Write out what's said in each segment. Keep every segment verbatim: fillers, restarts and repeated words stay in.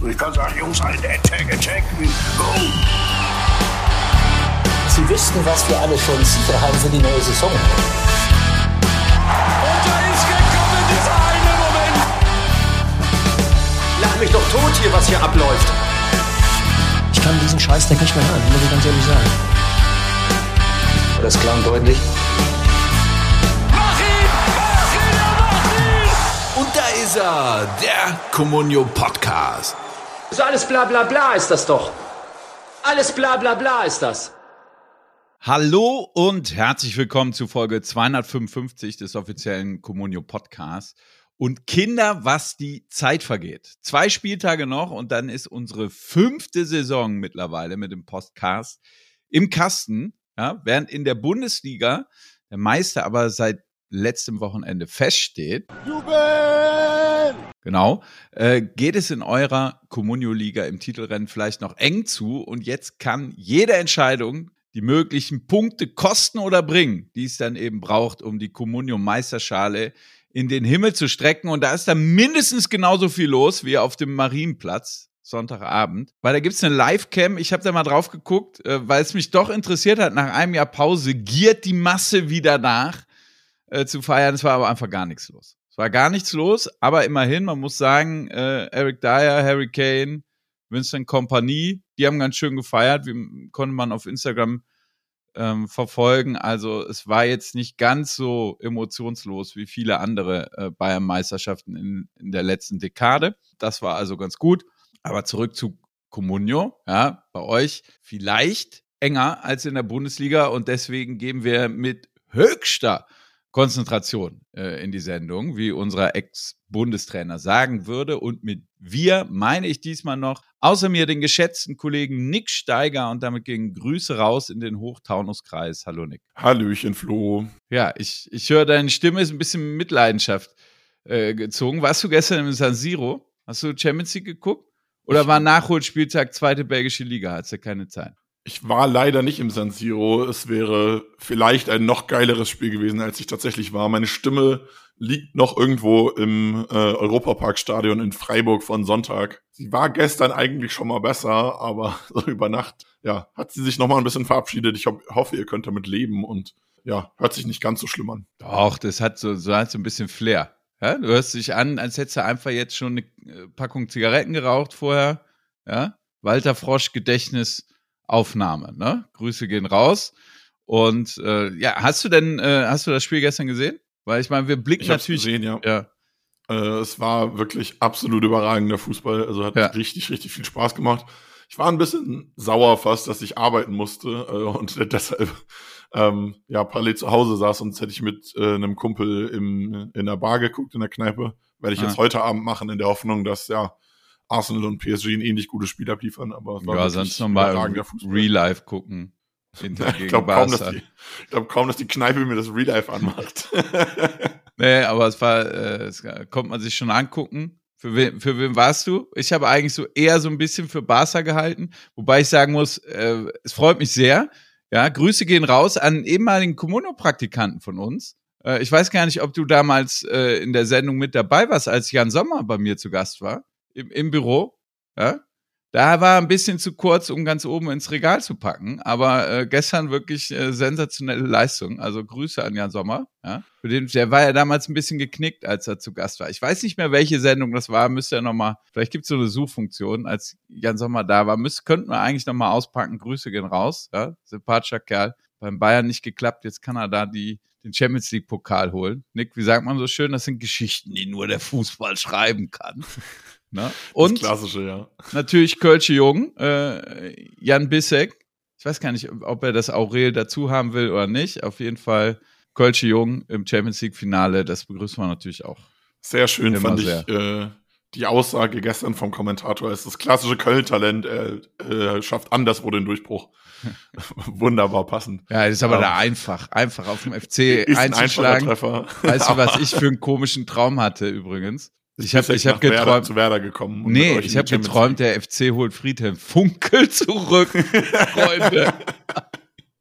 Und ich kann sagen, Jungs, halt, attack, attack, go! Sie wüssten, was wir alle schon sicher haben für die neue Saison. Und da ist gekommen, dieser eine Moment. Lach mich doch tot hier, was hier abläuft. Ich kann diesen Scheißdreck nicht mehr hören, muss ich ganz ehrlich sagen. Das klar und deutlich. Mach ihn! Mach ihn! Mach ihn! Und da ist er, der Comunio Podcast. So alles bla bla bla ist das doch. Alles bla bla bla ist das. Hallo und herzlich willkommen zu Folge zweihundertfünfundfünfzig des offiziellen Comunio Podcasts. Und Kinder, was die Zeit vergeht. Zwei Spieltage noch und dann ist unsere fünfte Saison mittlerweile mit dem Podcast im Kasten. Ja, während in der Bundesliga der Meister aber seit letztem Wochenende feststeht. Jubel! Genau. Äh, geht es in eurer Comunio-Liga im Titelrennen vielleicht noch eng zu und jetzt kann jede Entscheidung die möglichen Punkte kosten oder bringen, die es dann eben braucht, um die Comunio-Meisterschale in den Himmel zu strecken. Und da ist dann mindestens genauso viel los wie auf dem Marienplatz Sonntagabend. Weil da gibt's eine Live-Cam. Ich habe da mal drauf geguckt, äh, weil es mich doch interessiert hat. Nach einem Jahr Pause giert die Masse wieder nach äh, zu feiern. Es war aber einfach gar nichts los. Es war gar nichts los, aber immerhin, man muss sagen, äh, Eric Dyer, Harry Kane, Vincent Kompany, die haben ganz schön gefeiert. Wie konnte man auf Instagram ähm, verfolgen. Also es war jetzt nicht ganz so emotionslos wie viele andere äh, Bayern-Meisterschaften in, in der letzten Dekade. Das war also ganz gut. Aber zurück zu Comunio, ja, bei euch vielleicht enger als in der Bundesliga und deswegen geben wir mit höchster Konzentration äh, in die Sendung, wie unser Ex-Bundestrainer sagen würde. Und mit wir meine ich diesmal noch außer mir den geschätzten Kollegen Nick Steiger und damit gehen Grüße raus in den Hochtaunuskreis. Hallo Nick. Hallöchen Flo. Ja, ich, ich höre, deine Stimme ist ein bisschen mit Mitleidenschaft äh, gezogen. Warst du gestern im San Siro? Hast du Champions League geguckt? Oder ich war Nachholspieltag zweite belgische Liga? Hattest du keine Zeit? Ich war leider nicht im San Siro. Es wäre vielleicht ein noch geileres Spiel gewesen, als ich tatsächlich war. Meine Stimme liegt noch irgendwo im äh, Europaparkstadion in Freiburg von Sonntag. Sie war gestern eigentlich schon mal besser, aber so über Nacht, ja, hat sie sich noch mal ein bisschen verabschiedet. Ich ho- hoffe, ihr könnt damit leben und ja, hört sich nicht ganz so schlimm an. Doch, das hat so, so, hat so ein bisschen Flair. Ja, du hörst dich an, als hättest du einfach jetzt schon eine Packung Zigaretten geraucht vorher. Ja, Walter Frosch Gedächtnisaufnahme. Ne? Grüße gehen raus. Und äh, ja, hast du denn, äh, hast du das Spiel gestern gesehen? Weil ich meine, wir blicken ich hab's natürlich. Gesehen, ja. ja. Äh, es war wirklich absolut überragender Fußball. Also hat ja. richtig, richtig viel Spaß gemacht. Ich war ein bisschen sauer fast, dass ich arbeiten musste äh, und deshalb ähm, ja parallel zu Hause saß, sonst hätte ich mit äh, einem Kumpel im, in der Bar geguckt, in der Kneipe. Werde ich ah. jetzt heute Abend machen, in der Hoffnung, dass ja Arsenal und P S G ein ähnlich gutes Spiel abliefern. Aber es war ja, sonst nochmal Real Life gucken. Ja, ich glaube kaum, dass die, ich glaub kaum, dass die Kneipe mir das Real Life anmacht. Nee, aber es war, äh, es konnte man sich schon angucken. Für wen, für wen warst du? Ich habe eigentlich so eher so ein bisschen für Barca gehalten, wobei ich sagen muss, äh, es freut mich sehr. Ja, Grüße gehen raus an ehemaligen Comunio-Praktikanten von uns. Äh, ich weiß gar nicht, ob du damals äh, in der Sendung mit dabei warst, als Jan Sommer bei mir zu Gast war, im, im Büro. Ja, da war ein bisschen zu kurz, um ganz oben ins Regal zu packen, aber äh, gestern wirklich äh, sensationelle Leistung. Also Grüße an Jan Sommer. Ja, für den, der war ja damals ein bisschen geknickt, als er zu Gast war. Ich weiß nicht mehr, welche Sendung das war. Müsste er nochmal, vielleicht gibt es so eine Suchfunktion, als Jan Sommer da war. Müsste, könnten wir eigentlich nochmal auspacken. Grüße gehen raus. Ja, sympathischer Kerl. Beim Bayern nicht geklappt. Jetzt kann er da die, den Champions League Pokal holen. Nick, wie sagt man so schön? Das sind Geschichten, die nur der Fußball schreiben kann. Ne? Und das Klassische, ja. Natürlich Kölsche Jung, äh, Jan Bissek. Ich weiß gar nicht, ob er das Aurel dazu haben will oder nicht. Auf jeden Fall Kölsche Jung im Champions League Finale. Das begrüßen wir natürlich auch. Sehr schön fand sehr. ich äh, die Aussage gestern vom Kommentator. Es ist das klassische Köln-Talent. Er äh, schafft anderswo den Durchbruch. Wunderbar passend. Ja, das ist aber um, da einfach. Einfach auf dem F C ist einzuschlagen. Ein Treffer. Weißt du, was ich für einen komischen Traum hatte übrigens? Ich habe ich hab geträumt, Werder, zu Werder gekommen. Nee, ich habe geträumt, der F C holt Friedhelm Funkel zurück, Freunde.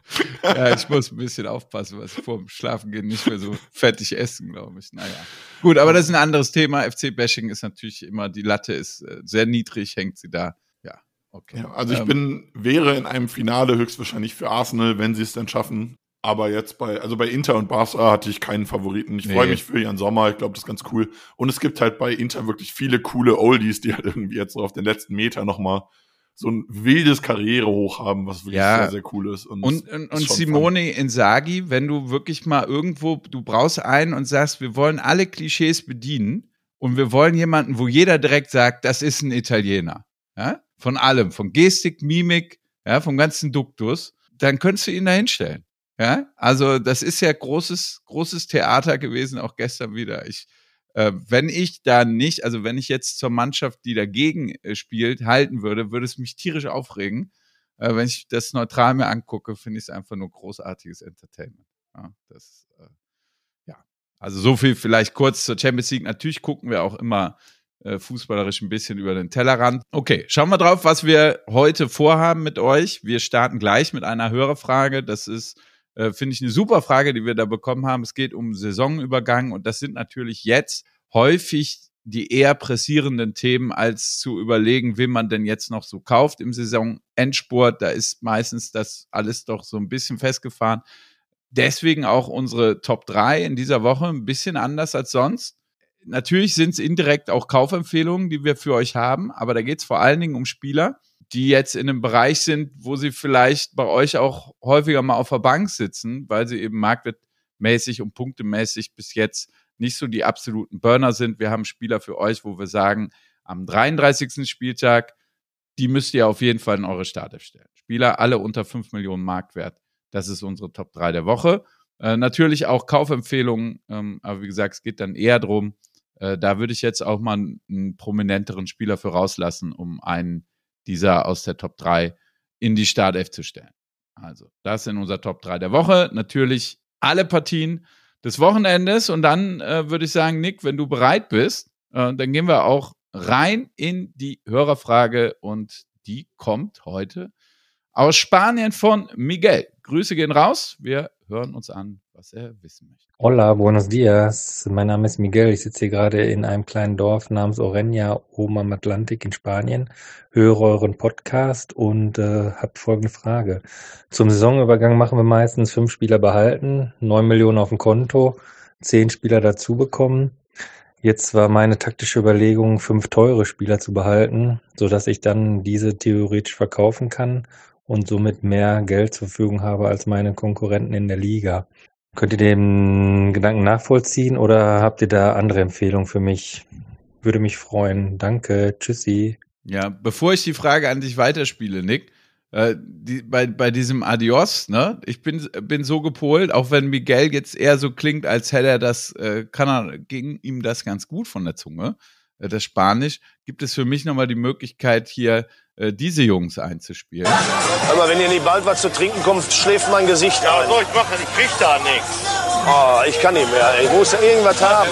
Ja, ich muss ein bisschen aufpassen, was ich vor dem Schlafengehen nicht mehr so fettig essen, glaube ich. Naja. Gut, aber das ist ein anderes Thema. F C-Bashing ist natürlich immer, die Latte ist sehr niedrig, hängt sie da. Ja, okay. Ja, also ich ähm, bin, wäre in einem Finale höchstwahrscheinlich für Arsenal, wenn sie es dann schaffen. Aber jetzt bei, also bei Inter und Barca hatte ich keinen Favoriten. Ich Nee. freue mich für Jan Sommer, ich glaube, das ist ganz cool. Und es gibt halt bei Inter wirklich viele coole Oldies, die halt irgendwie jetzt so auf den letzten Meter nochmal so ein wildes Karrierehoch haben, was wirklich Ja. sehr, sehr cool ist. Und, Und, das und, ist und schon Simone Inzaghi, wenn du wirklich mal irgendwo, du brauchst einen und sagst, wir wollen alle Klischees bedienen und wir wollen jemanden, wo jeder direkt sagt, das ist ein Italiener. Ja? Von allem, von Gestik, Mimik, ja, vom ganzen Duktus, dann könntest du ihn da hinstellen. Ja, also das ist ja großes, großes Theater gewesen, auch gestern wieder. Ich, äh, wenn ich da nicht, also wenn ich jetzt zur Mannschaft, die dagegen äh, spielt, halten würde, würde es mich tierisch aufregen. Äh, wenn ich das neutral mir angucke, finde ich es einfach nur großartiges Entertainment. Ja, das, äh, ja. Also so viel vielleicht kurz zur Champions League. Natürlich gucken wir auch immer äh, fußballerisch ein bisschen über den Tellerrand. Okay, schauen wir drauf, was wir heute vorhaben mit euch. Wir starten gleich mit einer Hörerfrage. Das ist Äh, finde ich eine super Frage, die wir da bekommen haben. Es geht um Saisonübergang und das sind natürlich jetzt häufig die eher pressierenden Themen, als zu überlegen, wen man denn jetzt noch so kauft im Saisonendspurt. Da ist meistens das alles doch so ein bisschen festgefahren. Deswegen auch unsere Top drei in dieser Woche ein bisschen anders als sonst. Natürlich sind es indirekt auch Kaufempfehlungen, die wir für euch haben, aber da geht es vor allen Dingen um Spieler, die jetzt in einem Bereich sind, wo sie vielleicht bei euch auch häufiger mal auf der Bank sitzen, weil sie eben marktwertmäßig und punktemäßig bis jetzt nicht so die absoluten Burner sind. Wir haben Spieler für euch, wo wir sagen, am dreiunddreißigsten Spieltag, die müsst ihr auf jeden Fall in eure Startelf stellen. Spieler alle unter fünf Millionen Marktwert. Das ist unsere Top drei der Woche. Äh, natürlich auch Kaufempfehlungen, ähm, aber wie gesagt, es geht dann eher drum, äh, da würde ich jetzt auch mal einen, einen prominenteren Spieler für rauslassen, um einen dieser aus der Top drei in die Startelf zu stellen. Also, das sind unser Top drei der Woche. Natürlich alle Partien des Wochenendes. Und dann äh, würde ich sagen, Nick, wenn du bereit bist, äh, dann gehen wir auch rein in die Hörerfrage. Und die kommt heute aus Spanien von Miguel. Grüße gehen raus. Wir hören uns an, was er wissen möchte. Hola, buenos dias. Mein Name ist Miguel. Ich sitze hier gerade in einem kleinen Dorf namens Oreña oben am Atlantik in Spanien, höre euren Podcast und äh, habe folgende Frage. Zum Saisonübergang machen wir meistens fünf Spieler behalten, neun Millionen auf dem Konto, zehn Spieler dazu bekommen. Jetzt war meine taktische Überlegung, fünf teure Spieler zu behalten, sodass ich dann diese theoretisch verkaufen kann und somit mehr Geld zur Verfügung habe als meine Konkurrenten in der Liga. Könnt ihr den Gedanken nachvollziehen oder habt ihr da andere Empfehlungen für mich? Würde mich freuen. Danke. Tschüssi. Ja, bevor ich die Frage an dich weiterspiele, Nick, äh, die, bei, bei diesem Adios, ne, ich bin, bin so gepolt, auch wenn Miguel jetzt eher so klingt, als hätte er das, äh, kann er, ging ihm das ganz gut von der Zunge, äh, das Spanisch, gibt es für mich nochmal die Möglichkeit, hier äh, diese Jungs einzuspielen. Aber wenn ihr nicht bald was zu trinken kommt, schläft mein Gesicht Ja, ein. was soll ich machen? Ich krieg da nichts. Oh, ich kann nicht mehr. Ich muss irgendwas haben.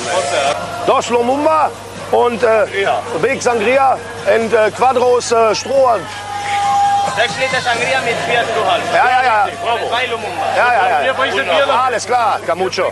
Dos Lumumba und äh, Ja. Big Sangria und äh, Quadros äh, Strohhalm. Sechs Liter Sangria mit vier Strohhalm. Ja, ja, ja. Bravo. Zwei Lumumba. Ja, ja, ja. Hier bringst du Bier noch. Alles klar, Camucho.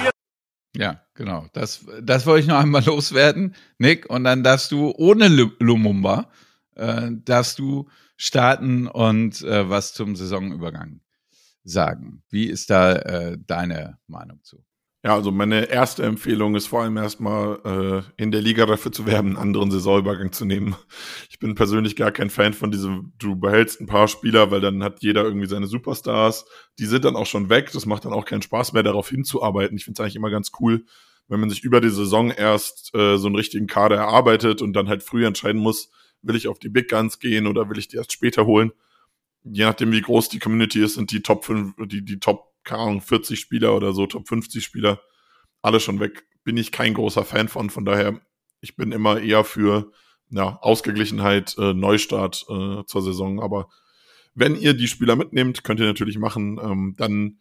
Ja, genau. Das, das wollte ich noch einmal loswerden, Nick. Und dann darfst du ohne Lu- Lumumba, äh, darfst du starten und äh, was zum Saisonübergang sagen. Wie ist da äh, deine Meinung zu? Ja, also meine erste Empfehlung ist vor allem erstmal äh, in der Liga dafür zu werben, einen anderen Saisonübergang zu nehmen. Ich bin persönlich gar kein Fan von diesem, du behältst ein paar Spieler, weil dann hat jeder irgendwie seine Superstars. Die sind dann auch schon weg. Das macht dann auch keinen Spaß mehr, darauf hinzuarbeiten. Ich finde es eigentlich immer ganz cool, wenn man sich über die Saison erst äh, so einen richtigen Kader erarbeitet und dann halt früh entscheiden muss, will ich auf die Big Guns gehen oder will ich die erst später holen. Je nachdem, wie groß die Community ist, sind die Top fünf, die, die Top, keine Ahnung, vierzig Spieler oder so, Top fünfzig Spieler, alle schon weg. Bin ich kein großer Fan von. Von daher, ich bin immer eher für ja, Ausgeglichenheit, äh, Neustart äh, zur Saison. Aber wenn ihr die Spieler mitnehmt, könnt ihr natürlich machen. Ähm, dann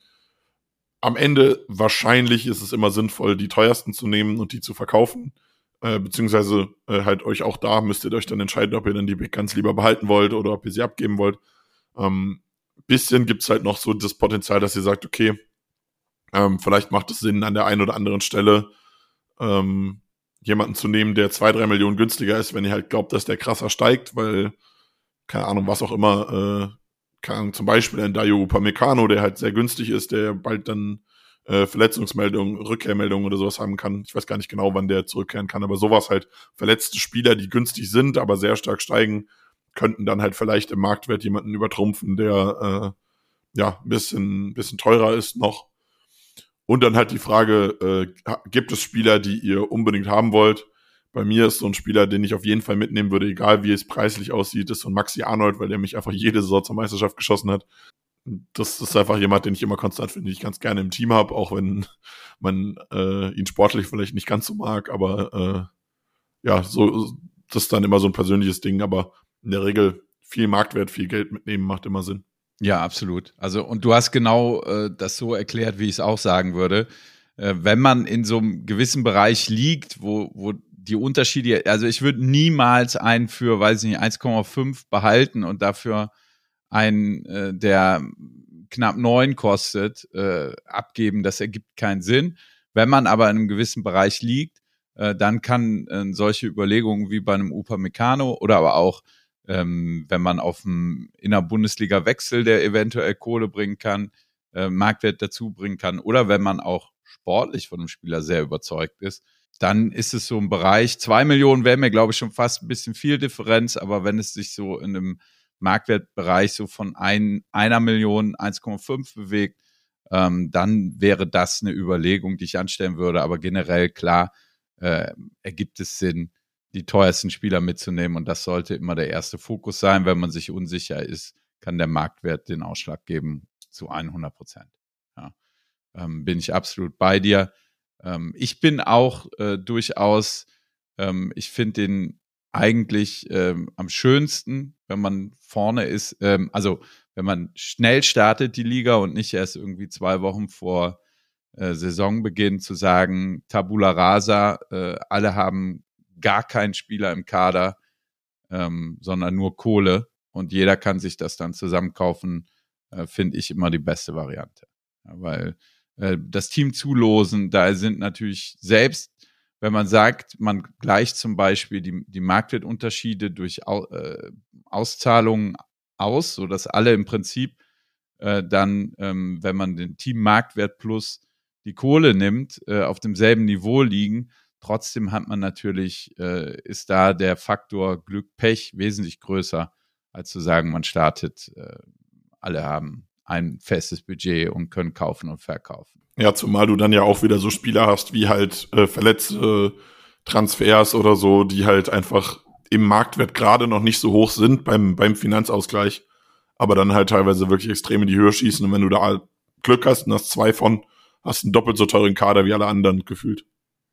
am Ende wahrscheinlich ist es immer sinnvoll, die teuersten zu nehmen und die zu verkaufen. Äh, beziehungsweise äh, halt euch auch da müsst ihr euch dann entscheiden, ob ihr dann die Big Guns lieber behalten wollt oder ob ihr sie abgeben wollt. Ähm, bisschen gibt's halt noch so das Potenzial, dass ihr sagt, okay, ähm, vielleicht macht es Sinn, an der einen oder anderen Stelle ähm, jemanden zu nehmen, der zwei, drei Millionen günstiger ist, wenn ihr halt glaubt, dass der krasser steigt, weil, keine Ahnung, was auch immer, äh, kann, zum Beispiel ein Dayo Upamecano, der halt sehr günstig ist, der bald dann äh, Verletzungsmeldungen, Rückkehrmeldungen oder sowas haben kann. Ich weiß gar nicht genau, wann der zurückkehren kann, aber sowas halt, verletzte Spieler, die günstig sind, aber sehr stark steigen, könnten dann halt vielleicht im Marktwert jemanden übertrumpfen, der äh, ja ein bisschen, bisschen teurer ist noch. Und dann halt die Frage, äh, gibt es Spieler, die ihr unbedingt haben wollt? Bei mir ist so ein Spieler, den ich auf jeden Fall mitnehmen würde, egal wie es preislich aussieht, ist so ein Maxi Arnold, weil der mich einfach jede Saison zur Meisterschaft geschossen hat. Das ist einfach jemand, den ich immer konstant finde, den ich ganz gerne im Team habe, auch wenn man äh, ihn sportlich vielleicht nicht ganz so mag, aber äh, ja, so das ist dann immer so ein persönliches Ding, aber in der Regel viel Marktwert, viel Geld mitnehmen macht immer Sinn. Ja, absolut. Also, und du hast genau äh, das so erklärt, wie ich es auch sagen würde. Äh, wenn man in so einem gewissen Bereich liegt, wo, wo die Unterschiede, also ich würde niemals einen für, weiß ich nicht, eins Komma fünf behalten und dafür einen, äh, der knapp neun kostet, äh, abgeben. Das ergibt keinen Sinn. Wenn man aber in einem gewissen Bereich liegt, äh, dann kann äh, solche Überlegungen wie bei einem Upamecano oder aber auch Ähm, wenn man auf dem in der Bundesliga Wechsel, der eventuell Kohle bringen kann, äh, Marktwert dazu bringen kann, oder wenn man auch sportlich von dem Spieler sehr überzeugt ist, dann ist es so ein Bereich, zwei Millionen wäre mir, glaube ich, schon fast ein bisschen viel Differenz, aber wenn es sich so in einem Marktwertbereich so von ein, einer Million, eins Komma fünf bewegt, ähm, dann wäre das eine Überlegung, die ich anstellen würde, aber generell, klar, äh, ergibt es Sinn, die teuersten Spieler mitzunehmen. Und das sollte immer der erste Fokus sein. Wenn man sich unsicher ist, kann der Marktwert den Ausschlag geben zu hundert Prozent. Ja. Ähm, bin ich absolut bei dir. Ähm, ich bin auch äh, durchaus, ähm, ich finde den eigentlich ähm, am schönsten, wenn man vorne ist. Ähm, also wenn man schnell startet die Liga und nicht erst irgendwie zwei Wochen vor äh, Saisonbeginn zu sagen, Tabula Rasa, äh, alle haben gar keinen Spieler im Kader, ähm, sondern nur Kohle und jeder kann sich das dann zusammenkaufen, äh, finde ich immer die beste Variante. Ja, weil äh, das Team zulosen, da sind natürlich selbst, wenn man sagt, man gleicht zum Beispiel die, die Marktwertunterschiede durch Au, äh, Auszahlungen aus, sodass alle im Prinzip äh, dann, ähm, wenn man den Team Marktwert plus die Kohle nimmt, äh, auf demselben Niveau liegen. Trotzdem hat man natürlich, äh, ist da der Faktor Glück, Pech wesentlich größer, als zu sagen, man startet, äh, alle haben ein festes Budget und können kaufen und verkaufen. Ja, zumal du dann ja auch wieder so Spieler hast, wie halt äh, verletzte Transfers oder so, die halt einfach im Marktwert gerade noch nicht so hoch sind beim, beim Finanzausgleich, aber dann halt teilweise wirklich extrem in die Höhe schießen. Und wenn du da Glück hast und hast zwei von, hast einen doppelt so teuren Kader wie alle anderen gefühlt.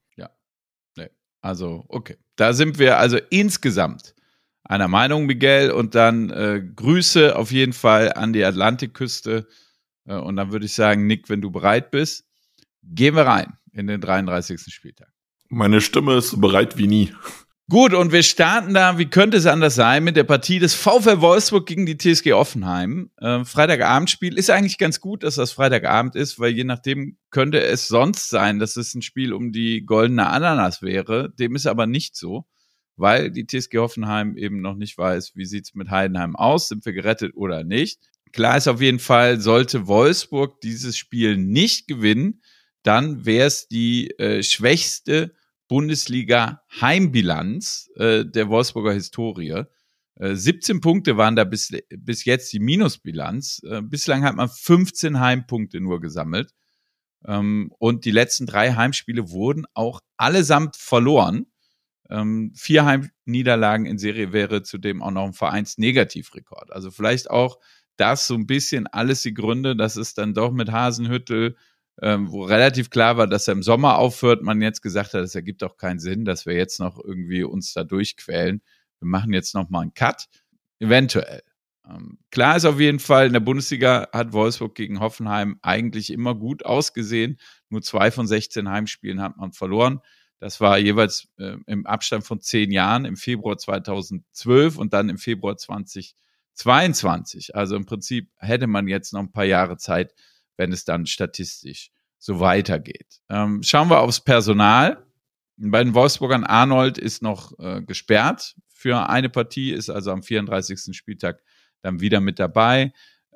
Also, okay. Da sind wir also insgesamt einer Meinung, Miguel. Und dann äh, Grüße auf jeden Fall an die Atlantikküste. Äh, und dann würde ich sagen, Nick, wenn du bereit bist, gehen wir rein in den dreiunddreißigsten Spieltag. Meine Stimme ist so bereit wie nie. Gut, und wir starten da, wie könnte es anders sein, mit der Partie des VfL Wolfsburg gegen die T S G Offenheim. Äh, Freitagabendspiel ist eigentlich ganz gut, dass das Freitagabend ist, weil je nachdem könnte es sonst sein, dass es ein Spiel um die goldene Ananas wäre. Dem ist aber nicht so, weil die T S G Hoffenheim eben noch nicht weiß, wie sieht's mit Heidenheim aus, sind wir gerettet oder nicht. Klar ist auf jeden Fall, sollte Wolfsburg dieses Spiel nicht gewinnen, dann wäre es die äh, schwächste Bundesliga-Heimbilanz äh, der Wolfsburger Historie. Äh, siebzehn Punkte waren da bis, bis jetzt die Minusbilanz. Äh, bislang hat man fünfzehn Heimpunkte nur gesammelt. Ähm, und die letzten drei Heimspiele wurden auch allesamt verloren. Ähm, vier Heimniederlagen in Serie wäre zudem auch noch ein Vereinsnegativrekord. Also vielleicht auch das so ein bisschen alles die Gründe, dass es dann doch mit Hasenhüttl, Ähm, wo relativ klar war, dass er im Sommer aufhört, man jetzt gesagt hat, es ergibt auch keinen Sinn, dass wir jetzt noch irgendwie uns da durchquälen. Wir machen jetzt noch mal einen Cut, eventuell. Ähm, klar ist auf jeden Fall, in der Bundesliga hat Wolfsburg gegen Hoffenheim eigentlich immer gut ausgesehen. Nur zwei von sechzehn Heimspielen hat man verloren. Das war jeweils äh, im Abstand von zehn Jahren, im Februar zweitausendzwölf und dann im Februar zwanzig zweiundzwanzig. Also im Prinzip hätte man jetzt noch ein paar Jahre Zeit, wenn es dann statistisch so weitergeht. Ähm, schauen wir aufs Personal. Bei den Wolfsburgern, Arnold ist noch äh, gesperrt für eine Partie, ist also am vierunddreißigsten Spieltag dann wieder mit dabei.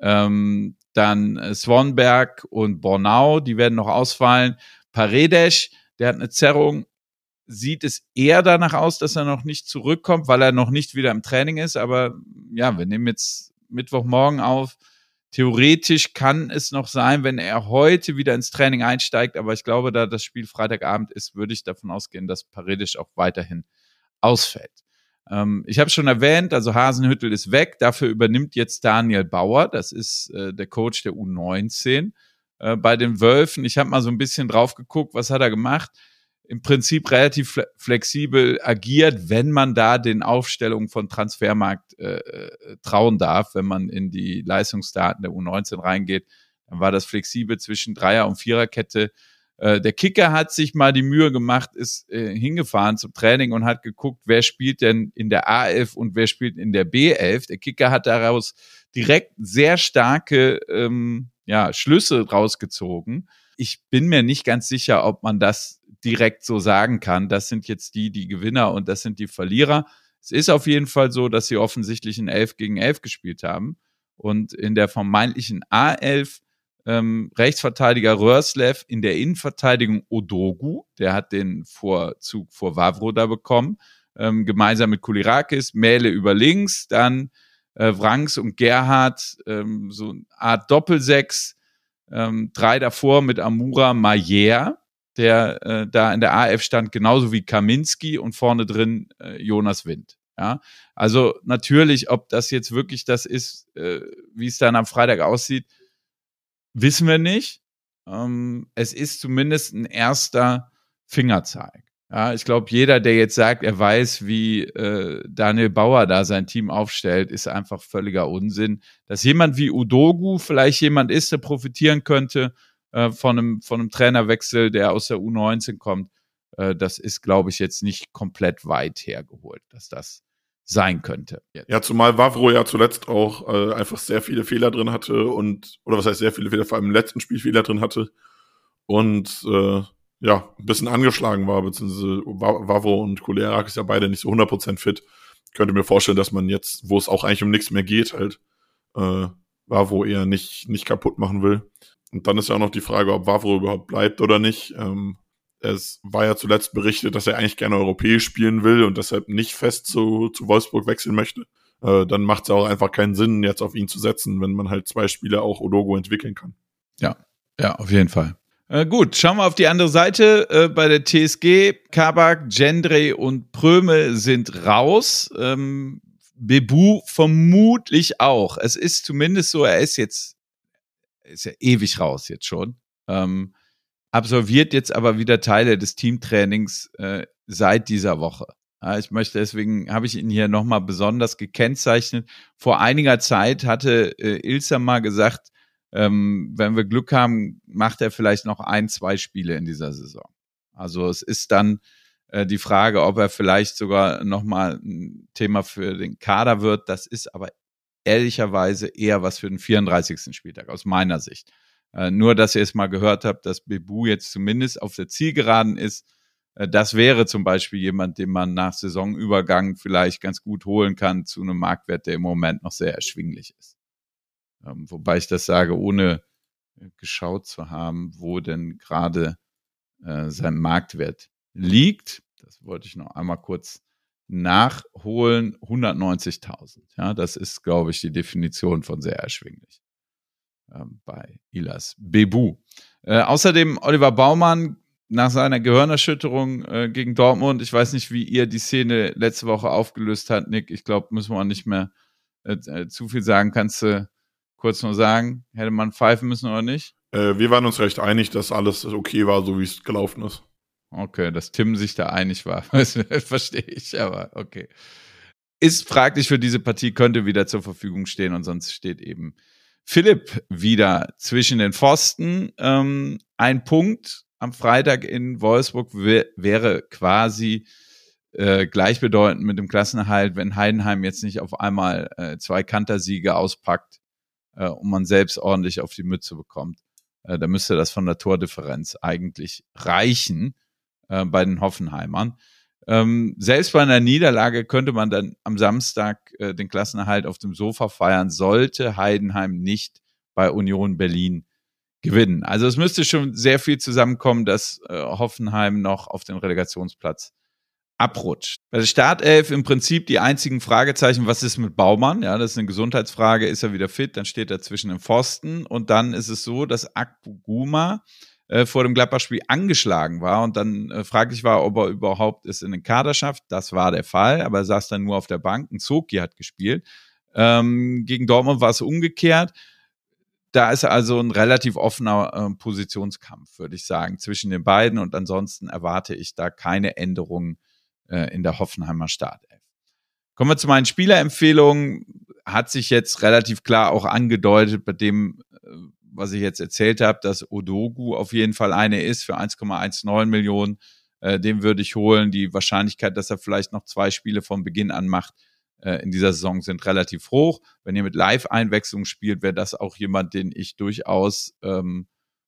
Ähm, dann äh, Swanberg und Bornau, die werden noch ausfallen. Paredes, der hat eine Zerrung, sieht es eher danach aus, dass er noch nicht zurückkommt, weil er noch nicht wieder im Training ist. Aber ja, wir nehmen jetzt Mittwochmorgen auf. Theoretisch kann es noch sein, wenn er heute wieder ins Training einsteigt. Aber ich glaube, da das Spiel Freitagabend ist, würde ich davon ausgehen, dass Paredes auch weiterhin ausfällt. Ähm, ich habe schon erwähnt, also Hasenhüttl ist weg. Dafür übernimmt jetzt Daniel Bauer. Das ist äh, der Coach der U neunzehn äh, bei den Wölfen. Ich habe mal so ein bisschen drauf geguckt, was hat er gemacht. Im Prinzip relativ flexibel agiert, wenn man da den Aufstellungen von Transfermarkt äh, trauen darf. Wenn man in die Leistungsdaten der U neunzehn reingeht, dann war das flexibel zwischen Dreier- und Viererkette. Äh, der Kicker hat sich mal die Mühe gemacht, ist äh, hingefahren zum Training und hat geguckt, wer spielt denn in der A elf und wer spielt in der B elf. Der Kicker hat daraus direkt sehr starke ähm, ja, Schlüsse rausgezogen. Ich bin mir nicht ganz sicher, ob man das direkt so sagen kann. Das sind jetzt die, die Gewinner und das sind die Verlierer. Es ist auf jeden Fall so, dass sie offensichtlich in elf gegen elf gespielt haben. Und in der vermeintlichen A elf ähm, Rechtsverteidiger Rörslev, in der Innenverteidigung Odogu, der hat den Vorzug vor Wawro da bekommen, ähm, gemeinsam mit Kulirakis, Mähle über links, dann äh, Wrangs und Gerhard, ähm, so eine Art Doppelsechs, ähm, drei davor mit Amura Mayer, der äh, da in der A elf stand, genauso wie Kaminski und vorne drin äh, Jonas Wind. Ja, also natürlich, ob das jetzt wirklich das ist, äh, wie es dann am Freitag aussieht, wissen wir nicht. Ähm, es ist zumindest ein erster Fingerzeig. Ja, ich glaube, jeder, der jetzt sagt, er weiß, wie äh, Daniel Bauer da sein Team aufstellt, ist einfach völliger Unsinn. Dass jemand wie Udogu vielleicht jemand ist, der profitieren könnte äh, von einem von einem Trainerwechsel, der aus der U neunzehn kommt, äh, das ist, glaube ich, jetzt nicht komplett weit hergeholt, dass das sein könnte. Jetzt. Ja, zumal Wawro ja zuletzt auch äh, einfach sehr viele Fehler drin hatte und, oder was heißt sehr viele Fehler, vor allem im letzten Spiel Fehler drin hatte und äh, ja, ein bisschen angeschlagen war, beziehungsweise Wawro und Kulerak ist ja beide nicht so hundert Prozent fit. Ich könnte mir vorstellen, dass man jetzt, wo es auch eigentlich um nichts mehr geht, halt äh, Wawro eher nicht, nicht kaputt machen will. Und dann ist ja auch noch die Frage, ob Wawro überhaupt bleibt oder nicht. Ähm, es war ja zuletzt berichtet, dass er eigentlich gerne europäisch spielen will und deshalb nicht fest zu, zu Wolfsburg wechseln möchte. Äh, dann macht es auch einfach keinen Sinn, jetzt auf ihn zu setzen, wenn man halt zwei Spieler auch Odogo entwickeln kann. Ja, ja, auf jeden Fall. Äh, gut, schauen wir auf die andere Seite. Äh, bei der T S G, Kabak, Gendre und Prömel sind raus. Ähm, Bebu vermutlich auch. Es ist zumindest so, er ist jetzt, ist ja ewig raus jetzt schon. Ähm, absolviert jetzt aber wieder Teile des Teamtrainings äh, seit dieser Woche. Ja, ich möchte, deswegen habe ich ihn hier nochmal besonders gekennzeichnet. Vor einiger Zeit hatte äh, Ilser mal gesagt, Ähm, wenn wir Glück haben, macht er vielleicht noch ein, zwei Spiele in dieser Saison. Also es ist dann äh, die Frage, ob er vielleicht sogar nochmal ein Thema für den Kader wird. Das ist aber ehrlicherweise eher was für den vierunddreißigsten Spieltag, aus meiner Sicht. Äh, nur, dass ihr es mal gehört habt, dass Bebu jetzt zumindest auf der Zielgeraden ist. Äh, das wäre zum Beispiel jemand, den man nach Saisonübergang vielleicht ganz gut holen kann zu einem Marktwert, der im Moment noch sehr erschwinglich ist. Ähm, wobei ich das sage, ohne geschaut zu haben, wo denn gerade äh, sein Marktwert liegt. Das wollte ich noch einmal kurz nachholen. hundertneunzigtausend. Ja, das ist, glaube ich, die Definition von sehr erschwinglich ähm, bei Ilas Bebu. Äh, außerdem Oliver Baumann nach seiner Gehirnerschütterung äh, gegen Dortmund. Ich weiß nicht, wie ihr die Szene letzte Woche aufgelöst habt, Nick. Ich glaube, müssen wir auch nicht mehr äh, äh, zu viel sagen. Kannst du kurz nur sagen, hätte man pfeifen müssen oder nicht? Äh, wir waren uns recht einig, dass alles okay war, so wie es gelaufen ist. Okay, dass Tim sich da einig war. Das verstehe ich, aber okay. Ist fraglich für diese Partie, könnte wieder zur Verfügung stehen und sonst steht eben Philipp wieder zwischen den Pfosten. Ähm, ein Punkt am Freitag in Wolfsburg w- wäre quasi äh, gleichbedeutend mit dem Klassenerhalt, wenn Heidenheim jetzt nicht auf einmal äh, zwei Kantersiege auspackt äh, und man selbst ordentlich auf die Mütze bekommt. Äh, da müsste das von der Tordifferenz eigentlich reichen äh, bei den Hoffenheimern. Ähm, selbst bei einer Niederlage könnte man dann am Samstag äh, den Klassenerhalt auf dem Sofa feiern, sollte Heidenheim nicht bei Union Berlin gewinnen. Also es müsste schon sehr viel zusammenkommen, dass äh, Hoffenheim noch auf den Relegationsplatz abrutscht. Bei der Startelf im Prinzip die einzigen Fragezeichen, was ist mit Baumann? Ja, das ist eine Gesundheitsfrage, ist er wieder fit? Dann steht er zwischen dem Pfosten und dann ist es so, dass Akpoguma äh, vor dem Gladbach-Spiel angeschlagen war und dann äh, fraglich war, ob er überhaupt es in den Kader schafft. Das war der Fall, aber er saß dann nur auf der Bank. Ein Zoki hat gespielt. Ähm, gegen Dortmund war es umgekehrt. Da ist also ein relativ offener äh, Positionskampf, würde ich sagen, zwischen den beiden und ansonsten erwarte ich da keine Änderungen äh, in der Hoffenheimer Startelf. Kommen wir zu meinen Spielerempfehlungen. Hat sich jetzt relativ klar auch angedeutet bei dem, äh, was ich jetzt erzählt habe, dass Odogu auf jeden Fall eine ist für eins Komma neunzehn Millionen. Äh, den würde ich holen. Die Wahrscheinlichkeit, dass er vielleicht noch zwei Spiele von Beginn an macht, in dieser Saison sind relativ hoch. Wenn ihr mit Live-Einwechslung spielt, wäre das auch jemand, den ich durchaus ähm,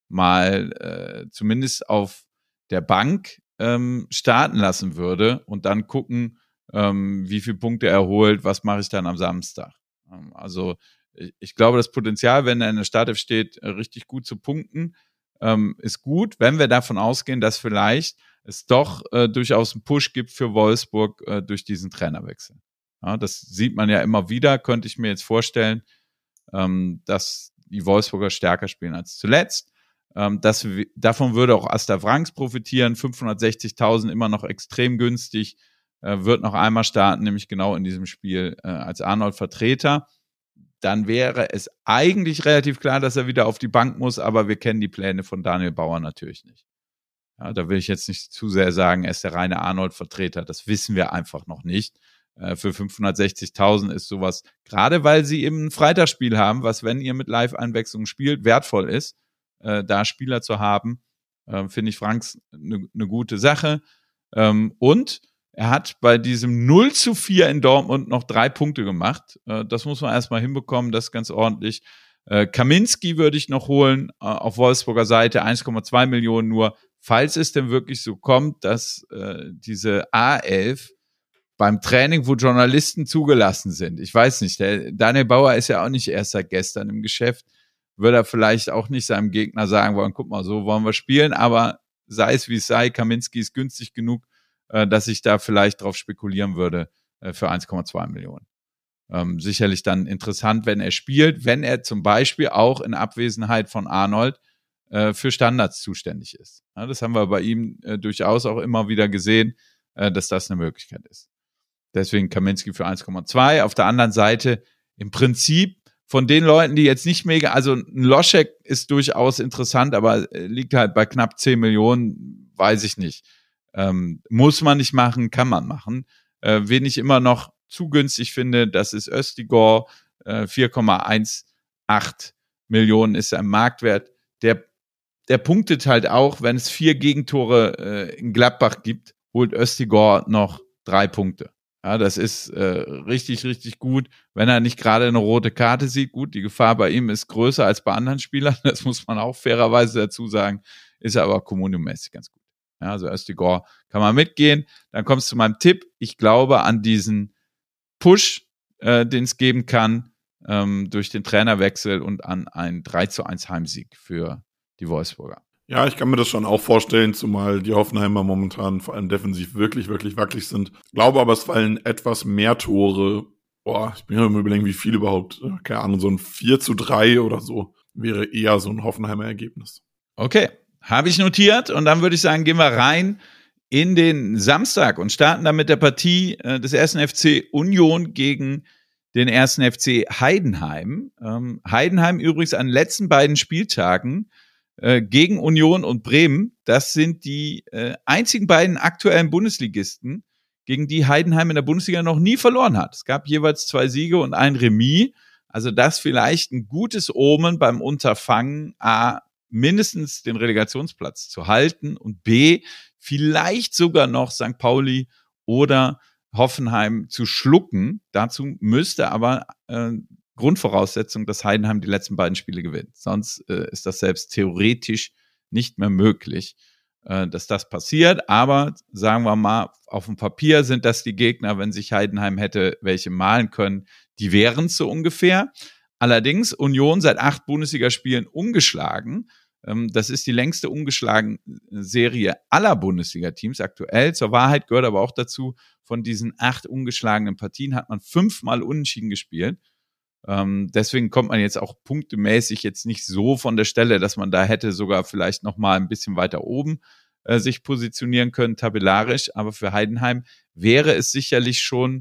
mal äh, zumindest auf der Bank ähm, starten lassen würde und dann gucken, ähm, wie viele Punkte er holt, was mache ich dann am Samstag. Ähm, also ich, ich glaube, das Potenzial, wenn er in der Startelf steht, richtig gut zu punkten, ähm, ist gut, wenn wir davon ausgehen, dass vielleicht es doch äh, durchaus einen Push gibt für Wolfsburg äh, durch diesen Trainerwechsel. Ja, das sieht man ja immer wieder, könnte ich mir jetzt vorstellen, ähm, dass die Wolfsburger stärker spielen als zuletzt. Ähm, das, davon würde auch Asta Franks profitieren, fünfhundertsechzigtausend immer noch extrem günstig, äh, wird noch einmal starten, nämlich genau in diesem Spiel äh, als Arnold-Vertreter. Dann wäre es eigentlich relativ klar, dass er wieder auf die Bank muss, aber wir kennen die Pläne von Daniel Bauer natürlich nicht. Ja, da will ich jetzt nicht zu sehr sagen, er ist der reine Arnold-Vertreter, das wissen wir einfach noch nicht. Für fünfhundertsechzigtausend ist sowas, gerade weil sie eben ein Freitagsspiel haben, was, wenn ihr mit Live-Einwechslung spielt, wertvoll ist, äh, da Spieler zu haben, äh, finde ich Franks eine ne gute Sache. Ähm, und er hat bei diesem null zu vier in Dortmund noch drei Punkte gemacht. Äh, das muss man erstmal hinbekommen, das ist ganz ordentlich. Äh, Kaminski würde ich noch holen, äh, auf Wolfsburger Seite, eins Komma zwei Millionen nur, falls es denn wirklich so kommt, dass äh, diese A elf beim Training, wo Journalisten zugelassen sind. Ich weiß nicht, der Daniel Bauer ist ja auch nicht erst seit gestern im Geschäft, würde er vielleicht auch nicht seinem Gegner sagen wollen, guck mal, so wollen wir spielen, aber sei es wie es sei, Kaminski ist günstig genug, äh, dass ich da vielleicht drauf spekulieren würde äh, für eins Komma zwei Millionen. Ähm, sicherlich dann interessant, wenn er spielt, wenn er zum Beispiel auch in Abwesenheit von Arnold äh, für Standards zuständig ist. Ja, das haben wir bei ihm äh, durchaus auch immer wieder gesehen, äh, dass das eine Möglichkeit ist. Deswegen Kaminski für eins Komma zwei. Auf der anderen Seite im Prinzip von den Leuten, die jetzt nicht mega, also ein Loschek ist durchaus interessant, aber liegt halt bei knapp zehn Millionen, weiß ich nicht. Ähm, muss man nicht machen, kann man machen. Äh, wen ich immer noch zu günstig finde, das ist Östigor, äh, vier Komma achtzehn Millionen ist sein Marktwert. Der, der punktet halt auch, wenn es vier Gegentore äh, in Gladbach gibt, holt Östigor noch drei Punkte. Ja, das ist äh, richtig, richtig gut. Wenn er nicht gerade eine rote Karte sieht, gut, die Gefahr bei ihm ist größer als bei anderen Spielern, das muss man auch fairerweise dazu sagen, ist er aber kommuniomäßig ganz gut. Ja, also Östigor kann man mitgehen. Dann kommst du zu meinem Tipp. Ich glaube an diesen Push, äh, den es geben kann, ähm, durch den Trainerwechsel und an einen drei zu eins Heimsieg für die Wolfsburger. Ja, ich kann mir das schon auch vorstellen, zumal die Hoffenheimer momentan vor allem defensiv wirklich, wirklich wackelig sind. Glaube aber, es fallen etwas mehr Tore. Boah, ich bin ja immer überlegen, wie viel überhaupt. Keine Ahnung, so ein vier zu drei oder so wäre eher so ein Hoffenheimer Ergebnis. Okay, habe ich notiert. Und dann würde ich sagen, gehen wir rein in den Samstag und starten dann mit der Partie äh, des ersten F C Union gegen den ersten F C Heidenheim. Ähm, Heidenheim übrigens an den letzten beiden Spieltagen gegen Union und Bremen. Das sind die äh, einzigen beiden aktuellen Bundesligisten, gegen die Heidenheim in der Bundesliga noch nie verloren hat. Es gab jeweils zwei Siege und ein Remis. Also das vielleicht ein gutes Omen beim Unterfangen, A, mindestens den Relegationsplatz zu halten und B, vielleicht sogar noch Sankt Pauli oder Hoffenheim zu schlucken. Dazu müsste aber äh, Grundvoraussetzung, dass Heidenheim die letzten beiden Spiele gewinnt. Sonst äh, ist das selbst theoretisch nicht mehr möglich, äh, dass das passiert. Aber sagen wir mal, auf dem Papier sind das die Gegner, wenn sich Heidenheim hätte welche malen können, die wären so ungefähr. Allerdings Union seit acht Bundesligaspielen ungeschlagen. Ähm, das ist die längste ungeschlagen Serie aller Bundesliga-Teams aktuell. Zur Wahrheit gehört aber auch dazu, von diesen acht ungeschlagenen Partien hat man fünfmal unentschieden gespielt. Ähm, deswegen kommt man jetzt auch punktemäßig jetzt nicht so von der Stelle, dass man da hätte sogar vielleicht noch mal ein bisschen weiter oben äh, sich positionieren können, tabellarisch. Aber für Heidenheim wäre es sicherlich schon,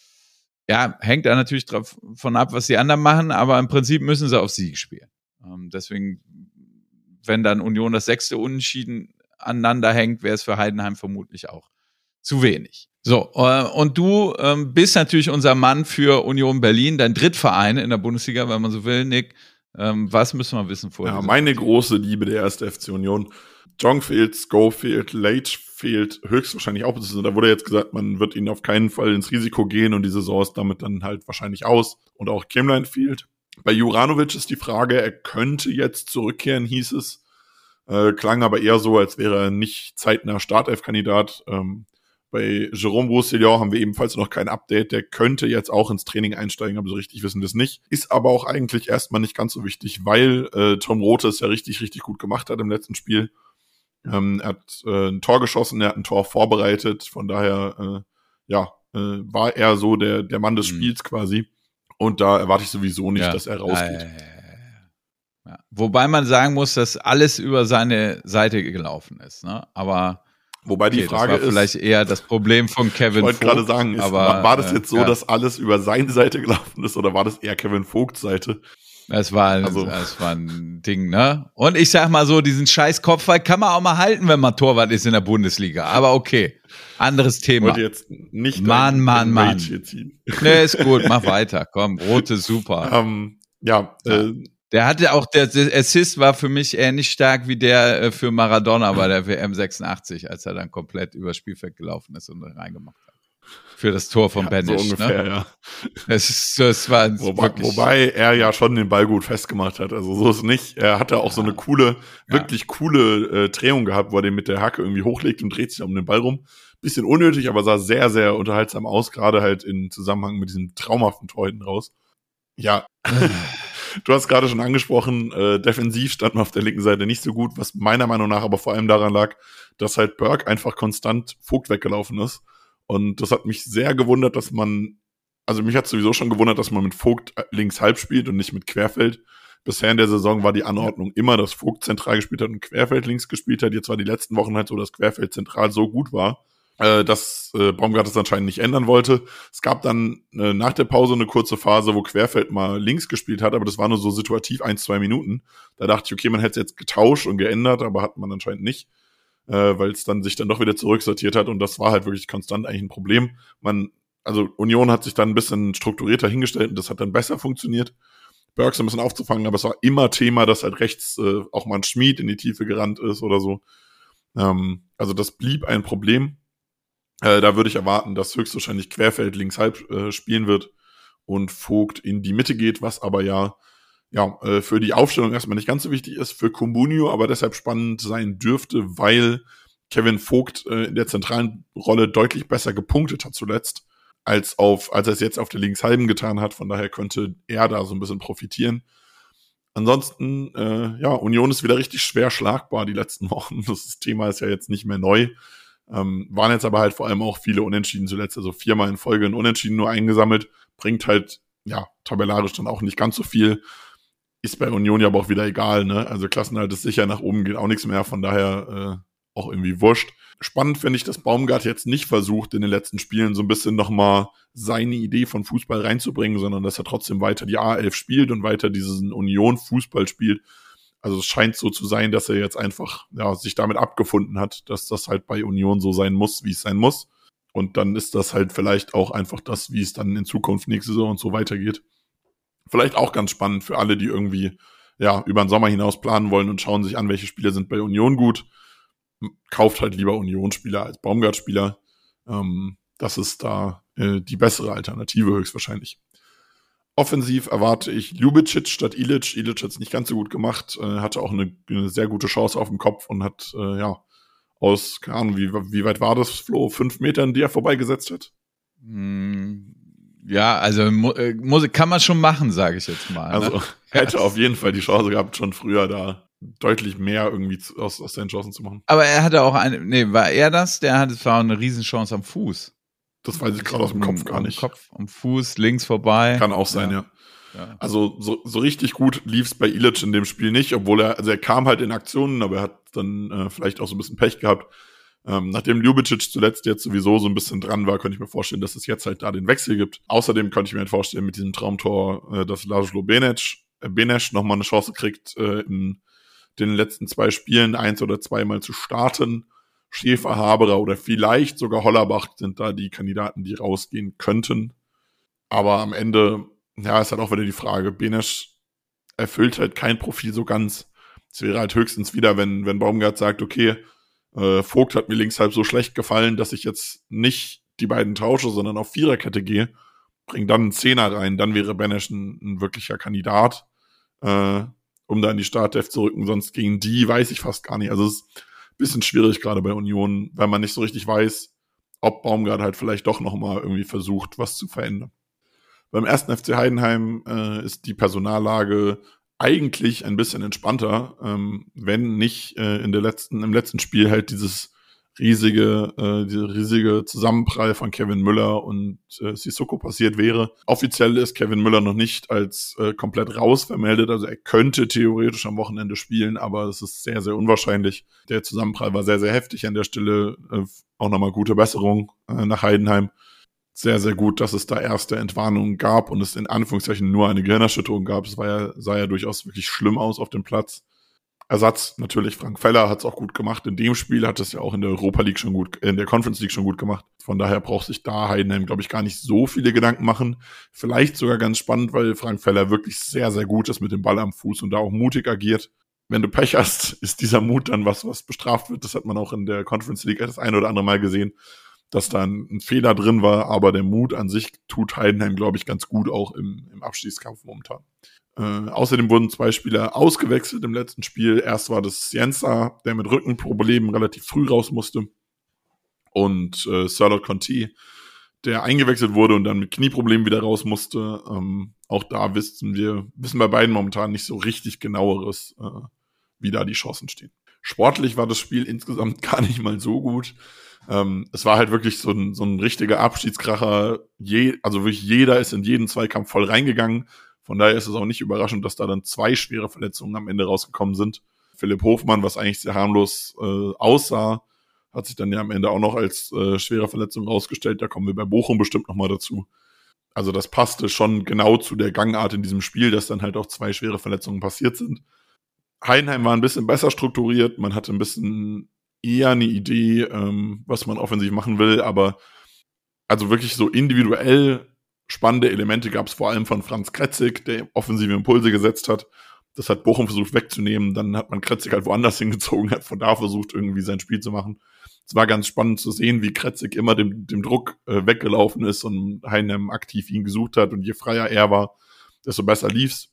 ja, hängt da natürlich drauf, von ab, was die anderen machen, aber im Prinzip müssen sie auf Sieg spielen. Ähm, deswegen, wenn dann Union das sechste Unentschieden aneinander hängt, wäre es für Heidenheim vermutlich auch zu wenig. So, äh, und du ähm, bist natürlich unser Mann für Union Berlin, dein Drittverein in der Bundesliga, wenn man so will, Nick. Ähm, was müssen wir wissen vorher? Ja, meine große Liebe, der erste F C Union. Jong fehlt, Sko fehlt, Leitch fehlt, höchstwahrscheinlich auch. Da wurde jetzt gesagt, man wird ihn auf keinen Fall ins Risiko gehen und die Saison ist damit dann halt wahrscheinlich aus. Und auch Kemlein fehlt. Bei Juranovic ist die Frage, er könnte jetzt zurückkehren, hieß es. Äh, klang aber eher so, als wäre er nicht zeitnah Startelf-Kandidat. Ähm, Bei Jérôme Roussillon haben wir ebenfalls noch kein Update. Der könnte jetzt auch ins Training einsteigen, aber so richtig wissen wir es nicht. Ist aber auch eigentlich erstmal nicht ganz so wichtig, weil äh, Tom Rothe es ja richtig, richtig gut gemacht hat im letzten Spiel. Ähm, er hat äh, ein Tor geschossen, er hat ein Tor vorbereitet. Von daher, äh, ja, äh, war er so der, der Mann des mhm. Spiels quasi. Und da erwarte ich sowieso nicht, ja. dass er rausgeht. Ja, ja, ja. Ja. Wobei man sagen muss, dass alles über seine Seite gelaufen ist, ne? Aber Wobei die okay, Frage das war ist, vielleicht eher das Problem von Kevin ich wollte Vogt. gerade sagen, ist, aber, war, war das jetzt so, äh, ja. dass alles über seine Seite gelaufen ist oder war das eher Kevin Vogts Seite? Es war, also, es war ein Ding, ne? Und ich sag mal so, diesen scheiß Kopfball kann man auch mal halten, wenn man Torwart ist in der Bundesliga. Aber okay, anderes Thema. Ich wollte jetzt nicht Mann, Mann, Mann. ziehen. Nee, ist gut, mach weiter. Komm, Rote, super. Ähm, ja, äh, Der hatte auch, der, der Assist war für mich ähnlich stark wie der äh, für Maradona bei der W M sechsundachtzig, als er dann komplett übers Spielfeld gelaufen ist und reingemacht hat. Für das Tor von ja, Benisch. So ungefähr, ne? ja. Es ist, es war wobei, wirklich, wobei er ja schon den Ball gut festgemacht hat. Also so ist es nicht. Er hatte auch ja. so eine coole, wirklich ja. coole äh, Drehung gehabt, wo er den mit der Hacke irgendwie hochlegt und dreht sich um den Ball rum. Bisschen unnötig, aber sah sehr, sehr unterhaltsam aus, gerade halt in Zusammenhang mit diesem traumhaften Tor hinten raus. Ja. Du hast gerade schon angesprochen, äh, defensiv stand man auf der linken Seite nicht so gut, was meiner Meinung nach aber vor allem daran lag, dass halt Burke einfach konstant Vogt weggelaufen ist. Und das hat mich sehr gewundert, dass man, also mich hat sowieso schon gewundert, dass man mit Vogt links halb spielt und nicht mit Querfeld. Bisher in der Saison war die Anordnung immer, dass Vogt zentral gespielt hat und Querfeld links gespielt hat. Jetzt war die letzten Wochen halt so, dass Querfeld zentral so gut war, äh, dass äh, Baumgart es anscheinend nicht ändern wollte. Es gab dann äh, nach der Pause eine kurze Phase, wo Querfeld mal links gespielt hat, aber das war nur so situativ ein, zwei Minuten. Da dachte ich, okay, man hätte es jetzt getauscht und geändert, aber hat man anscheinend nicht, äh, weil es dann sich dann doch wieder zurücksortiert hat und das war halt wirklich konstant eigentlich ein Problem. Man, also Union hat sich dann ein bisschen strukturierter hingestellt und das hat dann besser funktioniert. Burke so ein bisschen aufzufangen, aber es war immer Thema, dass halt rechts äh, auch mal ein Schmied in die Tiefe gerannt ist oder so. Ähm, also das blieb ein Problem. Äh, da würde ich erwarten, dass höchstwahrscheinlich Querfeld links halb äh, spielen wird und Vogt in die Mitte geht, was aber ja, ja äh, für die Aufstellung erstmal nicht ganz so wichtig ist, für Comunio aber deshalb spannend sein dürfte, weil Kevin Vogt äh, in der zentralen Rolle deutlich besser gepunktet hat zuletzt, als auf, als er es jetzt auf der Linkshalben getan hat. Von daher könnte er da so ein bisschen profitieren. Ansonsten, äh, ja, Union ist wieder richtig schwer schlagbar die letzten Wochen. Das Thema ist ja jetzt nicht mehr neu. Ähm, waren jetzt aber halt vor allem auch viele Unentschieden zuletzt, also viermal in Folge ein Unentschieden nur eingesammelt. Bringt halt, ja, tabellarisch dann auch nicht ganz so viel. Ist bei Union ja aber auch wieder egal, ne? Also Klassenerhalt ist sicher, nach oben geht auch nichts mehr. Von daher äh, auch irgendwie wurscht. Spannend finde ich, dass Baumgart jetzt nicht versucht, in den letzten Spielen so ein bisschen nochmal seine Idee von Fußball reinzubringen, sondern dass er trotzdem weiter die A elf spielt und weiter diesen Union-Fußball spielt. Also es scheint so zu sein, dass er jetzt einfach ja sich damit abgefunden hat, dass das halt bei Union so sein muss, wie es sein muss. Und dann ist das halt vielleicht auch einfach das, wie es dann in Zukunft nächste Saison und so weitergeht. Vielleicht auch ganz spannend für alle, die irgendwie ja über den Sommer hinaus planen wollen und schauen sich an, welche Spieler sind bei Union gut. Kauft halt lieber Union-Spieler als Baumgart-Spieler. Ähm, das ist da äh, die bessere Alternative höchstwahrscheinlich. Offensiv erwarte ich Ljubicic statt Ilic. Ilic hat es nicht ganz so gut gemacht, äh, hatte auch eine, eine sehr gute Chance auf dem Kopf und hat, äh, ja, aus, keine Ahnung, wie, wie weit war das, Flo? Fünf Metern, die er vorbeigesetzt hat? Ja, also mu- muss, kann man schon machen, sage ich jetzt mal. Also ne? hätte auf jeden Fall die Chance gehabt, schon früher da deutlich mehr irgendwie zu, aus, aus seinen Chancen zu machen. Aber er hatte auch eine, nee, war er das? Der hatte zwar eine Riesenchance am Fuß. Das weiß ich gerade aus dem Kopf gar nicht. Am Kopf, am Fuß, links vorbei. Kann auch sein, ja. ja. ja. Also so, so richtig gut lief es bei Ilic in dem Spiel nicht, obwohl er, also er kam halt in Aktionen, aber er hat dann äh, vielleicht auch so ein bisschen Pech gehabt. Ähm, nachdem Ljubicic zuletzt jetzt sowieso so ein bisschen dran war, könnte ich mir vorstellen, dass es jetzt halt da den Wechsel gibt. Außerdem könnte ich mir halt vorstellen, mit diesem Traumtor, äh, dass Laszlo Beneš, äh, Beneš nochmal eine Chance kriegt, äh, in den letzten zwei Spielen eins oder zweimal zu starten. Schäfer, Haberer oder vielleicht sogar Hollerbach sind da die Kandidaten, die rausgehen könnten. Aber am Ende, ja, ist halt auch wieder die Frage, Beneš erfüllt halt kein Profil so ganz. Es wäre halt höchstens wieder, wenn, wenn Baumgart sagt, okay, äh, Vogt hat mir links halb so schlecht gefallen, dass ich jetzt nicht die beiden tausche, sondern auf Viererkette gehe, bring dann einen Zehner rein, dann wäre Beneš ein, ein wirklicher Kandidat, äh, um da in die Startelf zu rücken. Sonst gegen die weiß ich fast gar nicht. Also es ist bisschen schwierig gerade bei Union, weil man nicht so richtig weiß, ob Baumgart halt vielleicht doch nochmal irgendwie versucht, was zu verändern. Beim ersten F C Heidenheim äh, ist die Personallage eigentlich ein bisschen entspannter, ähm, wenn nicht äh, in der letzten, im letzten Spiel halt dieses riesige, äh, dieser riesige Zusammenprall von Kevin Müller und äh, Sissoko passiert wäre. Offiziell ist Kevin Müller noch nicht als äh, komplett raus vermeldet, also er könnte theoretisch am Wochenende spielen, aber es ist sehr, sehr unwahrscheinlich. Der Zusammenprall war sehr, sehr heftig an der Stelle, äh, auch nochmal gute Besserung äh, nach Heidenheim. Sehr, sehr gut, dass es da erste Entwarnungen gab und es in Anführungszeichen nur eine Gehirnerschütterung gab. Es war ja, sah ja durchaus wirklich schlimm aus auf dem Platz. Ersatz natürlich Frank Feller hat es auch gut gemacht. In dem Spiel hat es ja auch in der Europa League schon gut, in der Conference League schon gut gemacht. Von daher braucht sich da Heidenheim, glaube ich, gar nicht so viele Gedanken machen. Vielleicht sogar ganz spannend, weil Frank Feller wirklich sehr, sehr gut ist mit dem Ball am Fuß und da auch mutig agiert. Wenn du Pech hast, ist dieser Mut dann was, was bestraft wird. Das hat man auch in der Conference League das ein oder andere Mal gesehen, dass da ein, ein Fehler drin war. Aber der Mut an sich tut Heidenheim, glaube ich, ganz gut auch im, im Abstiegskampf momentan. Äh, außerdem wurden zwei Spieler ausgewechselt im letzten Spiel. Erst war das Cienza, der mit Rückenproblemen relativ früh raus musste. Und äh, Charlotte Conti, der eingewechselt wurde und dann mit Knieproblemen wieder raus musste. Ähm, auch da wissen wir, wissen bei beiden momentan nicht so richtig genaueres, äh, wie da die Chancen stehen. Sportlich war das Spiel insgesamt gar nicht mal so gut. Ähm, es war halt wirklich so ein, so ein richtiger Abschiedskracher. Je, also wirklich jeder ist in jeden Zweikampf voll reingegangen. Von daher ist es auch nicht überraschend, dass da dann zwei schwere Verletzungen am Ende rausgekommen sind. Philipp Hofmann, was eigentlich sehr harmlos äh, aussah, hat sich dann ja am Ende auch noch als äh, schwere Verletzung rausgestellt. Da kommen wir bei Bochum bestimmt nochmal dazu. Also das passte schon genau zu der Gangart in diesem Spiel, dass dann halt auch zwei schwere Verletzungen passiert sind. Heidenheim war ein bisschen besser strukturiert. Man hatte ein bisschen eher eine Idee, ähm, was man offensiv machen will. Aber also wirklich so individuell spannende Elemente gab es vor allem von Franz Kretzig, der offensive Impulse gesetzt hat. Das hat Bochum versucht wegzunehmen. Dann hat man Kretzig halt woanders hingezogen, hat von da versucht, irgendwie sein Spiel zu machen. Es war ganz spannend zu sehen, wie Kretzig immer dem, dem Druck äh, weggelaufen ist und Heidenheim aktiv ihn gesucht hat. Und je freier er war, desto besser lief's.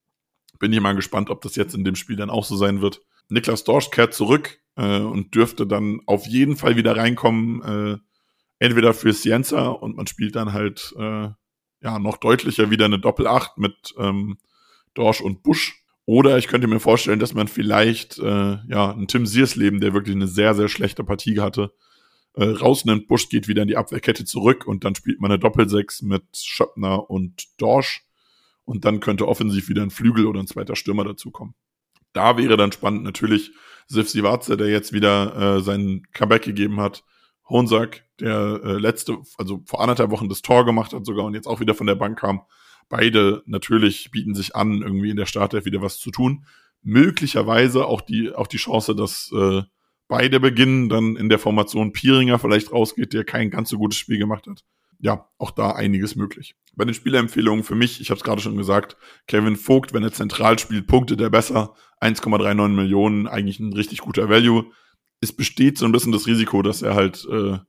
Bin ich mal gespannt, ob das jetzt in dem Spiel dann auch so sein wird. Niklas Dorsch kehrt zurück äh, und dürfte dann auf jeden Fall wieder reinkommen. Äh, entweder für Cienza und man spielt dann halt äh, ja noch deutlicher wieder eine Doppel-Acht mit ähm, Dorsch und Busch. Oder ich könnte mir vorstellen, dass man vielleicht äh, ja einen Tim Siersleben, der wirklich eine sehr, sehr schlechte Partie hatte, äh, rausnimmt. Busch geht wieder in die Abwehrkette zurück und dann spielt man eine Doppelsechs mit Schöppner und Dorsch. Und dann könnte offensiv wieder ein Flügel oder ein zweiter Stürmer dazukommen. Da wäre dann spannend natürlich Sif Sivatse, der jetzt wieder äh, seinen Comeback gegeben hat. Honsack, der äh, letzte, also vor anderthalb Wochen das Tor gemacht hat sogar und jetzt auch wieder von der Bank kam. Beide natürlich bieten sich an, irgendwie in der Startelf wieder was zu tun. Möglicherweise auch die auch die Chance, dass äh, beide beginnen, dann in der Formation Pieringer vielleicht rausgeht, der kein ganz so gutes Spiel gemacht hat. Ja, auch da einiges möglich. Bei den Spielerempfehlungen für mich, ich habe es gerade schon gesagt, Kevin Vogt, wenn er zentral spielt, punktet er besser. eins Komma neununddreißig Millionen, eigentlich ein richtig guter Value. Es besteht so ein bisschen das Risiko, dass er halt äh,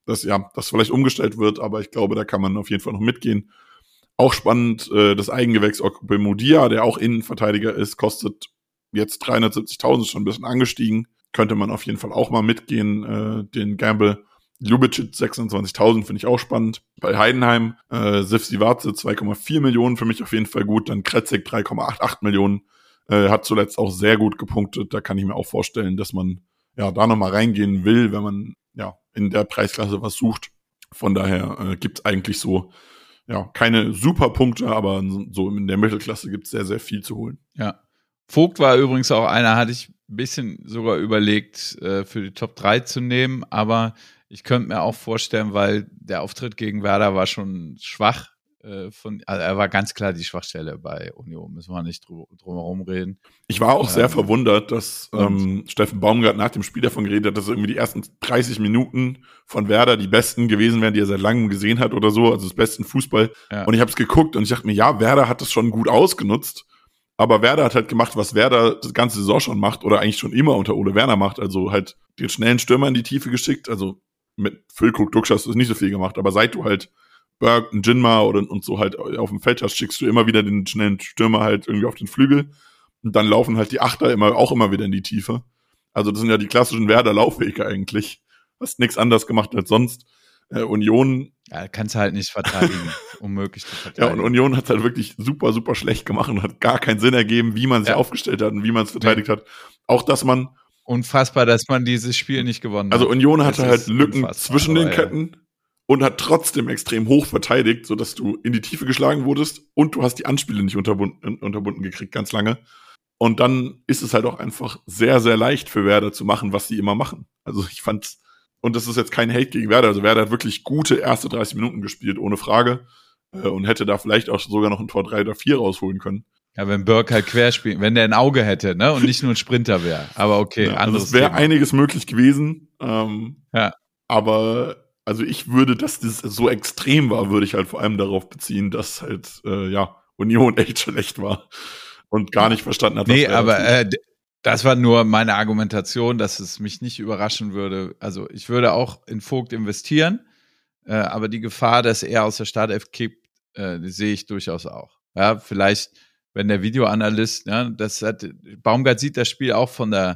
dass ja, das vielleicht umgestellt wird, aber ich glaube, da kann man auf jeden Fall noch mitgehen. Auch spannend, äh, das Eigengewächs Okupemodia, der auch Innenverteidiger ist, kostet jetzt dreihundertsiebzigtausend, schon ein bisschen angestiegen. Könnte man auf jeden Fall auch mal mitgehen, äh, den Gamble. Ljubicic sechsundzwanzigtausend finde ich auch spannend. Bei Heidenheim, äh, Sif Sivace zwei Komma vier Millionen, für mich auf jeden Fall gut. Dann Kretzek drei Komma achtundachtzig Millionen, äh, hat zuletzt auch sehr gut gepunktet. Da kann ich mir auch vorstellen, dass man ja da nochmal reingehen will, wenn man ja in der Preisklasse was sucht. Von daher äh, gibt es eigentlich so ja keine super Punkte, aber so in der Mittelklasse gibt es sehr, sehr viel zu holen. Ja. Vogt war übrigens auch einer, hatte ich ein bisschen sogar überlegt, äh, für die Top drei zu nehmen, aber ich könnte mir auch vorstellen, weil der Auftritt gegen Werder war schon schwach. Äh, von, also er war ganz klar die Schwachstelle bei Union, müssen wir nicht drum, drum herum reden. Ich war auch ähm, sehr verwundert, dass ähm, Steffen Baumgart nach dem Spiel davon geredet hat, dass irgendwie die ersten dreißig Minuten von Werder die besten gewesen wären, die er seit langem gesehen hat oder so, also das besten Fußball. Ja. Und ich habe es geguckt und ich dachte mir, ja, Werder hat das schon gut ausgenutzt. Aber Werder hat halt gemacht, was Werder das ganze Saison schon macht oder eigentlich schon immer unter Ole Werner macht. Also halt den schnellen Stürmer in die Tiefe geschickt. Also mit Füllkrug, Duxch hast du nicht so viel gemacht. Aber seit du halt Berg, einen Jinma oder und so halt auf dem Feld hast, schickst du immer wieder den schnellen Stürmer halt irgendwie auf den Flügel. Und dann laufen halt die Achter immer auch immer wieder in die Tiefe. Also das sind ja die klassischen Werder-Laufwege eigentlich. Hast nichts anderes gemacht als sonst. Äh, Union ja, kannst halt nicht verteidigen, unmöglich zu verteidigen. Ja, und Union hat es halt wirklich super, super schlecht gemacht und hat gar keinen Sinn ergeben, wie man sich ja. aufgestellt hat und wie man es verteidigt nee. hat. Auch, dass man unfassbar, dass man dieses Spiel nicht gewonnen hat. Also Union hatte halt Lücken zwischen den Ketten ja. und hat trotzdem extrem hoch verteidigt, sodass du in die Tiefe geschlagen wurdest und du hast die Anspiele nicht unterbunden, unterbunden gekriegt, ganz lange. Und dann ist es halt auch einfach sehr, sehr leicht für Werder zu machen, was sie immer machen. Also ich fand's, und das ist jetzt kein Hate gegen Werder, also Werder hat wirklich gute erste dreißig Minuten gespielt, ohne Frage, äh, und hätte da vielleicht auch sogar noch ein Tor drei oder vier rausholen können. Ja, wenn Berg halt querspielt, wenn der ein Auge hätte, ne, und nicht nur ein Sprinter wäre. Aber okay, ja, anderes also es wäre einiges möglich gewesen. Ähm, ja. Aber also ich würde, dass das so extrem war, würde ich halt vor allem darauf beziehen, dass halt äh, ja Union echt schlecht war und gar nicht verstanden hat, was Nee, aber äh, das war nur meine Argumentation, dass es mich nicht überraschen würde. Also ich würde auch in Vogt investieren, äh, aber die Gefahr, dass er aus der Startelf kippt, äh, die sehe ich durchaus auch. Ja, vielleicht, wenn der Videoanalyst, ja, das hat, Baumgart sieht das Spiel auch von der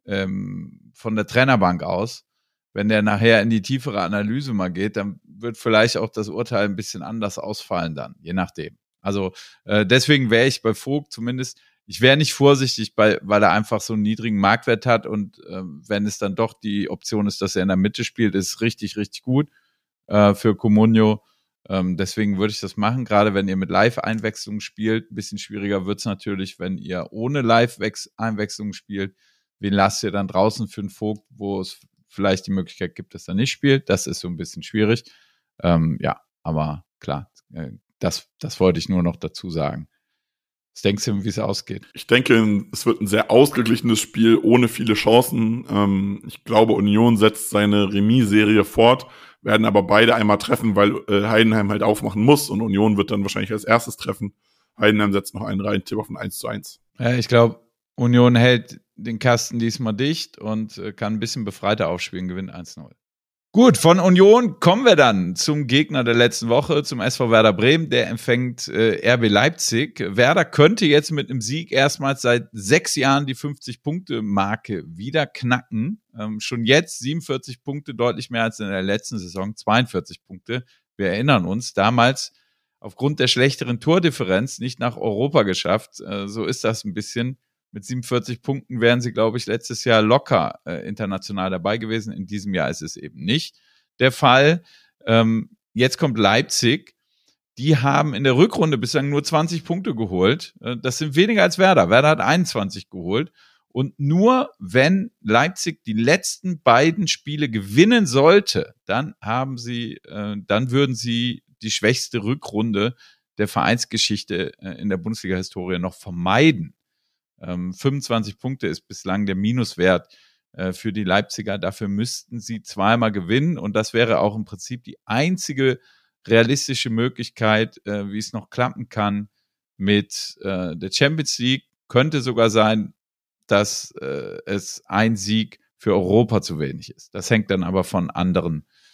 ähm, von der Trainerbank aus. Wenn der nachher in die tiefere Analyse mal geht, dann wird vielleicht auch das Urteil ein bisschen anders ausfallen dann, je nachdem. Also äh, deswegen wäre ich bei Vogt zumindest, ich wäre nicht vorsichtig, bei, weil er einfach so einen niedrigen Marktwert hat und äh, wenn es dann doch die Option ist, dass er in der Mitte spielt, ist es richtig, richtig gut äh, für Comunio. Ähm, deswegen würde ich das machen, gerade wenn ihr mit Live-Einwechslung spielt. Ein bisschen schwieriger wird's natürlich, wenn ihr ohne Live-Einwechslung spielt. Wen lasst ihr dann draußen für einen Vogt, wo es vielleicht die Möglichkeit gibt, dass er nicht spielt? Das ist so ein bisschen schwierig. Ähm, ja, aber klar, äh, das, das wollte ich nur noch dazu sagen. Was denkst du, wie es ausgeht? Ich denke, es wird ein sehr ausgeglichenes Spiel ohne viele Chancen. Ähm, ich glaube, Union setzt seine Remis-Serie fort, werden aber beide einmal treffen, weil äh, Heidenheim halt aufmachen muss und Union wird dann wahrscheinlich als erstes treffen. Heidenheim setzt noch einen rein, Tipp auf ein eins zu eins. Ja, ich glaube, Union hält den Kasten diesmal dicht und äh, kann ein bisschen befreiter aufspielen, gewinnt eins null. Gut, von Union kommen wir dann zum Gegner der letzten Woche, zum S V Werder Bremen. Der empfängt äh, R B Leipzig. Werder könnte jetzt mit einem Sieg erstmals seit sechs Jahren die fünfzig-Punkte-Marke wieder knacken. Ähm, schon jetzt siebenundvierzig Punkte, deutlich mehr als in der letzten Saison, zweiundvierzig Punkte. Wir erinnern uns, damals aufgrund der schlechteren Tordifferenz nicht nach Europa geschafft. Äh, so ist das ein bisschen. Mit siebenundvierzig Punkten wären sie, glaube ich, letztes Jahr locker äh, international dabei gewesen. In diesem Jahr ist es eben nicht der Fall. Ähm, jetzt kommt Leipzig. Die haben in der Rückrunde bislang nur zwanzig Punkte geholt. Äh, das sind weniger als Werder. Werder hat einundzwanzig geholt. Und nur wenn Leipzig die letzten beiden Spiele gewinnen sollte, dann haben sie, äh, dann würden sie die schwächste Rückrunde der Vereinsgeschichte äh, in der Bundesliga-Historie noch vermeiden. Ähm, fünfundzwanzig Punkte ist bislang der Minuswert äh, für die Leipziger. Dafür müssten sie zweimal gewinnen und das wäre auch im Prinzip die einzige realistische Möglichkeit, äh, wie es noch klappen kann mit äh, der Champions League. Könnte sogar sein, dass äh, es ein Sieg für Europa zu wenig ist. Das hängt dann aber von anderen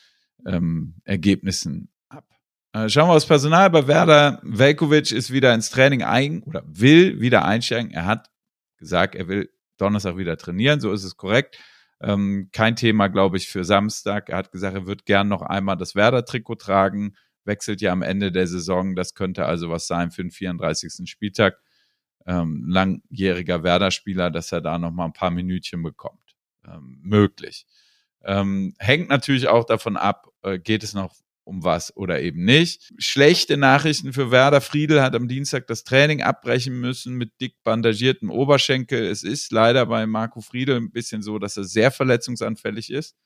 ähm, Ergebnissen ab. Äh, schauen wir aufs Personal bei Werder. Veljković ist wieder ins Training ein oder will wieder einsteigen. Er hat gesagt, er will Donnerstag wieder trainieren, so ist es korrekt. Ähm, kein Thema, glaube ich, für Samstag. Er hat gesagt, er wird gern noch einmal das Werder-Trikot tragen, wechselt ja am Ende der Saison. Das könnte also was sein für den vierunddreißigsten Spieltag. Ähm, langjähriger Werder-Spieler, dass er da noch mal ein paar Minütchen bekommt. Ähm, möglich. Ähm, hängt natürlich auch davon ab, äh, geht es noch um was oder eben nicht. Schlechte Nachrichten für Werder. Friedl hat am Dienstag das Training abbrechen müssen mit dick bandagiertem Oberschenkel. Es ist leider bei Marco Friedl ein bisschen so, dass er sehr verletzungsanfällig ist.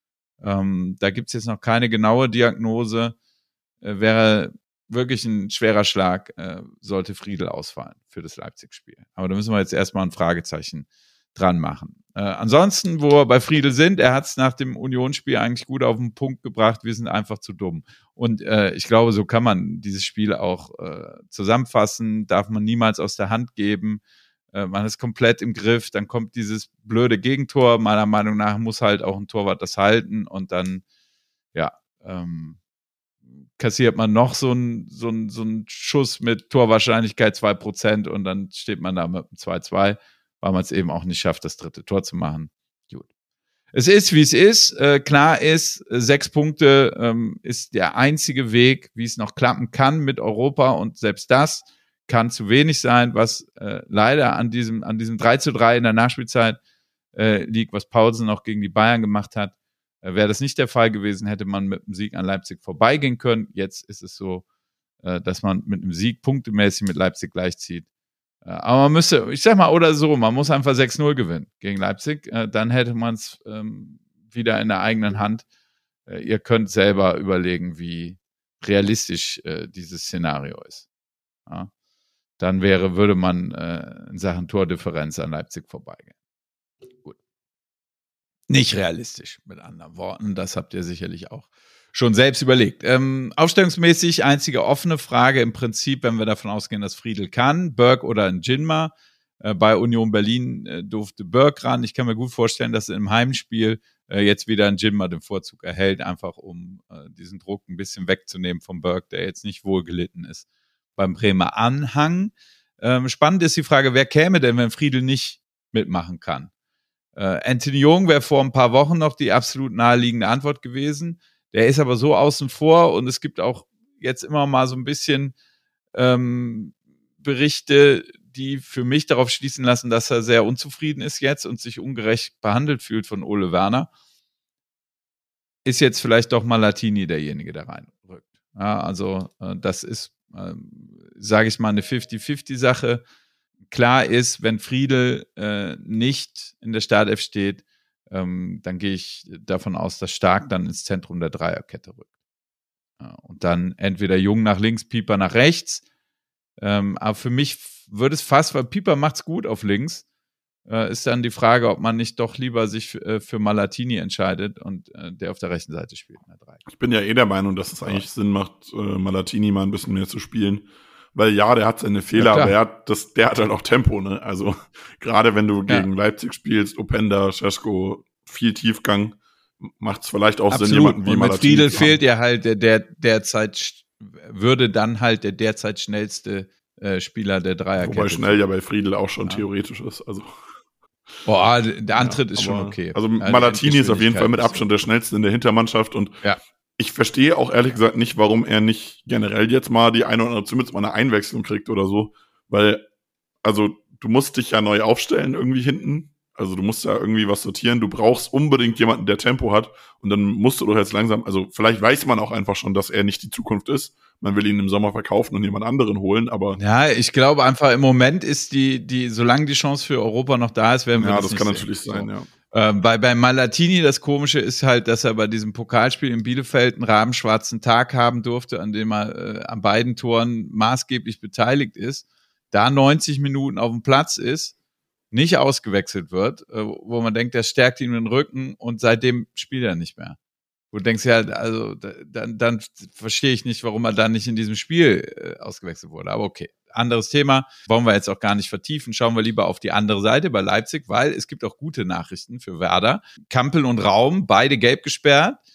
Ähm, da gibt es jetzt noch keine genaue Diagnose. Äh, wäre wirklich ein schwerer Schlag, äh, sollte Friedl ausfallen für das Leipzig-Spiel. Aber da müssen wir jetzt erstmal ein Fragezeichen dran machen. Äh, ansonsten, wo wir bei Friedl sind, er hat es nach dem Unionsspiel eigentlich gut auf den Punkt gebracht, wir sind einfach zu dumm. Und äh, ich glaube, so kann man dieses Spiel auch äh, zusammenfassen, darf man niemals aus der Hand geben. Äh, man ist komplett im Griff, dann kommt dieses blöde Gegentor. Meiner Meinung nach muss halt auch ein Torwart das halten und dann, ja, ähm, kassiert man noch so einen so ein, so ein Schuss mit Torwahrscheinlichkeit zwei Prozent und dann steht man da mit einem zwei zwei, weil man es eben auch nicht schafft, das dritte Tor zu machen. Gut. Es ist, wie es ist. Äh, klar ist, sechs Punkte ähm, ist der einzige Weg, wie es noch klappen kann mit Europa und selbst das kann zu wenig sein, was äh, leider an diesem, an diesem drei zu drei in der Nachspielzeit äh, liegt, was Paulsen noch gegen die Bayern gemacht hat. Äh, wäre das nicht der Fall gewesen, hätte man mit dem Sieg an Leipzig vorbeigehen können. Jetzt ist es so, äh, dass man mit einem Sieg punktemäßig mit Leipzig gleichzieht. Aber man müsste, ich sag mal, oder so, man muss einfach sechs null gewinnen gegen Leipzig. Dann hätte man es ähm, wieder in der eigenen Hand. Ihr könnt selber überlegen, wie realistisch äh, dieses Szenario ist. Ja? Dann wäre, würde man äh, in Sachen Tordifferenz an Leipzig vorbeigehen. Gut. Nicht realistisch, mit anderen Worten. Das habt ihr sicherlich auch schon selbst überlegt. Ähm, aufstellungsmäßig einzige offene Frage im Prinzip, wenn wir davon ausgehen, dass Friedl kann, Burke oder Njinma. Äh, bei Union Berlin äh, durfte Burke ran. Ich kann mir gut vorstellen, dass im Heimspiel äh, jetzt wieder Njinma den Vorzug erhält, einfach um äh, diesen Druck ein bisschen wegzunehmen von Burke, der jetzt nicht wohl gelitten ist beim Bremer Anhang. Ähm, spannend ist die Frage, wer käme denn, wenn Friedl nicht mitmachen kann? Äh, Anthony Jung wäre vor ein paar Wochen noch die absolut naheliegende Antwort gewesen. Der ist aber so außen vor und es gibt auch jetzt immer mal so ein bisschen ähm, Berichte, die für mich darauf schließen lassen, dass er sehr unzufrieden ist jetzt und sich ungerecht behandelt fühlt von Ole Werner. Ist jetzt vielleicht doch mal Latini derjenige, der reinrückt. Ja, also äh, das ist, äh, sage ich mal, eine fünfzig fünfzig Sache. Klar ist, wenn Friedl äh, nicht in der Startelf steht, Ähm, dann gehe ich davon aus, dass Stark dann ins Zentrum der Dreierkette rückt. Ja, und dann entweder Jung nach links, Pieper nach rechts. Ähm, aber für mich würde es fast, weil Pieper macht's gut auf links, äh, ist dann die Frage, ob man nicht doch lieber sich äh, für Malatini entscheidet und äh, der auf der rechten Seite spielt in der Drei. Ich bin ja eh der Meinung, dass es eigentlich Sinn macht, äh, Malatini mal ein bisschen mehr zu spielen. Weil ja, der hat seine Fehler, ja, aber er hat, das, der hat halt auch Tempo, ne? Also gerade wenn du gegen ja. Leipzig spielst, Openda, Šeško, viel Tiefgang, macht es vielleicht auch Absolut. Sinn, jemanden wie und mit Malatini Friedl fehlt ja halt der, der derzeit, würde dann halt der derzeit schnellste äh, Spieler der Dreierkette. Wobei schnell ja bei Friedl auch schon ja. theoretisch ist, also. Boah, der Antritt ja, ist schon okay. Also Malatini ist auf jeden Fall mit Abstand der schnellste in der Hintermannschaft und ja. ich verstehe auch ehrlich gesagt nicht, warum er nicht generell jetzt mal die eine oder andere, zumindest mal eine Einwechslung kriegt oder so, weil, also du musst dich ja neu aufstellen irgendwie hinten, also du musst ja irgendwie was sortieren, du brauchst unbedingt jemanden, der Tempo hat und dann musst du doch jetzt langsam, also vielleicht weiß man auch einfach schon, dass er nicht die Zukunft ist, man will ihn im Sommer verkaufen und jemand anderen holen, aber... Ja, ich glaube einfach im Moment ist die, die solange die Chance für Europa noch da ist, werden wir ja, das das nicht kann sehen. natürlich sein, so. ja. Ähm, bei, bei Malatini, das Komische ist halt, dass er bei diesem Pokalspiel in Bielefeld einen rabenschwarzen Tag haben durfte, an dem er äh, an beiden Toren maßgeblich beteiligt ist, da neunzig Minuten auf dem Platz ist, nicht ausgewechselt wird, äh, wo man denkt, das stärkt ihm den Rücken und seitdem spielt er nicht mehr. Wo du denkst, ja, also dann, dann verstehe ich nicht, warum er dann nicht in diesem Spiel äh, ausgewechselt wurde, aber okay. Anderes Thema, wollen wir jetzt auch gar nicht vertiefen. Schauen wir lieber auf die andere Seite bei Leipzig, weil es gibt auch gute Nachrichten für Werder. Kampel und Raum, beide gelb gesperrt.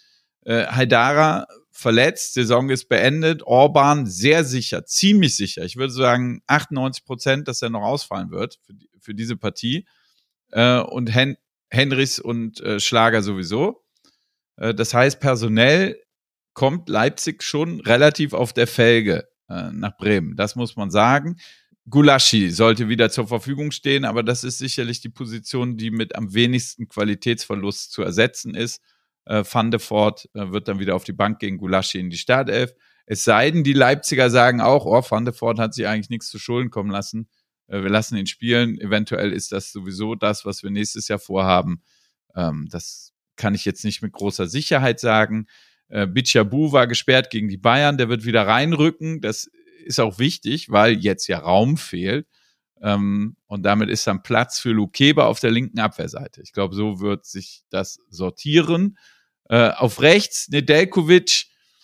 Äh, Haidara verletzt, Saison ist beendet, Orban sehr sicher, ziemlich sicher. Ich würde sagen achtundneunzig Prozent, dass er noch ausfallen wird für, für diese Partie. Äh, und Hen- Henrichs und äh, Schlager sowieso. Äh, das heißt, personell kommt Leipzig schon relativ auf der Felge äh, nach Bremen. Das muss man sagen. Gulaschi sollte wieder zur Verfügung stehen, aber das ist sicherlich die Position, die mit am wenigsten Qualitätsverlust zu ersetzen ist. Äh, Van de Voort äh, wird dann wieder auf die Bank gegen Gulaschi in die Startelf. Es sei denn, die Leipziger sagen auch, oh, Van de Voort hat sich eigentlich nichts zu Schulden kommen lassen. Äh, wir lassen ihn spielen. Eventuell ist das sowieso das, was wir nächstes Jahr vorhaben. Ähm, das kann ich jetzt nicht mit großer Sicherheit sagen. Äh, Bichabou war gesperrt gegen die Bayern. Der wird wieder reinrücken. Das ist auch wichtig, weil jetzt ja Raum fehlt. Ähm, und damit ist dann Platz für Lukeba auf der linken Abwehrseite. Ich glaube, so wird sich das sortieren. Äh, auf rechts Nedeljkovic,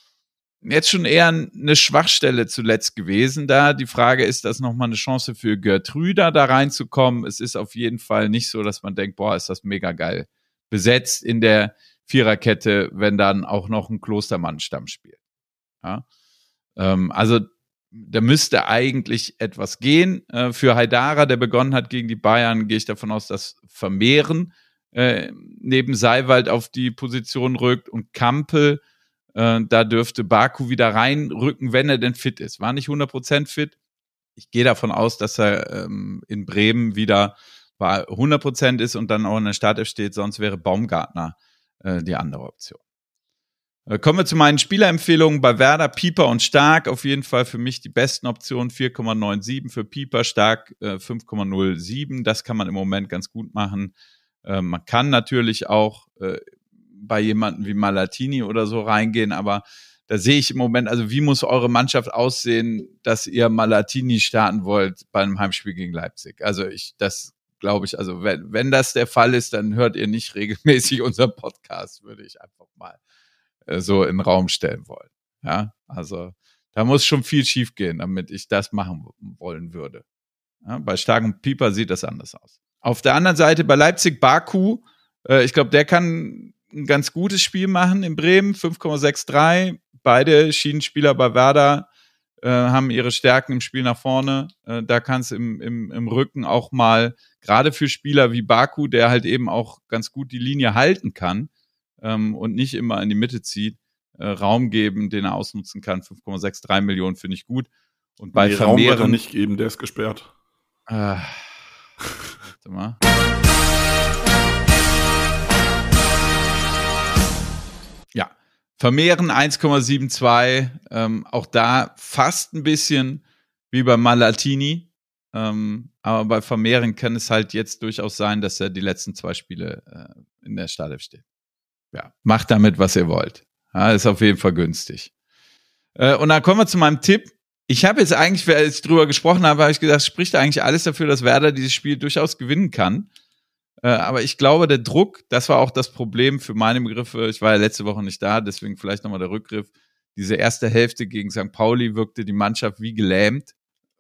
jetzt schon eher eine Schwachstelle zuletzt gewesen. Da die Frage, ist das nochmal eine Chance für Gertrüder da reinzukommen? Es ist auf jeden Fall nicht so, dass man denkt, boah, ist das mega geil besetzt in der Viererkette, wenn dann auch noch ein Klostermann-Stamm spielt. Ja? Ähm, also da müsste eigentlich etwas gehen. Äh, für Haidara, der begonnen hat gegen die Bayern, gehe ich davon aus, dass Vermehren äh, neben Seiwald auf die Position rückt und Kampel, äh, da dürfte Baku wieder reinrücken, wenn er denn fit ist. War nicht hundert Prozent fit. Ich gehe davon aus, dass er ähm, in Bremen wieder bei hundert Prozent ist und dann auch in der Startelf steht, sonst wäre Baumgartner äh, die andere Option. Äh, kommen wir zu meinen Spielerempfehlungen. Bei Werder, Pieper und Stark auf jeden Fall für mich die besten Optionen. vier Komma siebenundneunzig für Pieper, Stark äh, fünf Komma null sieben. Das kann man im Moment ganz gut machen. Äh, man kann natürlich auch äh, bei jemandem wie Malatini oder so reingehen, aber da sehe ich im Moment, also wie muss eure Mannschaft aussehen, dass ihr Malatini starten wollt bei einem Heimspiel gegen Leipzig? Also ich, das glaube ich, also wenn, wenn das der Fall ist, dann hört ihr nicht regelmäßig unseren Podcast, würde ich einfach mal äh, so in den Raum stellen wollen. Ja, also da muss schon viel schief gehen, damit ich das machen wollen würde. Ja, bei Stark und Pieper sieht das anders aus. Auf der anderen Seite bei Leipzig Baku, äh, ich glaube, der kann ein ganz gutes Spiel machen in Bremen, fünf Komma dreiundsechzig. Beide Schienenspieler bei Werder äh, haben ihre Stärken im Spiel nach vorne. Äh, da kann es im, im, im Rücken auch mal, gerade für Spieler wie Baku, der halt eben auch ganz gut die Linie halten kann ähm, und nicht immer in die Mitte zieht, äh, Raum geben, den er ausnutzen kann. fünf Komma dreiundsechzig Millionen finde ich gut. Und bei nee, Vermehren, Raum wird er nicht geben, der ist gesperrt. Äh, warte mal. Ja, Vermehren eins Komma zweiundsiebzig, ähm, auch da fast ein bisschen wie bei Malatini, ähm, aber bei Vermehren kann es halt jetzt durchaus sein, dass er die letzten zwei Spiele äh, in der Startelf steht. Ja, macht damit, was ihr wollt. Ja, ist auf jeden Fall günstig. Äh, und dann kommen wir zu meinem Tipp. Ich habe jetzt eigentlich, als ich drüber gesprochen habe, habe ich gesagt, spricht eigentlich alles dafür, dass Werder dieses Spiel durchaus gewinnen kann. Äh, aber ich glaube, der Druck, das war auch das Problem für meine Begriffe. Ich war ja letzte Woche nicht da, deswegen vielleicht nochmal der Rückgriff. Diese erste Hälfte gegen Sankt Pauli wirkte die Mannschaft wie gelähmt.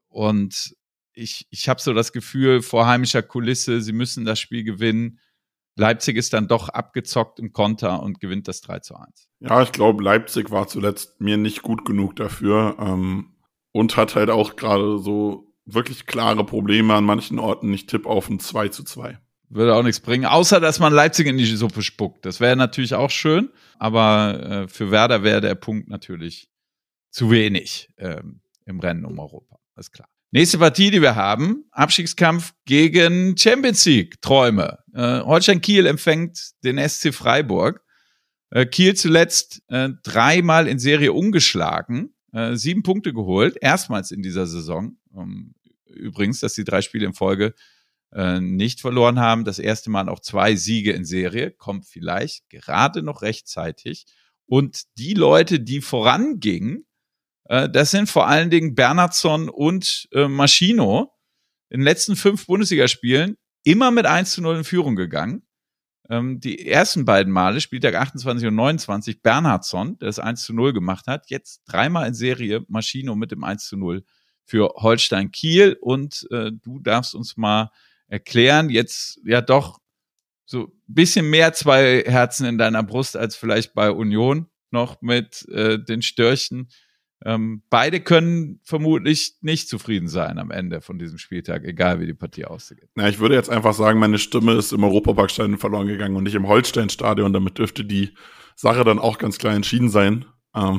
Und ich, ich habe so das Gefühl, vor heimischer Kulisse, sie müssen das Spiel gewinnen. Leipzig ist dann doch abgezockt im Konter und gewinnt das drei zu eins. Ja, ich glaube, Leipzig war zuletzt mir nicht gut genug dafür ähm, und hat halt auch gerade so wirklich klare Probleme an manchen Orten. Ich tippe auf ein zwei zu zwei. Würde auch nichts bringen, außer dass man Leipzig in die Suppe spuckt. Das wäre natürlich auch schön, aber äh, für Werder wäre der Punkt natürlich zu wenig ähm, im Rennen um Europa. Das ist klar. Nächste Partie, die wir haben, Abstiegskampf gegen Champions League Träume. Äh, Holstein Kiel empfängt den S C Freiburg. Äh, Kiel zuletzt äh, dreimal in Serie ungeschlagen, äh, sieben Punkte geholt, erstmals in dieser Saison. Ähm, übrigens, dass die drei Spiele in Folge äh, nicht verloren haben. Das erste Mal auch zwei Siege in Serie, kommt vielleicht gerade noch rechtzeitig. Und die Leute, die vorangingen, das sind vor allen Dingen Bernhardsson und äh, Maschino in den letzten fünf Bundesligaspielen immer mit eins zu null in Führung gegangen. Ähm, die ersten beiden Male, Spieltag achtundzwanzig und neunundzwanzig, Bernhardsson, der das eins zu null gemacht hat. Jetzt dreimal in Serie Maschino mit dem eins zu null für Holstein Kiel. Und äh, du darfst uns mal erklären, jetzt ja doch so ein bisschen mehr zwei Herzen in deiner Brust als vielleicht bei Union. noch mit äh, den Störchen. Ähm, beide können vermutlich nicht zufrieden sein am Ende von diesem Spieltag, egal wie die Partie ausgeht. Na, ich würde jetzt einfach sagen, meine Stimme ist im Europaparkstadion verloren gegangen und nicht im Holstein-Stadion. Damit dürfte die Sache dann auch ganz klar entschieden sein. Ähm,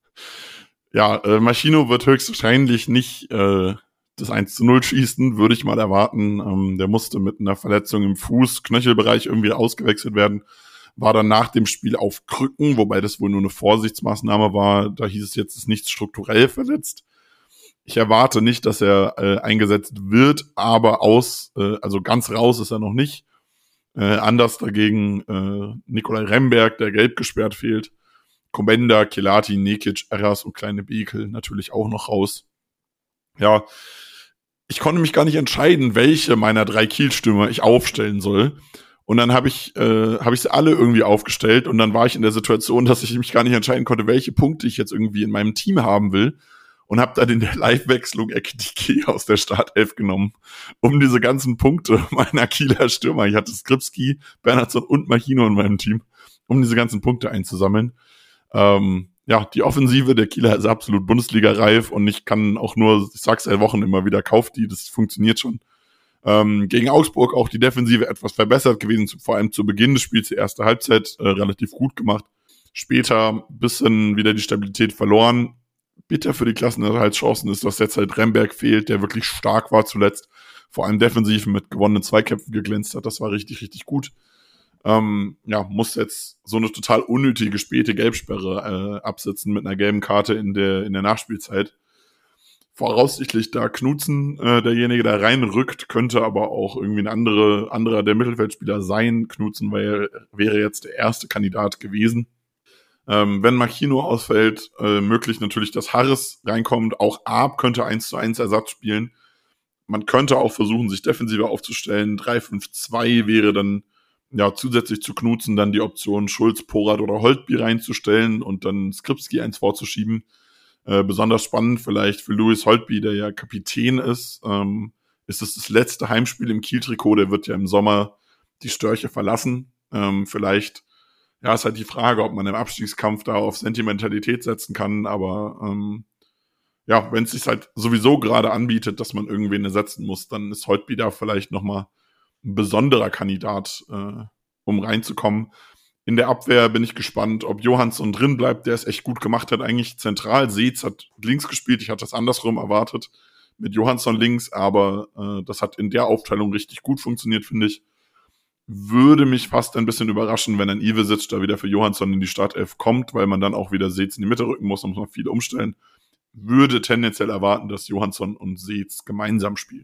ja, äh, Machino wird höchstwahrscheinlich nicht äh, das eins zu null schießen, würde ich mal erwarten. Ähm, der musste mit einer Verletzung im Fuß-Knöchelbereich irgendwie ausgewechselt werden. War dann nach dem Spiel auf Krücken, wobei das wohl nur eine Vorsichtsmaßnahme war. Da hieß es jetzt, ist nichts strukturell verletzt. Ich erwarte nicht, dass er äh, eingesetzt wird, aber aus, äh, also ganz raus ist er noch nicht. Äh, anders dagegen äh, Nikolai Remberg, der gelb gesperrt fehlt. Komenda, Kelati, Nekic, Eras und Kleine Bekel natürlich auch noch raus. Ja, ich konnte mich gar nicht entscheiden, welche meiner drei Kiel-Stürmer ich aufstellen soll. Und dann habe ich äh, habe ich sie alle irgendwie aufgestellt und dann war ich in der Situation, dass ich mich gar nicht entscheiden konnte, welche Punkte ich jetzt irgendwie in meinem Team haben will und habe dann in der Live-Wechslung Ekitike aus der Startelf genommen, um diese ganzen Punkte meiner Kieler Stürmer, ich hatte Skripski, Bernhardsson und Machino in meinem Team, um diese ganzen Punkte einzusammeln. Ähm, ja, die Offensive der Kieler ist absolut Bundesliga-reif und ich kann auch nur, ich sag's seit Wochen immer wieder, kauft die, das funktioniert schon. Ähm, gegen Augsburg auch die Defensive etwas verbessert gewesen, zu, vor allem zu Beginn des Spiels, die erste Halbzeit äh, relativ gut gemacht. Später ein bisschen wieder die Stabilität verloren. Bitter für die Klassenerhaltschancen ist, dass jetzt halt Remberg fehlt, der wirklich stark war zuletzt. Vor allem defensiv mit gewonnenen Zweikämpfen geglänzt hat. Das war richtig, richtig gut. Ähm, ja, muss jetzt so eine total unnötige späte Gelbsperre äh, absitzen mit einer gelben Karte in der, in der Nachspielzeit. Voraussichtlich da Knutzen, äh, derjenige, der reinrückt, könnte aber auch irgendwie ein andere, anderer der Mittelfeldspieler sein. Knutzen wär, wäre jetzt der erste Kandidat gewesen. Ähm, wenn Machino ausfällt, äh, möglich natürlich, dass Harris reinkommt. Auch Arp könnte eins zu eins Ersatz spielen. Man könnte auch versuchen, sich defensiver aufzustellen. drei fünf zwei wäre dann ja zusätzlich zu Knutzen dann die Option, Schulz, Porat oder Holtby reinzustellen und dann Skripski eins vorzuschieben. Äh, besonders spannend vielleicht für Louis Holtby, der ja Kapitän ist, ähm, ist es das letzte Heimspiel im Kiel-Trikot, der wird ja im Sommer die Störche verlassen. Ähm, vielleicht, ja, ist halt die Frage, ob man im Abstiegskampf da auf Sentimentalität setzen kann, aber ähm, ja, wenn es sich halt sowieso gerade anbietet, dass man irgendwen ersetzen muss, dann ist Holtby da vielleicht nochmal ein besonderer Kandidat, äh, um reinzukommen. In der Abwehr bin ich gespannt, ob Johansson drin bleibt, der es echt gut gemacht hat, eigentlich zentral. Seetz hat links gespielt, ich hatte das andersrum erwartet, mit Johansson links, aber äh, das hat in der Aufteilung richtig gut funktioniert, finde ich. Würde mich fast ein bisschen überraschen, wenn ein Ivesic da wieder für Johansson in die Startelf kommt, weil man dann auch wieder Seetz in die Mitte rücken muss, da muss man viel umstellen. Würde tendenziell erwarten, dass Johansson und Seetz gemeinsam spielen.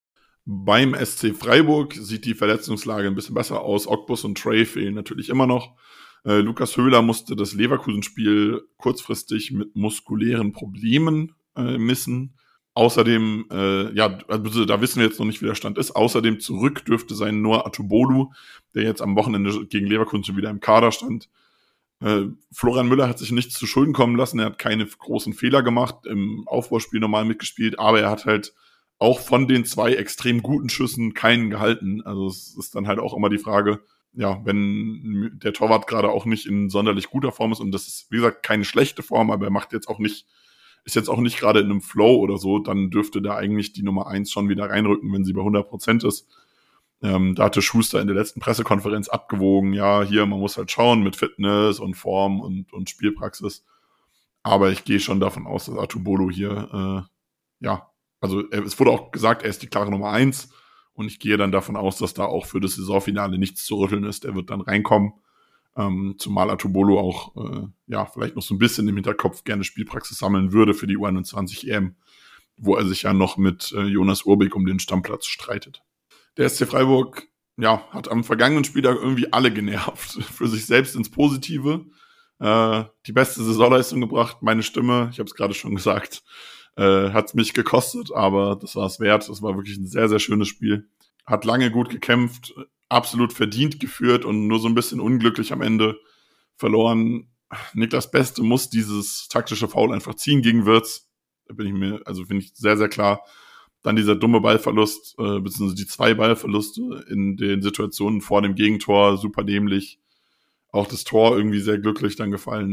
Beim S C Freiburg sieht die Verletzungslage ein bisschen besser aus. Ogbus und Trey fehlen natürlich immer noch. Äh, Lukas Höhler musste das Leverkusen-Spiel kurzfristig mit muskulären Problemen äh, missen. Außerdem, äh, ja, also da wissen wir jetzt noch nicht, wie der Stand ist. Außerdem zurück dürfte sein Noah Atubolu, der jetzt am Wochenende gegen Leverkusen schon wieder im Kader stand. Äh, Florian Müller hat sich nichts zu Schulden kommen lassen. Er hat keine großen Fehler gemacht, im Aufbauspiel normal mitgespielt, aber er hat halt auch von den zwei extrem guten Schüssen keinen gehalten. Also es ist dann halt auch immer die Frage, ja, wenn der Torwart gerade auch nicht in sonderlich guter Form ist, und das ist, wie gesagt, keine schlechte Form, aber er macht jetzt auch nicht, ist jetzt auch nicht gerade in einem Flow oder so, dann dürfte da eigentlich die Nummer eins schon wieder reinrücken, wenn sie bei hundert Prozent ist. Ähm, da hatte Schuster in der letzten Pressekonferenz abgewogen, ja, hier, man muss halt schauen mit Fitness und Form und, und Spielpraxis. Aber ich gehe schon davon aus, dass Atubolo hier, äh, ja, also es wurde auch gesagt, er ist die klare Nummer eins und ich gehe dann davon aus, dass da auch für das Saisonfinale nichts zu rütteln ist. Er wird dann reinkommen, ähm, zumal Atubolo auch äh, ja vielleicht noch so ein bisschen im Hinterkopf gerne Spielpraxis sammeln würde für die U einundzwanzig E M, wo er sich ja noch mit äh, Jonas Urbik um den Stammplatz streitet. Der S C Freiburg ja, hat am vergangenen Spieltag irgendwie alle genervt, für sich selbst ins Positive. Äh, die beste Saisonleistung gebracht, meine Stimme, ich habe es gerade schon gesagt, Äh, hat mich gekostet, aber das war es wert. Das war wirklich ein sehr, sehr schönes Spiel. Hat lange gut gekämpft, absolut verdient geführt und nur so ein bisschen unglücklich am Ende verloren. Niklas Beste muss dieses taktische Foul einfach ziehen gegen Wirtz. Da bin ich mir, also finde ich sehr, sehr klar. Dann dieser dumme Ballverlust, äh, beziehungsweise die zwei Ballverluste in den Situationen vor dem Gegentor, super dämlich. Auch das Tor irgendwie sehr glücklich dann gefallen.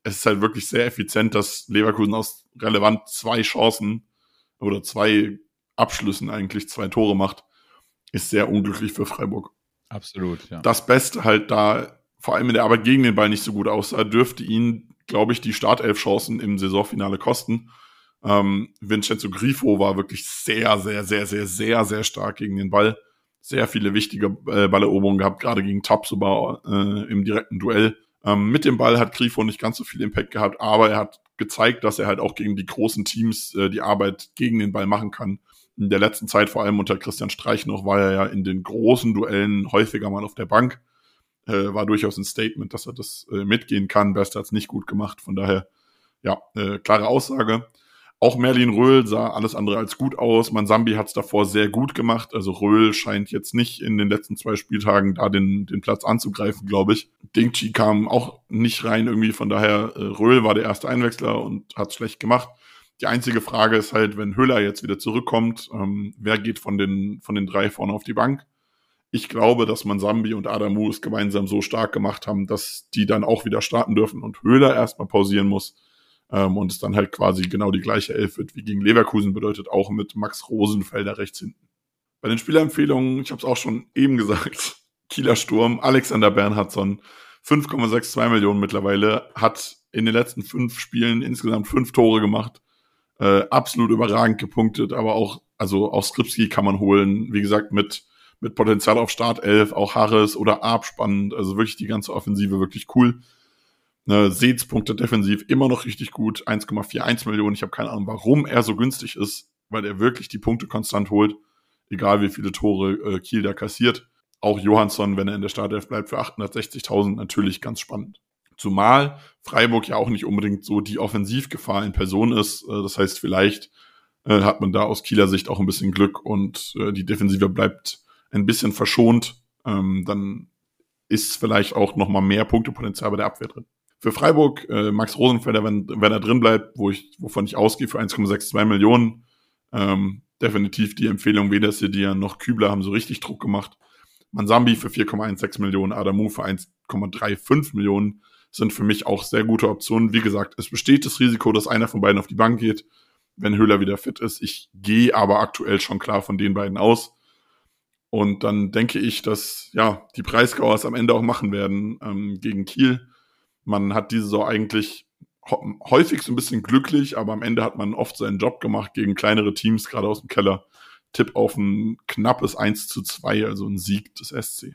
es ist halt wirklich sehr effizient, dass Leverkusen aus relevant zwei Chancen oder zwei Abschlüssen eigentlich zwei Tore macht, ist sehr unglücklich für Freiburg. Absolut, ja. Das Beste halt da, vor allem in der Arbeit gegen den Ball nicht so gut aussah, dürfte ihn, glaube ich, die Startelf-Chancen im Saisonfinale kosten. Ähm, Vincenzo Grifo war wirklich sehr, sehr, sehr, sehr, sehr, sehr stark gegen den Ball. Sehr viele wichtige äh, Balleroberungen gehabt, gerade gegen Tabsoba äh, im direkten Duell. Ähm, mit dem Ball hat Grifo nicht ganz so viel Impact gehabt, aber er hat gezeigt, dass er halt auch gegen die großen Teams äh, die Arbeit gegen den Ball machen kann. In der letzten Zeit, vor allem unter Christian Streich noch, war er ja in den großen Duellen häufiger mal auf der Bank. Äh, war durchaus ein Statement, dass er das äh, mitgehen kann. Best hat es nicht gut gemacht, von daher, ja, äh, klare Aussage. Auch Merlin Röhl sah alles andere als gut aus. Mansambi hat es davor sehr gut gemacht. Also Röhl scheint jetzt nicht in den letzten zwei Spieltagen da den, den Platz anzugreifen, glaube ich. Dingchi kam auch nicht rein irgendwie. Von daher, äh, Röhl war der erste Einwechsler und hat es schlecht gemacht. Die einzige Frage ist halt, wenn Höller jetzt wieder zurückkommt, ähm, wer geht von den, von den drei vorne auf die Bank? Ich glaube, dass Mansambi und Adamu es gemeinsam so stark gemacht haben, dass die dann auch wieder starten dürfen und Höller erstmal pausieren muss. Ähm, und es dann halt quasi genau die gleiche Elf wird wie gegen Leverkusen, bedeutet auch mit Max Rosenfelder rechts hinten. Bei den Spielerempfehlungen, ich habe es auch schon eben gesagt, Kieler Sturm, Alexander Bernhardsson, fünf Komma zweiundsechzig Millionen mittlerweile, hat in den letzten fünf Spielen insgesamt fünf Tore gemacht, äh, absolut überragend gepunktet, aber auch, also auch Skripski kann man holen, wie gesagt, mit mit Potenzial auf Startelf, auch Harris oder Arp spannend, also wirklich die ganze Offensive wirklich cool. Ne, Seetz punktet defensiv immer noch richtig gut, eins Komma einundvierzig Millionen. Ich habe keine Ahnung, warum er so günstig ist, weil er wirklich die Punkte konstant holt, egal wie viele Tore äh, Kiel da kassiert. Auch Johansson, wenn er in der Startelf bleibt, für achthundertsechzigtausend natürlich ganz spannend. Zumal Freiburg ja auch nicht unbedingt so die Offensivgefahr in Person ist. Äh, das heißt, vielleicht äh, hat man da aus Kieler Sicht auch ein bisschen Glück und äh, die Defensive bleibt ein bisschen verschont. Ähm, dann ist vielleicht auch noch mal mehr Punktepotenzial bei der Abwehr drin. Für Freiburg, äh, Max Rosenfelder, wenn, wenn er drin bleibt, wo ich, wovon ich ausgehe, für eins Komma zweiundsechzig Millionen, ähm, definitiv die Empfehlung, weder Sidia noch Kübler haben so richtig Druck gemacht. Mansambi für vier Komma sechzehn Millionen, Adamu für eins Komma fünfunddreißig Millionen sind für mich auch sehr gute Optionen. Wie gesagt, es besteht das Risiko, dass einer von beiden auf die Bank geht, wenn Höhler wieder fit ist. Ich gehe aber aktuell schon klar von den beiden aus. Und dann denke ich, dass ja die Breisgauer es am Ende auch machen werden ähm, gegen Kiel. Man hat diese Saison eigentlich häufig so ein bisschen glücklich, aber am Ende hat man oft seinen Job gemacht gegen kleinere Teams, gerade aus dem Keller. Tipp auf ein knappes eins zu zwei, also ein Sieg des S C.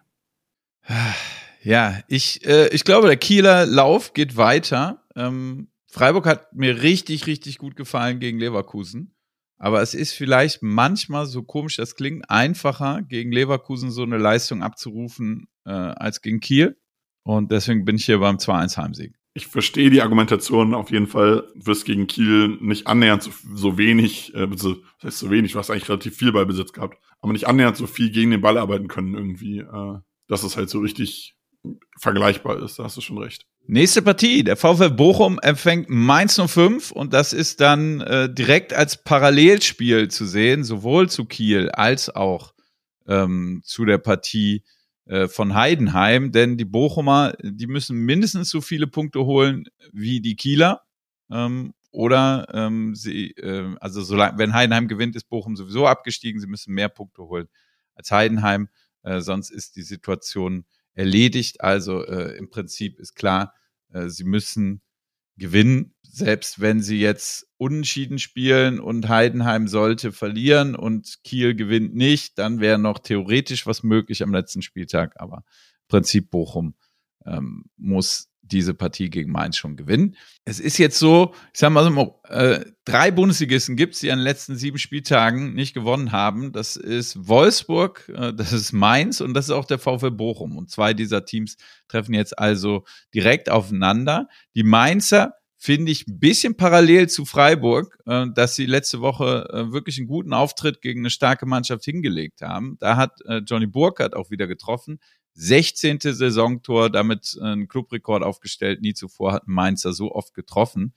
Ja, ich, äh, ich glaube, der Kieler Lauf geht weiter. Ähm, Freiburg hat mir richtig, richtig gut gefallen gegen Leverkusen. Aber es ist vielleicht manchmal, so komisch das klingt, einfacher, gegen Leverkusen so eine Leistung abzurufen äh, als gegen Kiel. Und deswegen bin ich hier beim zwei eins Heimsieg. Ich verstehe die Argumentation auf jeden Fall. Du wirst gegen Kiel nicht annähernd so, so wenig, äh, das heißt so wenig, du hast eigentlich relativ viel Ballbesitz gehabt, aber nicht annähernd so viel gegen den Ball arbeiten können irgendwie, äh, dass es halt so richtig vergleichbar ist. Da hast du schon recht. Nächste Partie, der VfL Bochum empfängt Mainz null fünf und das ist dann äh, direkt als Parallelspiel zu sehen, sowohl zu Kiel als auch ähm, zu der Partie äh, von Heidenheim, denn die Bochumer, die müssen mindestens so viele Punkte holen wie die Kieler ähm, oder ähm, sie, äh, also solange, wenn Heidenheim gewinnt, ist Bochum sowieso abgestiegen, sie müssen mehr Punkte holen als Heidenheim, äh, sonst ist die Situation erledigt. Also äh, im Prinzip ist klar, äh, sie müssen gewinnen, selbst wenn sie jetzt unentschieden spielen und Heidenheim sollte verlieren und Kiel gewinnt nicht, dann wäre noch theoretisch was möglich am letzten Spieltag, aber im Prinzip Bochum ähm, muss diese Partie gegen Mainz schon gewinnen. Es ist jetzt so, ich sag mal so, äh, drei Bundesligisten gibt es, die an den letzten sieben Spieltagen nicht gewonnen haben. Das ist Wolfsburg, äh, das ist Mainz und das ist auch der VfL Bochum. Und zwei dieser Teams treffen jetzt also direkt aufeinander. Die Mainzer finde ich ein bisschen parallel zu Freiburg, äh, dass sie letzte Woche äh, wirklich einen guten Auftritt gegen eine starke Mannschaft hingelegt haben. Da hat äh, Johnny Burkhardt auch wieder getroffen. sechzehnte Saisontor, damit einen Clubrekord aufgestellt. Nie zuvor hat ein Mainzer so oft getroffen.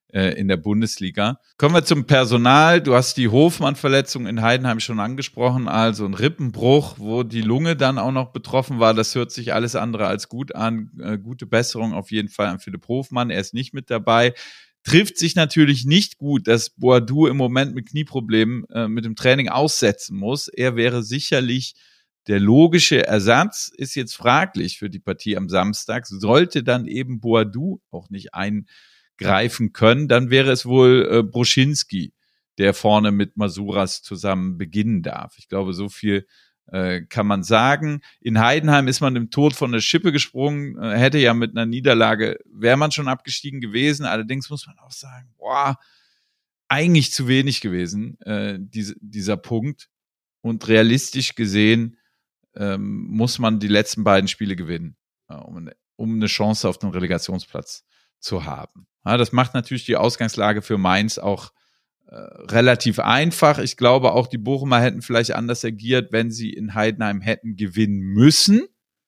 äh, in der Bundesliga. Kommen wir zum Personal. Du hast die Hofmann-Verletzung in Heidenheim schon angesprochen, also ein Rippenbruch, wo die Lunge dann auch noch betroffen war. Das hört sich alles andere als gut an. Äh, gute Besserung auf jeden Fall an Philipp Hofmann. Er ist nicht mit dabei. Trifft sich natürlich nicht gut, dass Boadou im Moment mit Knieproblemen äh, mit dem Training aussetzen muss. Er wäre sicherlich der logische Ersatz, ist jetzt fraglich für die Partie am Samstag. Sollte dann eben Boadou auch nicht eingreifen können, dann wäre es wohl äh, Broschinski, der vorne mit Masuras zusammen beginnen darf. Ich glaube, so viel äh, kann man sagen. In Heidenheim ist man dem Tod von der Schippe gesprungen, äh, hätte ja mit einer Niederlage, wäre man schon abgestiegen gewesen. Allerdings muss man auch sagen, boah, eigentlich zu wenig gewesen, äh, diese, dieser Punkt. Und realistisch gesehen ähm, muss man die letzten beiden Spiele gewinnen, äh, um, um eine Chance auf den Relegationsplatz zu haben. Ja, das macht natürlich die Ausgangslage für Mainz auch äh, relativ einfach. Ich glaube, auch die Bochumer hätten vielleicht anders agiert, wenn sie in Heidenheim hätten gewinnen müssen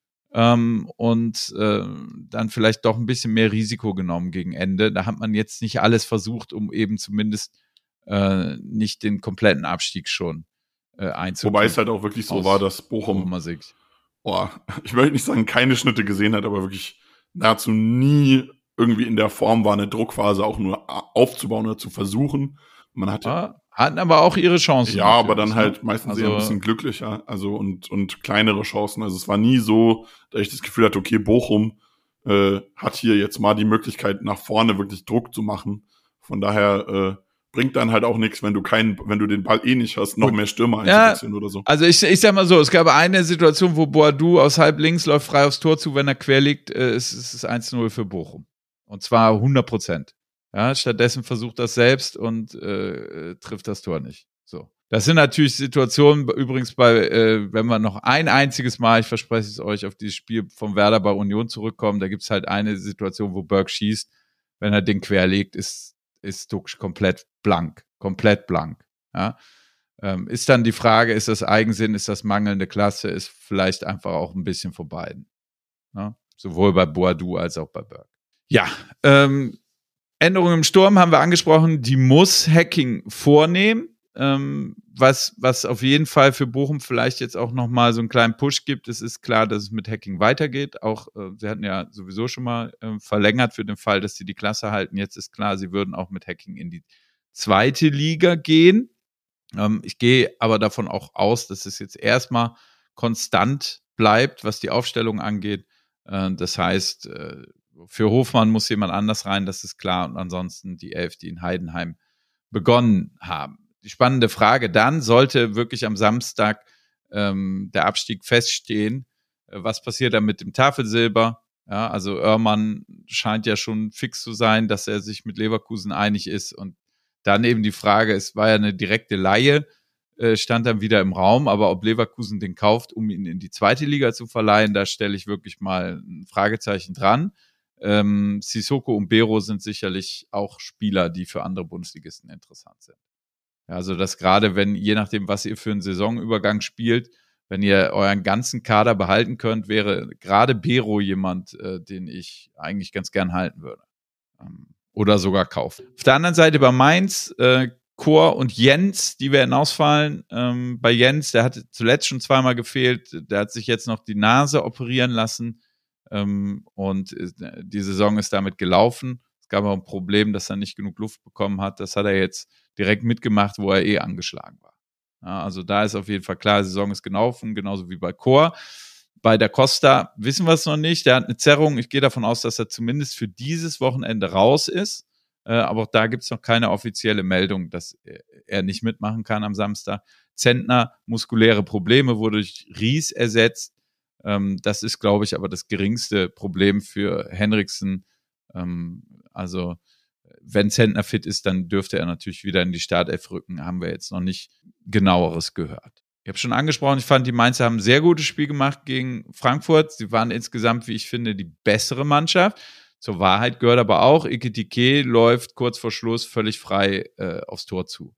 ähm, und äh, dann vielleicht doch ein bisschen mehr Risiko genommen gegen Ende. Da hat man jetzt nicht alles versucht, um eben zumindest äh, nicht den kompletten Abstieg schon einzugehen. Wobei es halt auch wirklich so war, dass Bochum, boah, ich möchte nicht sagen, keine Schnitte gesehen hat, aber wirklich nahezu nie irgendwie in der Form war, eine Druckphase auch nur aufzubauen oder zu versuchen. Man hatte, ja, hatten aber auch ihre Chancen. Ja, aber dann halt meistens also, eher ein bisschen glücklicher, also und, und kleinere Chancen. Also es war nie so, dass ich das Gefühl hatte, okay, Bochum äh, hat hier jetzt mal die Möglichkeit, nach vorne wirklich Druck zu machen. Von daher äh, bringt dann halt auch nichts, wenn du keinen, wenn du den Ball eh nicht hast, noch mehr Stürmer einzuwechseln ja, oder so. Also ich, ich sag mal so, es gab eine Situation, wo Boadou aus halb links läuft frei aufs Tor zu, wenn er quer liegt, äh, ist es eins zu null für Bochum. Und zwar hundert Prozent. Ja, stattdessen versucht das selbst und äh, trifft das Tor nicht. So. Das sind natürlich Situationen, übrigens bei, äh, wenn wir noch ein einziges Mal, ich verspreche es euch, auf dieses Spiel vom Werder bei Union zurückkommen, da gibt's halt eine Situation, wo Berg schießt, wenn er den quer legt, ist ist Duxch komplett blank, komplett blank. Ja? Ähm, ist dann die Frage, ist das Eigensinn, ist das mangelnde Klasse, ist vielleicht einfach auch ein bisschen von beiden. Ja? Sowohl bei Boadou als auch bei Berg. Ja, ähm, Änderungen im Sturm haben wir angesprochen, die muss Hacking vornehmen, ähm, was, was auf jeden Fall für Bochum vielleicht jetzt auch nochmal so einen kleinen Push gibt. Es ist klar, dass es mit Hacking weitergeht. Auch, äh, sie hatten ja sowieso schon mal äh, verlängert für den Fall, dass sie die Klasse halten. Jetzt ist klar, sie würden auch mit Hacking in die zweite Liga gehen. Ähm, ich gehe aber davon auch aus, dass es jetzt erstmal konstant bleibt, was die Aufstellung angeht. Äh, das heißt, äh, für Hofmann muss jemand anders rein, das ist klar. Und ansonsten die Elf, die in Heidenheim begonnen haben. Die spannende Frage dann, sollte wirklich am Samstag ähm, der Abstieg feststehen, äh, was passiert dann mit dem Tafelsilber? Ja, also Oermann scheint ja schon fix zu sein, dass er sich mit Leverkusen einig ist. Und dann eben die Frage, es war ja eine direkte Leihe, äh, stand dann wieder im Raum, aber ob Leverkusen den kauft, um ihn in die zweite Liga zu verleihen, da stelle ich wirklich mal ein Fragezeichen dran. Ähm, Sissoko und Bero sind sicherlich auch Spieler, die für andere Bundesligisten interessant sind. Ja, also das gerade, wenn, je nachdem, was ihr für einen Saisonübergang spielt, wenn ihr euren ganzen Kader behalten könnt, wäre gerade Bero jemand, äh, den ich eigentlich ganz gern halten würde. Ähm, oder sogar kaufen. Auf der anderen Seite bei Mainz, äh, Chor und Jens, die werden ausfallen. Ähm, bei Jens, der hat zuletzt schon zweimal gefehlt, der hat sich jetzt noch die Nase operieren lassen. Ähm, und äh, die Saison ist damit gelaufen. Es gab auch ein Problem, dass er nicht genug Luft bekommen hat. Das hat er jetzt direkt mitgemacht, wo er eh angeschlagen war. Ja, also da ist auf jeden Fall klar, die Saison ist gelaufen, genauso wie bei Chor. Bei der Costa wissen wir es noch nicht. Der hat eine Zerrung. Ich gehe davon aus, dass er zumindest für dieses Wochenende raus ist. Äh, aber auch da gibt es noch keine offizielle Meldung, dass er nicht mitmachen kann am Samstag. Zentner, muskuläre Probleme, wurde durch Ries ersetzt. Ähm, das ist, glaube ich, aber das geringste Problem für Henriksen. Ähm, also wenn Zentner fit ist, dann dürfte er natürlich wieder in die Startelf rücken. Haben wir jetzt noch nicht genaueres gehört. Ich habe schon angesprochen, ich fand, die Mainzer haben ein sehr gutes Spiel gemacht gegen Frankfurt. Sie waren insgesamt, wie ich finde, die bessere Mannschaft. Zur Wahrheit gehört aber auch, Ekitike läuft kurz vor Schluss völlig frei äh, aufs Tor zu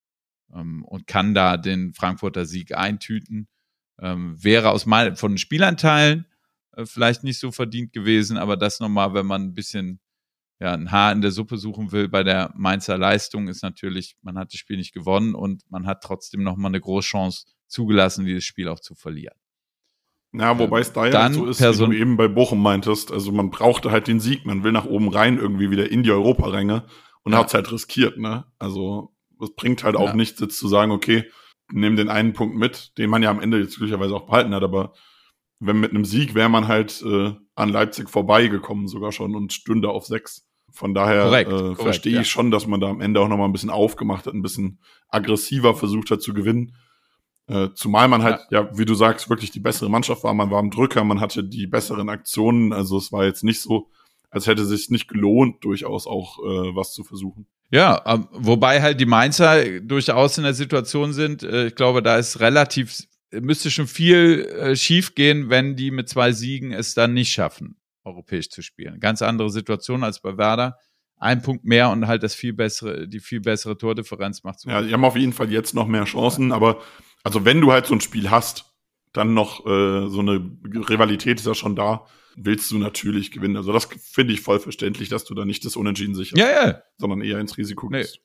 ähm, und kann da den Frankfurter Sieg eintüten. Ähm, wäre aus meinen, von den Spielanteilen äh, vielleicht nicht so verdient gewesen, aber das nochmal, wenn man ein bisschen ja, ein Haar in der Suppe suchen will bei der Mainzer Leistung, ist natürlich, man hat das Spiel nicht gewonnen und man hat trotzdem nochmal eine große Chance zugelassen, dieses Spiel auch zu verlieren. Ja, wobei es da ja so ist, Person- wie du eben bei Bochum meintest. Also man brauchte halt den Sieg, man will nach oben rein irgendwie wieder in die Europaränge und Ja. hat es halt riskiert, ne? Also es bringt halt auch Ja. nichts, jetzt zu sagen, okay, nimm den einen Punkt mit, den man ja am Ende jetzt glücklicherweise auch behalten hat, aber wenn mit einem Sieg wäre man halt äh, an Leipzig vorbeigekommen sogar schon und stünde auf sechs. Von daher Korrekt, äh, korrekt, verstehe ja. ich schon, dass man da am Ende auch nochmal ein bisschen aufgemacht hat, ein bisschen aggressiver versucht hat zu gewinnen. Äh, zumal man halt, ja. ja, wie du sagst, wirklich die bessere Mannschaft war. Man war am Drücker, man hatte die besseren Aktionen. Also es war jetzt nicht so, als hätte es sich nicht gelohnt, durchaus auch äh, was zu versuchen. Ja, ähm, wobei halt die Mainzer durchaus in der Situation sind. Äh, ich glaube, da ist relativ, müsste schon viel äh, schief gehen, wenn die mit zwei Siegen es dann nicht schaffen, europäisch zu spielen. Ganz andere Situation als bei Werder. Ein Punkt mehr und halt das viel bessere, die viel bessere Tordifferenz macht. Ja, die haben auf jeden Fall jetzt noch mehr Chancen, aber also wenn du halt so ein Spiel hast, dann noch äh, so eine Rivalität ist ja schon da, willst du natürlich gewinnen. Also das finde ich voll verständlich, dass du da nicht das Unentschieden sicherst, Ja, ja. sondern eher ins Risiko Nee. gehst.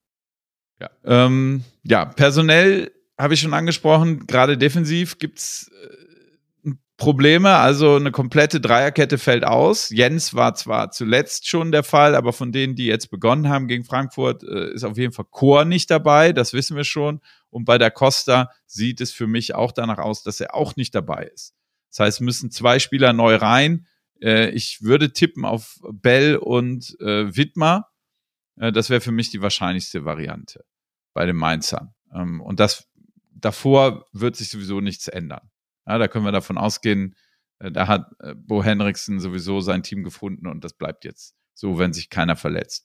Ja, ähm, ja, personell habe ich schon angesprochen, gerade defensiv gibt's äh, Probleme, also eine komplette Dreierkette fällt aus. Jens war zwar zuletzt schon der Fall, aber von denen, die jetzt begonnen haben gegen Frankfurt, äh, ist auf jeden Fall Chor nicht dabei, das wissen wir schon. Und bei der Costa sieht es für mich auch danach aus, dass er auch nicht dabei ist. Das heißt, müssen zwei Spieler neu rein. Äh, ich würde tippen auf Bell und äh, Wittmer. Äh, das wäre für mich die wahrscheinlichste Variante bei den Mainzern. Ähm, und das davor wird sich sowieso nichts ändern. Ja, da können wir davon ausgehen, äh, da hat äh, Bo Henriksen sowieso sein Team gefunden und das bleibt jetzt so, wenn sich keiner verletzt.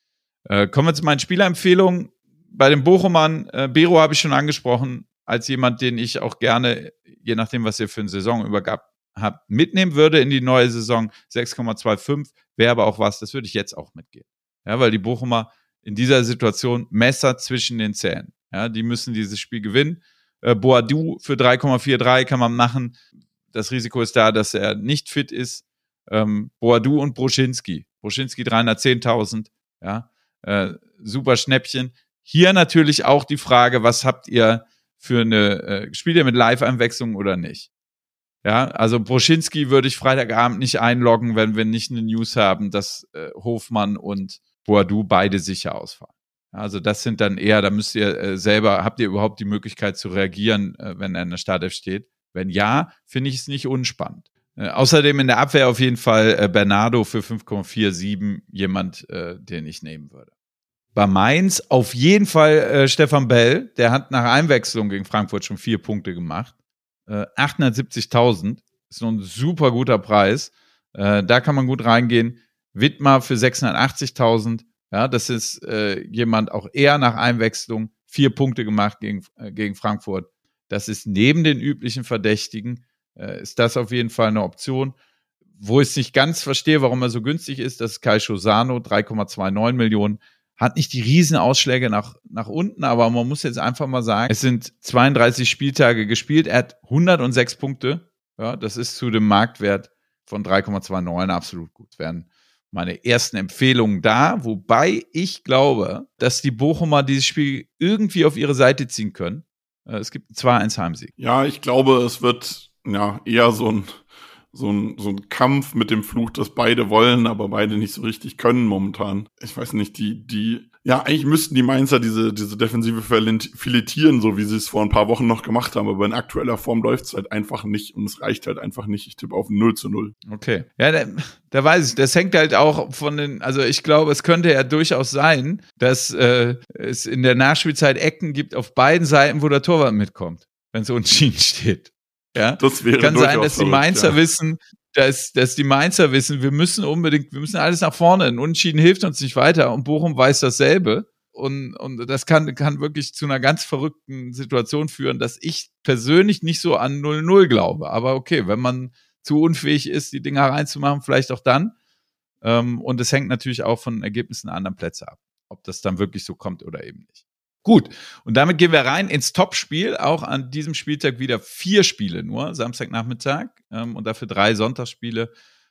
Äh, kommen wir zu meinen Spielerempfehlungen. Bei den Bochumern, äh, Bero habe ich schon angesprochen, als jemand, den ich auch gerne, je nachdem, was ihr für eine Saison übergab habt, mitnehmen würde in die neue Saison. sechs Komma fünfundzwanzig wäre aber auch was, das würde ich jetzt auch mitgehen. Ja, weil die Bochumer in dieser Situation Messer zwischen den Zähnen. Ja, die müssen dieses Spiel gewinnen. Äh, Boadu für drei Komma dreiundvierzig kann man machen. Das Risiko ist da, dass er nicht fit ist. Ähm, Boadu und Broschinski. Broschinski dreihundertzehntausend. Ja, äh, super Schnäppchen. Hier natürlich auch die Frage, was habt ihr für eine, äh, spielt ihr mit Live-Einwechslung oder nicht? Ja, also Broschinski würde ich Freitagabend nicht einloggen, wenn wir nicht eine News haben, dass äh, Hofmann und Boadu beide sicher ausfallen. Also das sind dann eher, da müsst ihr äh, selber, habt ihr überhaupt die Möglichkeit zu reagieren, äh, wenn er in der Startelf steht? Wenn ja, finde ich es nicht unspannend. Äh, außerdem in der Abwehr auf jeden Fall äh, Bernardo für fünf Komma siebenundvierzig, jemand, äh, den ich nehmen würde. Bei Mainz auf jeden Fall äh, Stefan Bell, der hat nach Einwechslung gegen Frankfurt schon vier Punkte gemacht. Äh, achthundertsiebzigtausend ist noch ein super guter Preis. Äh, da kann man gut reingehen. Wittmer für sechshundertachtzigtausend. Ja, das ist äh, jemand auch eher nach Einwechslung. Vier Punkte gemacht gegen, äh, gegen Frankfurt. Das ist neben den üblichen Verdächtigen, äh, ist das auf jeden Fall eine Option. Wo ich es nicht ganz verstehe, warum er so günstig ist, das ist Kai Schosano, drei Komma neunundzwanzig Millionen. Hat nicht die Riesenausschläge nach, nach unten, aber man muss jetzt einfach mal sagen, es sind zweiunddreißig Spieltage gespielt. Er hat hundertsechs Punkte. Ja, das ist zu dem Marktwert von drei Komma neunundzwanzig absolut gut. Wären meine ersten Empfehlungen da, wobei ich glaube, dass die Bochumer dieses Spiel irgendwie auf ihre Seite ziehen können. Es gibt einen zwei eins Heimsieg. Ja, ich glaube, es wird ja eher so ein So ein, so ein Kampf mit dem Fluch, dass beide wollen, aber beide nicht so richtig können momentan. Ich weiß nicht, die, die, ja, eigentlich müssten die Mainzer diese, diese Defensive filetieren, so wie sie es vor ein paar Wochen noch gemacht haben, aber in aktueller Form läuft es halt einfach nicht und es reicht halt einfach nicht. Ich tippe auf null zu null. Okay. Ja, da, da weiß ich, das hängt halt auch von den, also ich glaube, es könnte ja durchaus sein, dass äh, es in der Nachspielzeit Ecken gibt auf beiden Seiten, wo der Torwart mitkommt, wenn es unentschieden steht. Ja, das wäre kann sein, dass die verrückt, Mainzer ja. wissen, dass, dass die Mainzer wissen, wir müssen unbedingt, wir müssen alles nach vorne. Ein Unentschieden hilft uns nicht weiter und Bochum weiß dasselbe. Und, und das kann, kann wirklich zu einer ganz verrückten Situation führen, dass ich persönlich nicht so an null null glaube. Aber okay, wenn man zu unfähig ist, die Dinger reinzumachen, vielleicht auch dann. Ähm, und es hängt natürlich auch von Ergebnissen der anderen Plätze ab, ob das dann wirklich so kommt oder eben nicht. Gut, und damit gehen wir rein ins Topspiel. Auch an diesem Spieltag wieder vier Spiele nur, Samstagnachmittag ähm, und dafür drei Sonntagsspiele.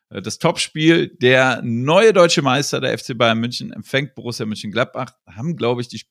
das Topspiel. Der neue deutsche Meister, der F C Bayern München, empfängt Borussia Mönchengladbach. Haben, glaube ich, die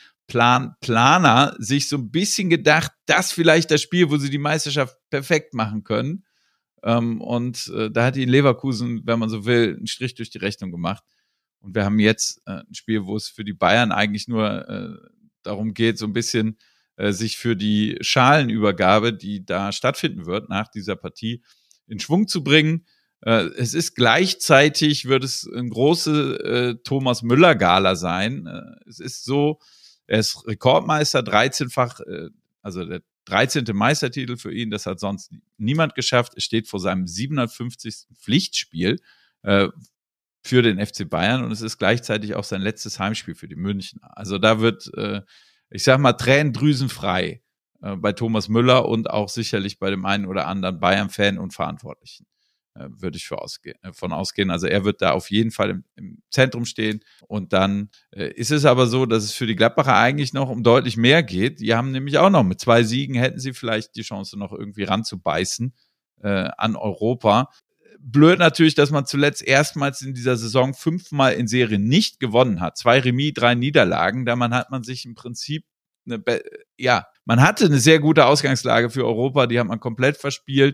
Spielplanplaner sich so ein bisschen gedacht, das vielleicht das Spiel, wo sie die Meisterschaft perfekt machen können. Ähm, und äh, da hat ihnen Leverkusen, wenn man so will, einen Strich durch die Rechnung gemacht. Und wir haben jetzt äh, ein Spiel, wo es für die Bayern eigentlich nur äh, darum geht, so ein bisschen äh, sich für die Schalenübergabe, die da stattfinden wird, nach dieser Partie in Schwung zu bringen. Äh, es ist gleichzeitig, wird es ein große äh, Thomas Müller-Gala sein. Äh, es ist so, er ist Rekordmeister, dreizehnfach, äh, also der dreizehnte Meistertitel für ihn, das hat sonst niemand geschafft. Es steht vor seinem siebenhundertfünfzigsten Pflichtspiel äh, für den F C Bayern und es ist gleichzeitig auch sein letztes Heimspiel für die Münchner. Also da wird, äh, ich sag mal, tränendrüsenfrei äh, bei Thomas Müller und auch sicherlich bei dem einen oder anderen Bayern-Fan und Verantwortlichen. Äh, würde ich für ausge- äh, von ausgehen. Also er wird da auf jeden Fall im, im Zentrum stehen. Und dann äh, ist es aber so, dass es für die Gladbacher eigentlich noch um deutlich mehr geht. Die haben nämlich auch noch mit zwei Siegen hätten sie vielleicht die Chance noch irgendwie ranzubeißen äh, an Europa. Blöd natürlich, dass man zuletzt erstmals in dieser Saison fünfmal in Serie nicht gewonnen hat. Zwei Remis, drei Niederlagen. Da man hat man sich im Prinzip eine, Be- ja, man hatte eine sehr gute Ausgangslage für Europa. Die hat man komplett verspielt.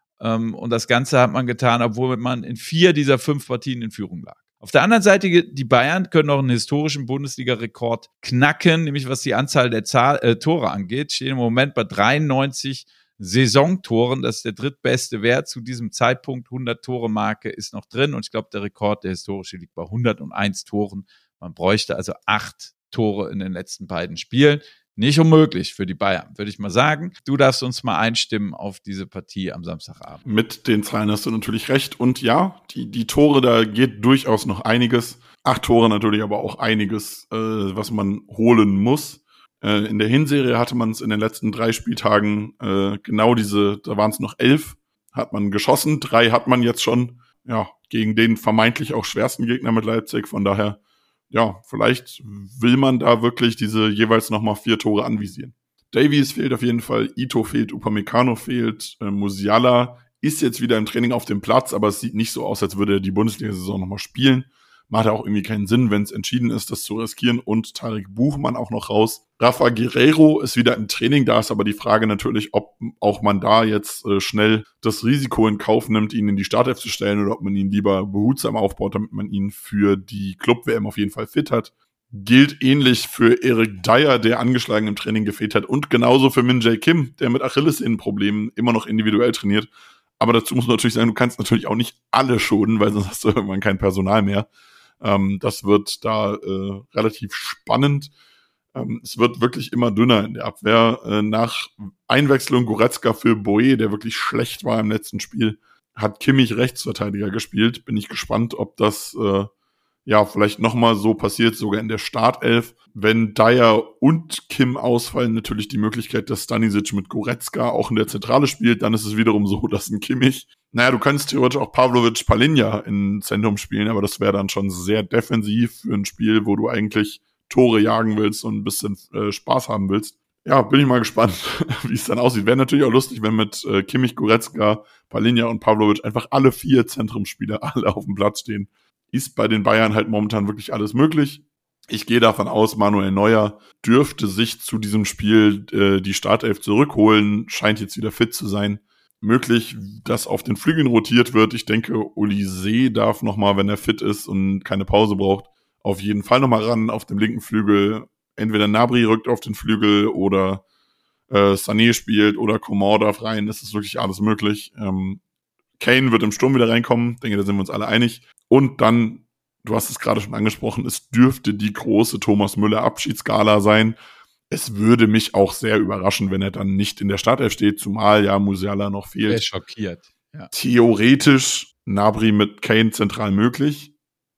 Und das Ganze hat man getan, obwohl man in vier dieser fünf Partien in Führung lag. Auf der anderen Seite, die Bayern können noch einen historischen Bundesliga-Rekord knacken, nämlich was die Anzahl der Zahl, äh, Tore angeht. Stehen im Moment bei dreiundneunzig Saisontoren. Das ist der drittbeste Wert zu diesem Zeitpunkt. hundert-Tore-Marke ist noch drin. Und ich glaube, der Rekord, der historische, liegt bei hunderteins Toren. Man bräuchte also acht Tore in den letzten beiden Spielen. Nicht unmöglich für die Bayern, würde ich mal sagen. Du darfst uns mal einstimmen auf diese Partie am Samstagabend. Mit den Zahlen hast du natürlich recht. Und ja, die, die Tore, da geht durchaus noch einiges. Acht Tore natürlich, aber auch einiges, äh, was man holen muss. Äh, in der Hinserie hatte man es in den letzten drei Spieltagen äh, genau diese, da waren es noch elf, hat man geschossen. Drei hat man jetzt schon, ja, gegen den vermeintlich auch schwersten Gegner mit Leipzig. Von daher, ja, vielleicht will man da wirklich diese jeweils nochmal vier Tore anvisieren. Davies fehlt auf jeden Fall, Ito fehlt, Upamecano fehlt, äh, Musiala ist jetzt wieder im Training auf dem Platz, aber es sieht nicht so aus, als würde er die Bundesliga-Saison nochmal spielen. Macht ja auch irgendwie keinen Sinn, wenn es entschieden ist, das zu riskieren. Und Tarek Buchmann auch noch raus. Rafa Guerreiro ist wieder im Training, da ist aber die Frage natürlich, ob auch man da jetzt äh, schnell das Risiko in Kauf nimmt, ihn in die Startelf zu stellen oder ob man ihn lieber behutsam aufbaut, damit man ihn für die Club-W M auf jeden Fall fit hat. Gilt ähnlich für Eric Dyer, der angeschlagen im Training gefehlt hat, und genauso für Min Jae Kim, der mit Achillessehnenproblemen immer noch individuell trainiert. Aber dazu muss man natürlich sagen, du kannst natürlich auch nicht alle schonen, weil sonst hast du irgendwann kein Personal mehr. Ähm, das wird da äh, relativ spannend. Ähm, es wird wirklich immer dünner in der Abwehr. Äh, nach Einwechslung Goretzka für Boe, der wirklich schlecht war im letzten Spiel, hat Kimmich Rechtsverteidiger gespielt. Bin ich gespannt, ob das äh, ja vielleicht nochmal so passiert, sogar in der Startelf. Wenn Dyer und Kim ausfallen, natürlich die Möglichkeit, dass Stanisic mit Goretzka auch in der Zentrale spielt. Dann ist es wiederum so, dass ein Kimmich, naja, du könntest theoretisch auch Pavlovic Palinja im Zentrum spielen, aber das wäre dann schon sehr defensiv für ein Spiel, wo du eigentlich Tore jagen willst und ein bisschen äh, Spaß haben willst. Ja, bin ich mal gespannt, wie es dann aussieht. Wäre natürlich auch lustig, wenn mit äh, Kimmich, Goretzka, Palinja und Pavlovic einfach alle vier Zentrumsspieler alle auf dem Platz stehen. Ist bei den Bayern halt momentan wirklich alles möglich. Ich gehe davon aus, Manuel Neuer dürfte sich zu diesem Spiel äh, die Startelf zurückholen, scheint jetzt wieder fit zu sein. Möglich, dass auf den Flügeln rotiert wird. Ich denke, Olise darf nochmal, wenn er fit ist und keine Pause braucht, auf jeden Fall nochmal ran auf dem linken Flügel. Entweder Gnabry rückt auf den Flügel oder äh, Sané spielt oder Coman darf rein. Das ist wirklich alles möglich. Ähm, Kane wird im Sturm wieder reinkommen. Ich denke, da sind wir uns alle einig. Und dann, du hast es gerade schon angesprochen, es dürfte die große Thomas Müller Abschiedsgala sein. Es würde mich auch sehr überraschen, wenn er dann nicht in der Startelf steht, zumal ja Musiala noch fehlt. Er ist schockiert. Ja. Theoretisch Gnabry mit Kane zentral möglich.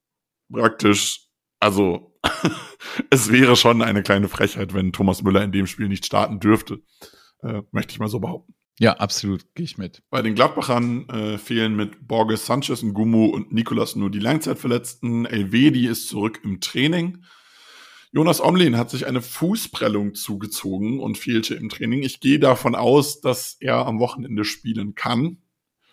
Praktisch, also es wäre schon eine kleine Frechheit, wenn Thomas Müller in dem Spiel nicht starten dürfte. Äh, möchte ich mal so behaupten. Ja, absolut, gehe ich mit. Bei den Gladbachern äh, fehlen mit Borges, Sanchez, Ngumu und Nicolas nur die Langzeitverletzten. Elvedi ist zurück im Training. Jonas Omlin hat sich eine Fußprellung zugezogen und fehlte im Training. Ich gehe davon aus, dass er am Wochenende spielen kann.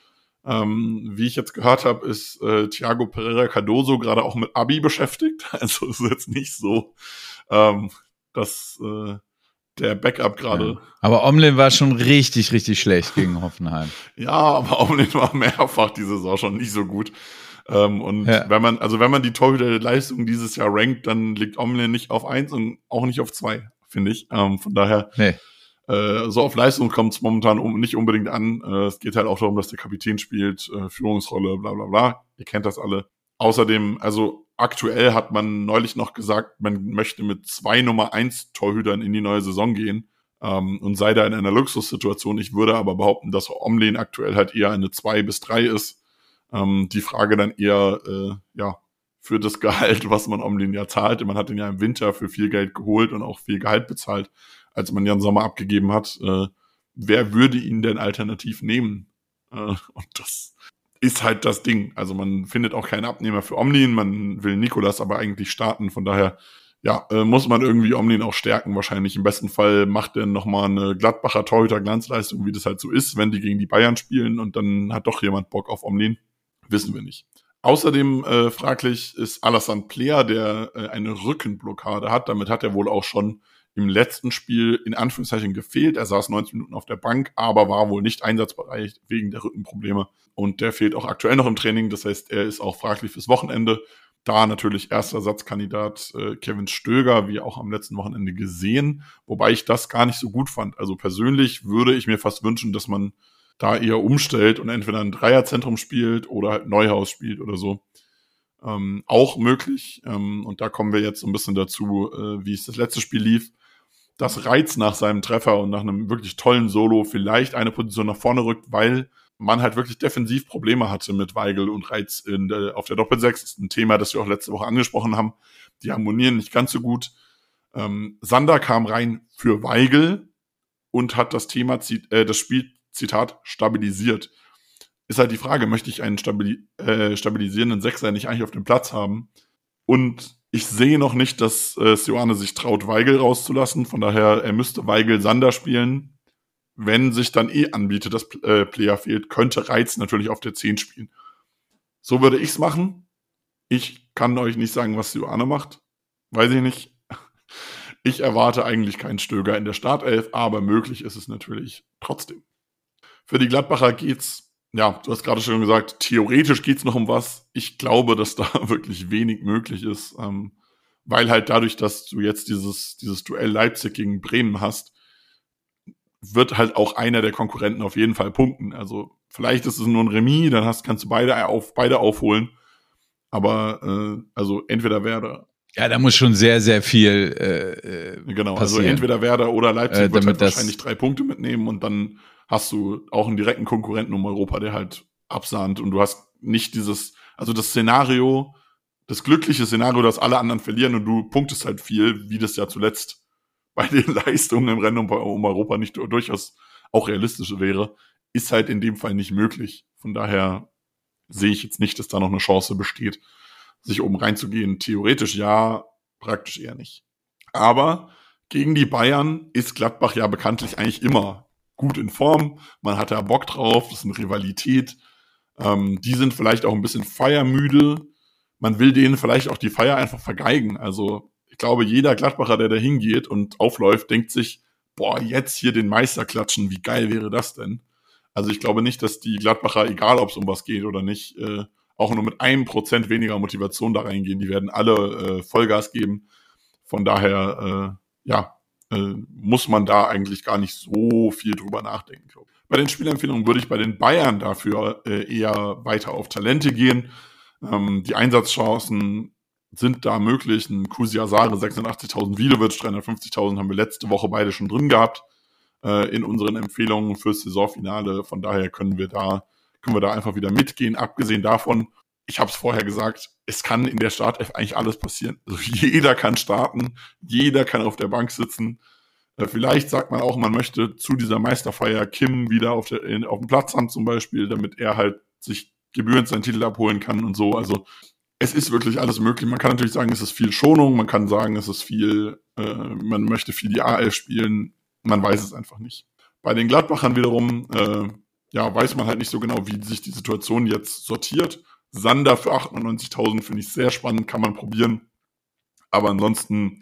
Ähm, wie ich jetzt gehört habe, ist äh, Thiago Pereira Cardoso gerade auch mit Abi beschäftigt. Also ist jetzt nicht so, ähm, dass äh, der Backup gerade. Ja. Aber Omlin war schon richtig, richtig schlecht gegen Hoffenheim. Ja, aber Omlin war mehrfach diese Saison schon nicht so gut. Ähm, und ja. wenn man, also wenn man die Torhüterleistung dieses Jahr rankt, dann liegt Omlin nicht auf eins und auch nicht auf zwei, finde ich. Ähm, von daher, nee. äh, so auf Leistung kommt es momentan um, nicht unbedingt an. Äh, es geht halt auch darum, dass der Kapitän spielt, äh, Führungsrolle, bla bla bla. Ihr kennt das alle. Außerdem, also aktuell hat man neulich noch gesagt, man möchte mit zwei Nummer eins Torhütern in die neue Saison gehen ähm, und sei da in einer Luxussituation. Ich würde aber behaupten, dass Omlin aktuell halt eher eine zwei bis drei ist. Ähm, die Frage dann eher, äh, ja, für das Gehalt, was man Omlin ja zahlt. Man hat ihn ja im Winter für viel Geld geholt und auch viel Gehalt bezahlt, als man ja im Sommer abgegeben hat. Äh, wer würde ihn denn alternativ nehmen? Äh, und das ist halt das Ding. Also man findet auch keinen Abnehmer für Omlin, man will Nicolas aber eigentlich starten, von daher ja, äh, muss man irgendwie Omlin auch stärken wahrscheinlich. Im besten Fall macht er nochmal eine Gladbacher Torhüter-Glanzleistung, wie das halt so ist, wenn die gegen die Bayern spielen und dann hat doch jemand Bock auf Omlin. Wissen wir nicht. Außerdem äh, fraglich ist Alassane Plea, der äh, eine Rückenblockade hat. Damit hat er wohl auch schon im letzten Spiel in Anführungszeichen gefehlt. Er saß neunzig Minuten auf der Bank, aber war wohl nicht einsatzbereit wegen der Rückenprobleme. Und der fehlt auch aktuell noch im Training. Das heißt, er ist auch fraglich fürs Wochenende. Da natürlich erster Ersatzkandidat äh, Kevin Stöger, wie auch am letzten Wochenende gesehen. Wobei ich das gar nicht so gut fand. Also persönlich würde ich mir fast wünschen, dass man da eher umstellt und entweder ein Dreierzentrum spielt oder halt Neuhaus spielt oder so. Ähm, auch möglich. Ähm, und da kommen wir jetzt so ein bisschen dazu, äh, wie es das letzte Spiel lief. Dass Reitz nach seinem Treffer und nach einem wirklich tollen Solo vielleicht eine Position nach vorne rückt, weil man halt wirklich defensiv Probleme hatte mit Weigl und Reitz in der, auf der Doppelsechs. Das ist ein Thema, das wir auch letzte Woche angesprochen haben. Die harmonieren nicht ganz so gut. Ähm, Sander kam rein für Weigl und hat das Thema, äh, das Spiel, Zitat, stabilisiert. Ist halt die Frage, möchte ich einen stabili- äh, stabilisierenden Sechser nicht eigentlich auf dem Platz haben? Und ich sehe noch nicht, dass äh, Sioane sich traut, Weigl rauszulassen. Von daher, er müsste Weigl Sander spielen. Wenn sich dann eh anbietet, dass äh, Player fehlt, könnte Reitz natürlich auf der zehn spielen. So würde ich's machen. Ich kann euch nicht sagen, was Sioane macht. Weiß ich nicht. Ich erwarte eigentlich keinen Stöger in der Startelf, aber möglich ist es natürlich trotzdem. Für die Gladbacher geht's, ja, du hast gerade schon gesagt, theoretisch geht's noch um was. Ich glaube, dass da wirklich wenig möglich ist, ähm, weil halt dadurch, dass du jetzt dieses, dieses Duell Leipzig gegen Bremen hast, wird halt auch einer der Konkurrenten auf jeden Fall punkten. Also vielleicht ist es nur ein Remis, dann hast, kannst du beide auf beide aufholen. Aber äh, also entweder Werder. Ja, da muss schon sehr, sehr viel äh, Genau, passieren. Also entweder Werder oder Leipzig äh, wird halt wahrscheinlich drei Punkte mitnehmen und dann hast du auch einen direkten Konkurrenten um Europa, der halt absahnt und du hast nicht dieses, also das Szenario, das glückliche Szenario, dass alle anderen verlieren und du punktest halt viel, wie das ja zuletzt bei den Leistungen im Rennen um, um Europa nicht durchaus auch realistisch wäre, ist halt in dem Fall nicht möglich. Von daher sehe ich jetzt nicht, dass da noch eine Chance besteht, sich oben reinzugehen. Theoretisch ja, praktisch eher nicht. Aber gegen die Bayern ist Gladbach ja bekanntlich eigentlich immer gut in Form. Man hat da Bock drauf, das ist eine Rivalität. Ähm, die sind vielleicht auch ein bisschen feiermüde. Man will denen vielleicht auch die Feier einfach vergeigen. Also ich glaube, jeder Gladbacher, der da hingeht und aufläuft, denkt sich, boah, jetzt hier den Meister klatschen, wie geil wäre das denn? Also ich glaube nicht, dass die Gladbacher, egal ob es um was geht oder nicht, äh, auch nur mit einem Prozent weniger Motivation da reingehen. Die werden alle äh, Vollgas geben. Von daher, äh, ja, äh, muss man da eigentlich gar nicht so viel drüber nachdenken, glaube ich. Bei den Spielempfehlungen würde ich bei den Bayern dafür äh, eher weiter auf Talente gehen. Ähm, die Einsatzchancen sind da möglich. Ein Kusi Asare, sechsundachtzigtausend, Vidovic, dreihundertfünfzigtausend haben wir letzte Woche beide schon drin gehabt äh, in unseren Empfehlungen fürs Saisonfinale. Von daher können wir da können wir da einfach wieder mitgehen. Abgesehen davon, ich habe es vorher gesagt, es kann in der Startelf eigentlich alles passieren. Also jeder kann starten, jeder kann auf der Bank sitzen. Äh, vielleicht sagt man auch, man möchte zu dieser Meisterfeier Kim wieder auf, der, in, auf dem Platz haben zum Beispiel, damit er halt sich gebührend seinen Titel abholen kann und so. Also es ist wirklich alles möglich. Man kann natürlich sagen, es ist viel Schonung, man kann sagen, es ist viel, äh, man möchte viel die A elf spielen, man weiß es einfach nicht. Bei den Gladbachern wiederum, äh, ja, weiß man halt nicht so genau, wie sich die Situation jetzt sortiert. Sander für achtundneunzigtausend finde ich sehr spannend, kann man probieren. Aber ansonsten,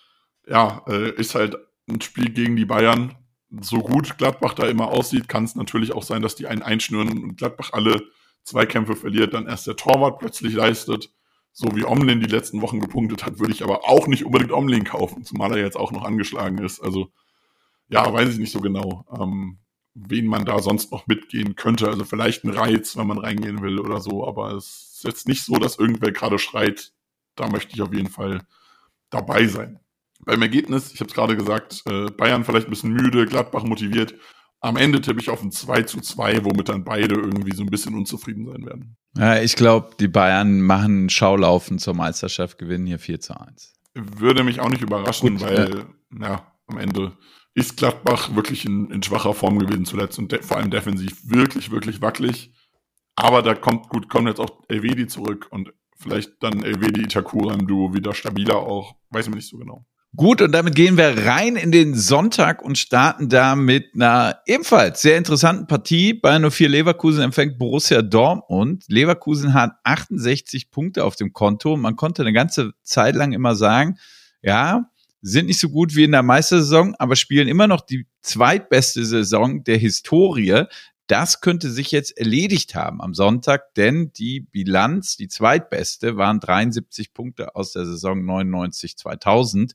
ja, äh, ist halt ein Spiel gegen die Bayern. So gut Gladbach da immer aussieht, kann es natürlich auch sein, dass die einen einschnüren und Gladbach alle Zweikämpfe verliert, dann erst der Torwart plötzlich leistet. So wie Omlin die letzten Wochen gepunktet hat, würde ich aber auch nicht unbedingt Omlin kaufen, zumal er jetzt auch noch angeschlagen ist. Also, ja, weiß ich nicht so genau, ähm, wen man da sonst noch mitgehen könnte. Also vielleicht ein Reiz, wenn man reingehen will oder so, aber es ist jetzt nicht so, dass irgendwer gerade schreit, da möchte ich auf jeden Fall dabei sein. Beim Ergebnis, ich habe es gerade gesagt, äh, Bayern vielleicht ein bisschen müde, Gladbach motiviert. Am Ende tippe ich auf ein zwei zu zwei, womit dann beide irgendwie so ein bisschen unzufrieden sein werden. Ja, ich glaube, die Bayern machen Schaulaufen zur Meisterschaft, gewinnen hier vier zu eins. Würde mich auch nicht überraschen, Gut, weil ja. ja, am Ende ist Gladbach wirklich in, in schwacher Form gewesen zuletzt und de- vor allem defensiv wirklich, wirklich wackelig. Aber da kommt gut, kommt jetzt auch Elvedi zurück und vielleicht dann Elvedi Itakura im Duo wieder stabiler auch. Weiß man nicht so genau. Gut, und damit gehen wir rein in den Sonntag und starten da mit einer ebenfalls sehr interessanten Partie. Bayern null vier Leverkusen empfängt Borussia Dortmund. Leverkusen hat achtundsechzig Punkte auf dem Konto. Man konnte eine ganze Zeit lang immer sagen, ja, sind nicht so gut wie in der Meistersaison, aber spielen immer noch die zweitbeste Saison der Historie. Das könnte sich jetzt erledigt haben am Sonntag, denn die Bilanz, die zweitbeste, waren dreiundsiebzig Punkte aus der Saison neunundneunzig zweitausend.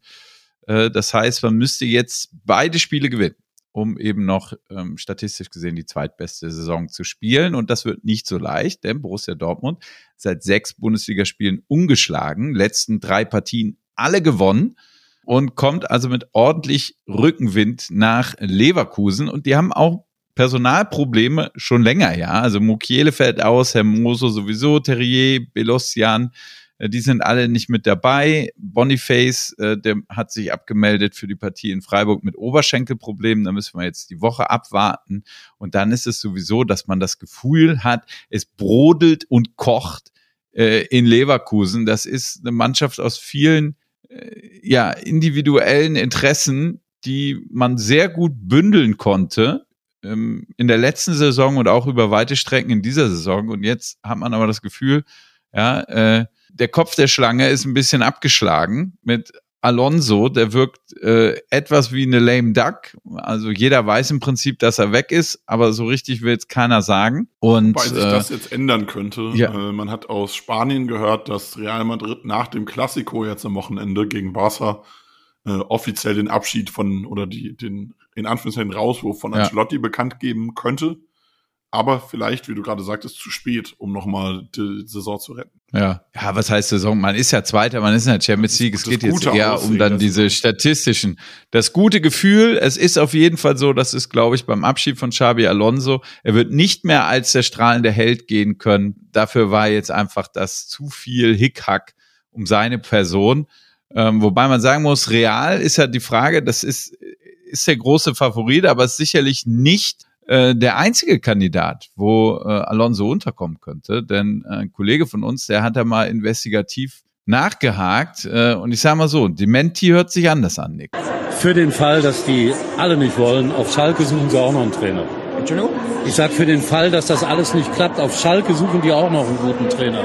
Das heißt, man müsste jetzt beide Spiele gewinnen, um eben noch ähm, statistisch gesehen die zweitbeste Saison zu spielen. Und das wird nicht so leicht, denn Borussia Dortmund seit sechs Bundesligaspielen ungeschlagen, letzten drei Partien alle gewonnen und kommt also mit ordentlich Rückenwind nach Leverkusen. Und die haben auch Personalprobleme schon länger, ja. Also Mukiele fällt aus, Hermoso sowieso, Terrier, Belosian, äh, die sind alle nicht mit dabei. Boniface, äh, der hat sich abgemeldet für die Partie in Freiburg mit Oberschenkelproblemen. Da müssen wir jetzt die Woche abwarten. Und dann ist es sowieso, dass man das Gefühl hat, es brodelt und kocht äh, in Leverkusen. Das ist eine Mannschaft aus vielen äh, ja individuellen Interessen, die man sehr gut bündeln konnte in der letzten Saison und auch über weite Strecken in dieser Saison. Und jetzt hat man aber das Gefühl, ja, äh, der Kopf der Schlange ist ein bisschen abgeschlagen mit Alonso. Der wirkt äh, etwas wie eine lame duck. Also jeder weiß im Prinzip, dass er weg ist, aber so richtig will es keiner sagen. Und Weil sich äh, das jetzt ändern könnte. Ja. Äh, man hat aus Spanien gehört, dass Real Madrid nach dem Clasico jetzt am Wochenende gegen Barca äh, offiziell den Abschied von oder die den in Anführungszeichen Rauswurf von Ancelotti ja. bekannt geben könnte. Aber vielleicht, wie du gerade sagtest, zu spät, um nochmal die Saison zu retten. Ja, ja, was heißt Saison? Man ist ja Zweiter, man ist in der Champions League. Es geht jetzt eher um dann diese statistischen. Das gute Gefühl, es ist auf jeden Fall so, das ist, glaube ich, beim Abschied von Xabi Alonso, er wird nicht mehr als der strahlende Held gehen können. Dafür war jetzt einfach das zu viel Hickhack um seine Person. Ähm, wobei man sagen muss, Real ist ja die Frage, das ist, ist der große Favorit, aber ist sicherlich nicht äh, der einzige Kandidat, wo äh, Alonso unterkommen könnte. Denn äh, ein Kollege von uns, der hat da mal investigativ nachgehakt. Äh, und ich sage mal so, Dementi hört sich anders an, Nick. Für den Fall, dass die alle nicht wollen, auf Schalke suchen sie auch noch einen Trainer. Entschuldigung? Ich sage, für den Fall, dass das alles nicht klappt, auf Schalke suchen die auch noch einen guten Trainer.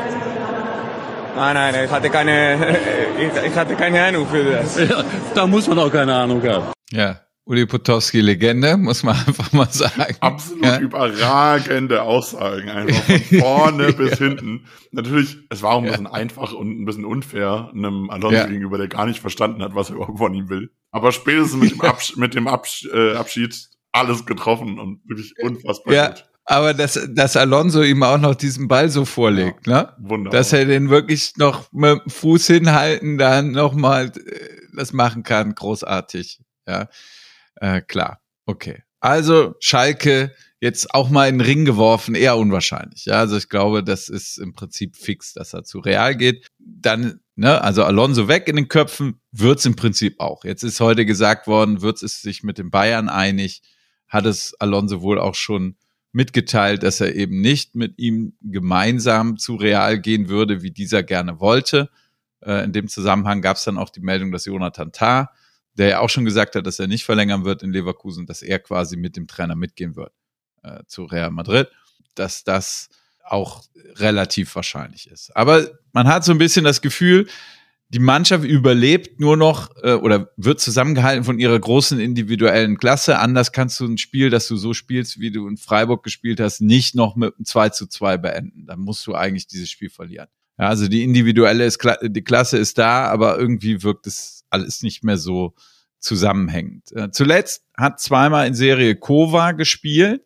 Nein, nein, ich hatte keine, ich, ich hatte keine Ahnung für das. Ja, da muss man auch keine Ahnung haben. Ja, Uli Potowski, Legende, muss man einfach mal sagen. Absolut ja. überragende Aussagen, einfach von vorne bis hinten. Natürlich, es war auch ein ja. bisschen einfach und ein bisschen unfair einem Alonso ja. gegenüber, der gar nicht verstanden hat, was er überhaupt von ihm will. Aber spätestens mit dem, Abs- mit dem Abs- äh, Abschied alles getroffen und wirklich unfassbar ja. gut. Aber dass, dass Alonso ihm auch noch diesen Ball so vorlegt, ja, ne? Wunderbar. Dass er den wirklich noch mit dem Fuß hinhalten, dann nochmal das machen kann, großartig. Ja, äh, klar, okay. Also Schalke jetzt auch mal in den Ring geworfen, eher unwahrscheinlich. Ja, also ich glaube, das ist im Prinzip fix, dass er zu Real geht. Dann, ne, also Alonso weg in den Köpfen, wird's im Prinzip auch. Jetzt ist heute gesagt worden, wird es sich mit den Bayern einig, hat es Alonso wohl auch schon mitgeteilt, dass er eben nicht mit ihm gemeinsam zu Real gehen würde, wie dieser gerne wollte. Äh, in dem Zusammenhang gab es dann auch die Meldung, dass Jonathan Tah, der ja auch schon gesagt hat, dass er nicht verlängern wird in Leverkusen, dass er quasi mit dem Trainer mitgehen wird. äh, zu Real Madrid, dass das auch relativ wahrscheinlich ist. Aber man hat so ein bisschen das Gefühl, die Mannschaft überlebt nur noch äh, oder wird zusammengehalten von ihrer großen individuellen Klasse. Anders kannst du ein Spiel, das du so spielst, wie du in Freiburg gespielt hast, nicht noch mit einem zwei zu zwei beenden. Dann musst du eigentlich dieses Spiel verlieren. Ja, also die individuelle ist, die Klasse ist da, aber irgendwie wirkt es alles nicht mehr so zusammenhängend. Äh, zuletzt hat zweimal in Serie Kova gespielt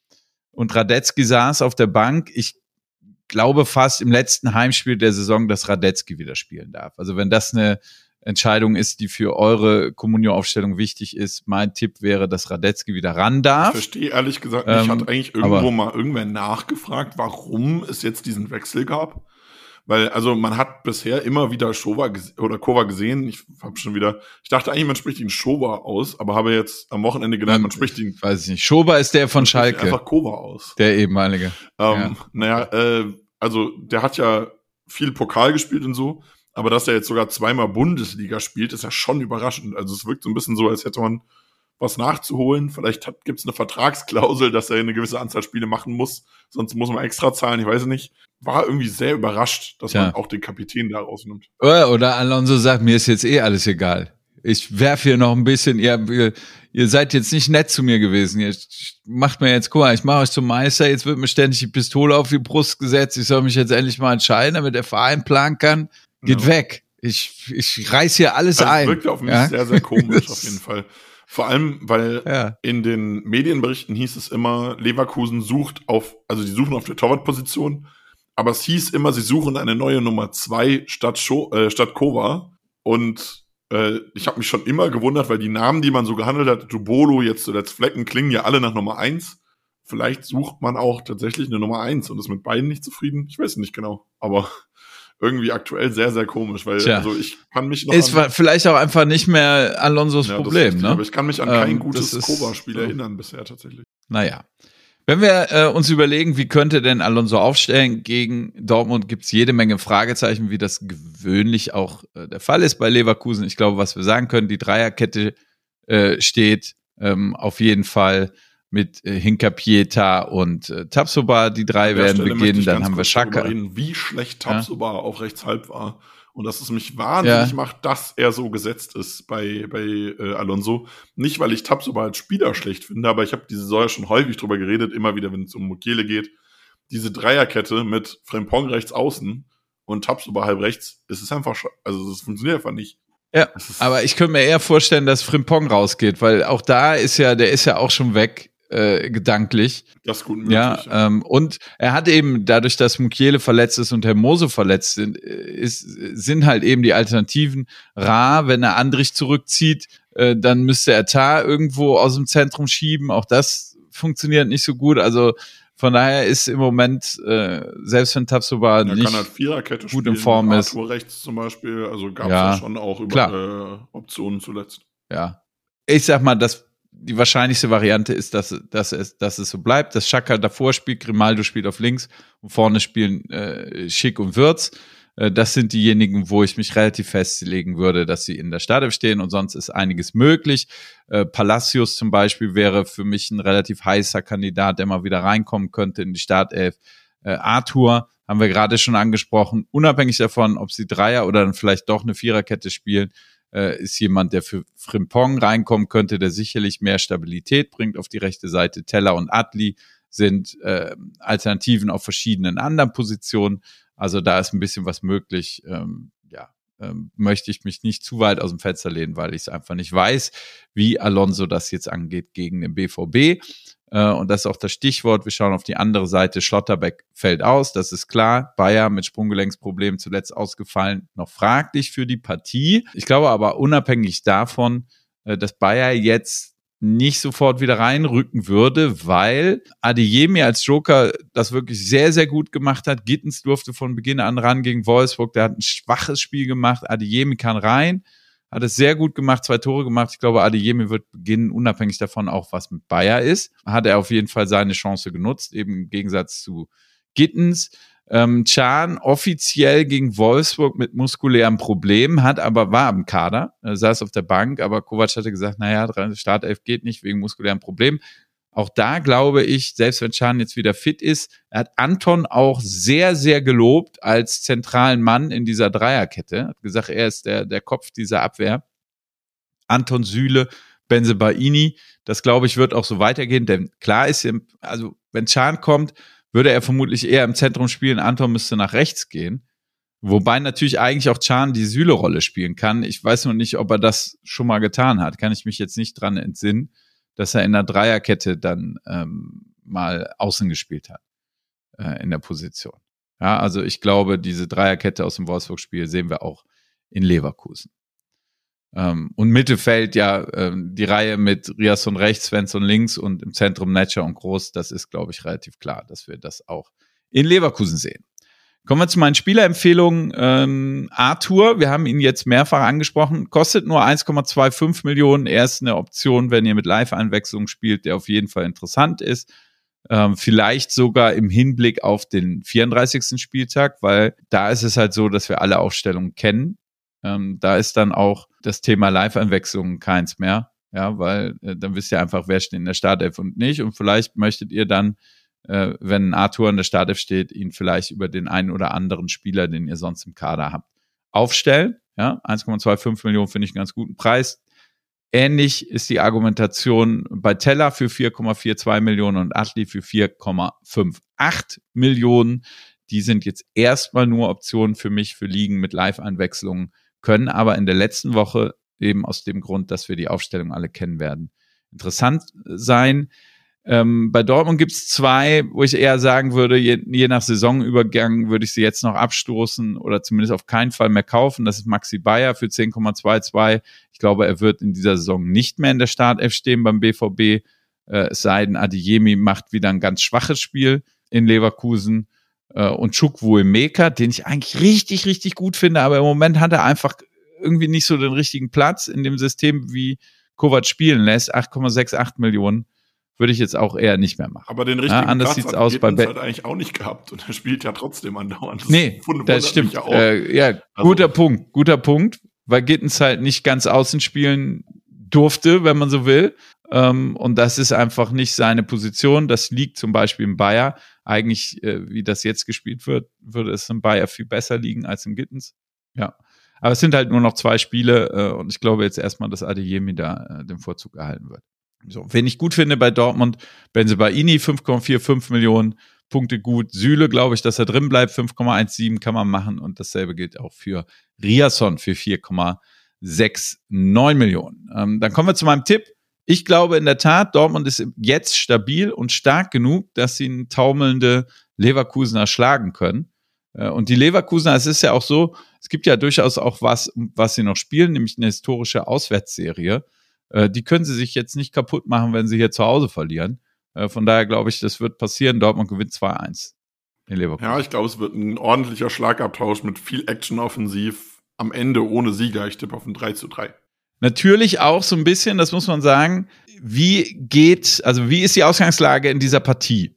und Radetzky saß auf der Bank. Ich glaube fast im letzten Heimspiel der Saison, dass Radetzky wieder spielen darf. Also wenn das eine Entscheidung ist, die für eure Comunio-Aufstellung wichtig ist, mein Tipp wäre, dass Radetzky wieder ran darf. Ich verstehe ehrlich gesagt nicht, ähm, hat eigentlich irgendwo mal irgendwer nachgefragt, warum es jetzt diesen Wechsel gab? Weil, also man hat bisher immer wieder Showa ges- oder Kova gesehen. Ich habe schon wieder, ich dachte eigentlich, man spricht ihn Showa aus, aber habe jetzt am Wochenende gelernt, man spricht ihn. Weiß ich nicht. Showa ist der von Schalke. Einfach Kova aus. Der ehemalige. Ähm, ja. Naja, äh, also der hat ja viel Pokal gespielt und so, aber dass er jetzt sogar zweimal Bundesliga spielt, ist ja schon überraschend. Also es wirkt so ein bisschen so, als hätte man was nachzuholen. Vielleicht gibt es eine Vertragsklausel, dass er eine gewisse Anzahl Spiele machen muss, sonst muss man extra zahlen, ich weiß nicht. War irgendwie sehr überrascht, dass ja. man auch den Kapitän da rausnimmt. Oder, oder Alonso sagt, mir ist jetzt eh alles egal. Ich werfe hier noch ein bisschen, ihr, ihr, ihr seid jetzt nicht nett zu mir gewesen. Ihr macht mir jetzt, guck mal, ich mache euch zum Meister, jetzt wird mir ständig die Pistole auf die Brust gesetzt, ich soll mich jetzt endlich mal entscheiden, damit der Verein planen kann. Geht ja. weg. Ich, ich reiß hier alles also ein. Das wirkt auf mich ja? sehr, sehr komisch auf jeden Fall. Vor allem, weil ja. in den Medienberichten hieß es immer, Leverkusen sucht auf, also die suchen auf der Torwartposition, aber es hieß immer, sie suchen eine neue Nummer zwei statt, Scho- äh, statt Kova. Und äh, ich habe mich schon immer gewundert, weil die Namen, die man so gehandelt hat, Dubolo, jetzt zuletzt Flecken, klingen ja alle nach Nummer eins. Vielleicht sucht man auch tatsächlich eine Nummer eins und ist mit beiden nicht zufrieden. Ich weiß nicht genau, aber irgendwie aktuell sehr, sehr komisch, weil Tja. also ich kann mich noch ist an, vielleicht auch einfach nicht mehr Alonsos ja, Problem, richtig, ne? Aber ich kann mich an kein ähm, gutes Kova-Spiel so. erinnern bisher tatsächlich. Naja. Wenn wir äh, uns überlegen, wie könnte denn Alonso aufstellen gegen Dortmund, gibt's jede Menge Fragezeichen, wie das gewöhnlich auch äh, der Fall ist bei Leverkusen. Ich glaube, was wir sagen können, die Dreierkette äh, steht ähm, auf jeden Fall mit äh, Hincapieta und äh, Tapsoba. Die drei werden Stelle beginnen, dann haben wir Xhaka. Reden, wie schlecht Tapsoba ja. auf rechts halb war. Und dass es mich wahnsinnig ja. macht, dass er so gesetzt ist bei, bei äh, Alonso. Nicht, weil ich Tapsoba als Spieler schlecht finde, aber ich habe diese Saison ja schon häufig drüber geredet, immer wieder, wenn es um Mukiele geht. Diese Dreierkette mit Frimpong rechts außen und Tapsoba halb rechts, es ist einfach, also das funktioniert einfach nicht. Ja, aber ich könnte mir eher vorstellen, dass Frimpong rausgeht, weil auch da ist ja, der ist ja auch schon weg. Äh, gedanklich. Das ist gut möglich. Ja, ja. Ähm, und er hat eben, dadurch, dass Mukiele verletzt ist und Hermoso verletzt sind, ist, sind halt eben die Alternativen rar. Wenn er Andrich zurückzieht, äh, dann müsste er Tar irgendwo aus dem Zentrum schieben. Auch das funktioniert nicht so gut. Also von daher ist im Moment, äh, selbst wenn Tapsoba nicht kann halt Viererkette gut spielen, in Form ist. Arthur rechts zum Beispiel, also gab es ja, ja schon auch über äh, Optionen zuletzt. Ja, ich sag mal, das die wahrscheinlichste Variante ist, dass, dass, es, dass es so bleibt, dass Xhaka davor spielt, Grimaldo spielt auf links und vorne spielen äh, Schick und Wirtz. Äh, das sind diejenigen, wo ich mich relativ festlegen würde, dass sie in der Startelf stehen und sonst ist einiges möglich. Äh, Palacios zum Beispiel wäre für mich ein relativ heißer Kandidat, der mal wieder reinkommen könnte in die Startelf. Äh, Arthur haben wir gerade schon angesprochen, unabhängig davon, ob sie Dreier oder dann vielleicht doch eine Viererkette spielen, ist jemand, der für Frimpong reinkommen könnte, der sicherlich mehr Stabilität bringt auf die rechte Seite. Teller und Adli sind äh, Alternativen auf verschiedenen anderen Positionen. Also da ist ein bisschen was möglich. Ähm, ja, ähm, möchte ich mich nicht zu weit aus dem Fenster lehnen, weil ich es einfach nicht weiß, wie Alonso das jetzt angeht gegen den B V B. Äh, und das ist auch das Stichwort. Wir schauen auf die andere Seite. Schlotterbeck fällt aus, das ist klar. Bayer mit Sprunggelenksproblemen zuletzt ausgefallen, noch fraglich für die Partie. Ich glaube aber unabhängig davon, äh, dass Bayer jetzt nicht sofort wieder reinrücken würde, weil Adeyemi als Joker das wirklich sehr, sehr gut gemacht hat. Gittens durfte von Beginn an ran gegen Wolfsburg. Der hat ein schwaches Spiel gemacht. Adeyemi kann rein. Hat es sehr gut gemacht, zwei Tore gemacht. Ich glaube, Adeyemi wird beginnen, unabhängig davon auch, was mit Bayer ist. Hat er auf jeden Fall seine Chance genutzt, eben im Gegensatz zu Gittens. Ähm, Can offiziell gegen Wolfsburg mit muskulären Problemen, hat aber, war am Kader, äh, saß auf der Bank, aber Kovac hatte gesagt, naja, Startelf geht nicht wegen muskulären Problemen. Auch da glaube ich, selbst wenn Can jetzt wieder fit ist, er hat Anton auch sehr, sehr gelobt als zentralen Mann in dieser Dreierkette. Er hat gesagt, er ist der, der Kopf dieser Abwehr. Anton, Süle, Bensebaini. Das, glaube ich, wird auch so weitergehen, denn klar ist, also wenn Can kommt, würde er vermutlich eher im Zentrum spielen. Anton müsste nach rechts gehen. Wobei natürlich eigentlich auch Can die Süle-Rolle spielen kann. Ich weiß noch nicht, ob er das schon mal getan hat. Kann ich mich jetzt nicht dran entsinnen, dass er in der Dreierkette dann ähm, mal außen gespielt hat äh, in der Position. Ja, also ich glaube, diese Dreierkette aus dem Wolfsburg-Spiel sehen wir auch in Leverkusen. Ähm, und Mittelfeld, ja, ähm, die Reihe mit Riasson rechts, Svensson links und im Zentrum Netscher und Groß, das ist, glaube ich, relativ klar, dass wir das auch in Leverkusen sehen. Kommen wir zu meinen Spielerempfehlungen. Ähm, Arthur, wir haben ihn jetzt mehrfach angesprochen, kostet nur eins Komma fünfundzwanzig Millionen. Er ist eine Option, wenn ihr mit Live-Einwechslung spielt, der auf jeden Fall interessant ist. Ähm, vielleicht sogar im Hinblick auf den vierunddreißigsten Spieltag, weil da ist es halt so, dass wir alle Aufstellungen kennen. Ähm, da ist dann auch das Thema Live-Einwechslung keins mehr. Ja, weil äh, dann wisst ihr einfach, wer steht in der Startelf und nicht. Und vielleicht möchtet ihr dann, äh, wenn Arthur in der Startelf steht, ihn vielleicht über den einen oder anderen Spieler, den ihr sonst im Kader habt, aufstellen. Ja, eins Komma fünfundzwanzig Millionen finde ich einen ganz guten Preis. Ähnlich ist die Argumentation bei Teller für vier Komma zweiundvierzig Millionen und Atli für vier Komma achtundfünfzig Millionen. Die sind jetzt erstmal nur Optionen für mich für Ligen mit Live-Einwechslungen, können aber in der letzten Woche eben aus dem Grund, dass wir die Aufstellung alle kennen werden, interessant sein. Ähm, bei Dortmund gibt es zwei, wo ich eher sagen würde, je, je nach Saisonübergang würde ich sie jetzt noch abstoßen oder zumindest auf keinen Fall mehr kaufen. Das ist Maxi Bayer für zehn Komma zweiundzwanzig. Ich glaube, er wird in dieser Saison nicht mehr in der Startelf stehen beim B V B. Äh, es sei denn, Adeyemi macht wieder ein ganz schwaches Spiel in Leverkusen. Äh, und Chukwuemeka, den ich eigentlich richtig, richtig gut finde, aber im Moment hat er einfach irgendwie nicht so den richtigen Platz in dem System, wie Kovac spielen lässt. acht Komma achtundsechzig Millionen. Würde ich jetzt auch eher nicht mehr machen. Aber den richtigen ja, anders Platz sieht's aus bei Be- hat eigentlich auch nicht gehabt und er spielt ja trotzdem andauernd. Das nee, das stimmt. Äh, ja, also. guter Punkt, guter Punkt, weil Gittens halt nicht ganz außen spielen durfte, wenn man so will. Ähm, und das ist einfach nicht seine Position. Das liegt zum Beispiel im Bayer. Eigentlich, äh, wie das jetzt gespielt wird, würde es im Bayer viel besser liegen als im Gittens. Ja. Aber es sind halt nur noch zwei Spiele äh, und ich glaube jetzt erstmal, dass Adeyemi da äh, den Vorzug erhalten wird. So, wen ich gut finde bei Dortmund, Bensebaini, fünf Komma fünfundvierzig Millionen Punkte gut. Süle, glaube ich, dass er drin bleibt, fünf Komma siebzehn kann man machen. Und dasselbe gilt auch für Riasson für vier Komma neunundsechzig Millionen. Ähm, dann kommen wir zu meinem Tipp. Ich glaube in der Tat, Dortmund ist jetzt stabil und stark genug, dass sie eine taumelnde Leverkusener schlagen können. Äh, und die Leverkusener, es ist ja auch so, es gibt ja durchaus auch was, was sie noch spielen, nämlich eine historische Auswärtsserie. Die können sie sich jetzt nicht kaputt machen, wenn sie hier zu Hause verlieren. Von daher glaube ich, das wird passieren. Dortmund gewinnt zwei eins in Leverkusen. Ja, ich glaube, es wird ein ordentlicher Schlagabtausch mit viel Action offensiv. Am Ende ohne Sieger. Ich tippe auf ein drei zu drei. Natürlich auch so ein bisschen, das muss man sagen, wie geht, also wie ist die Ausgangslage in dieser Partie?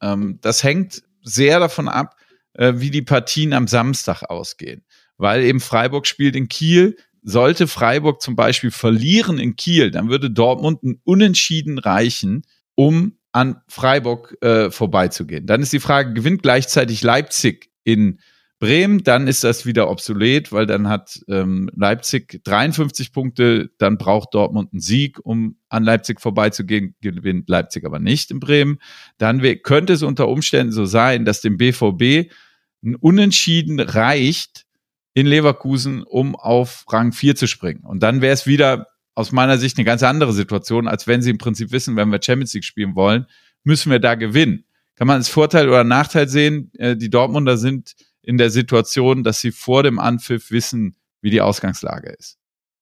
Das hängt sehr davon ab, wie die Partien am Samstag ausgehen. Weil eben Freiburg spielt in Kiel. Sollte Freiburg zum Beispiel verlieren in Kiel, dann würde Dortmund ein Unentschieden reichen, um an Freiburg äh, vorbeizugehen. Dann ist die Frage, gewinnt gleichzeitig Leipzig in Bremen, dann ist das wieder obsolet, weil dann hat ähm, Leipzig dreiundfünfzig Punkte, dann braucht Dortmund einen Sieg, um an Leipzig vorbeizugehen, gewinnt Leipzig aber nicht in Bremen. Dann we- könnte es unter Umständen so sein, dass dem B V B ein Unentschieden reicht, in Leverkusen, um auf Rang vier zu springen. Und dann wäre es wieder aus meiner Sicht eine ganz andere Situation, als wenn sie im Prinzip wissen, wenn wir Champions League spielen wollen, müssen wir da gewinnen. Kann man als Vorteil oder Nachteil sehen, die Dortmunder sind in der Situation, dass sie vor dem Anpfiff wissen, wie die Ausgangslage ist.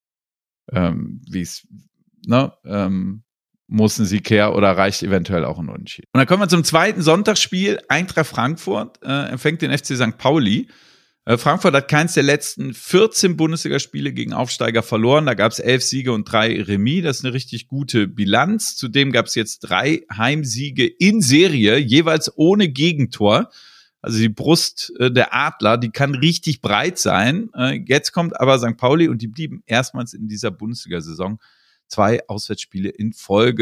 Ähm, wie es, ne, ähm, muss ein Sieg her oder reicht eventuell auch ein Unentschieden. Und dann kommen wir zum zweiten Sonntagsspiel. Eintracht Frankfurt äh, empfängt den F C Sankt Pauli. Frankfurt hat keins der letzten vierzehn Bundesligaspiele gegen Aufsteiger verloren. Da gab es elf Siege und drei Remis. Das ist eine richtig gute Bilanz. Zudem gab es jetzt drei Heimsiege in Serie, jeweils ohne Gegentor. Also die Brust äh, der Adler, die kann richtig breit sein. Äh, jetzt kommt aber Sankt Pauli und die blieben erstmals in dieser Bundesliga-Saison zwei Auswärtsspiele in Folge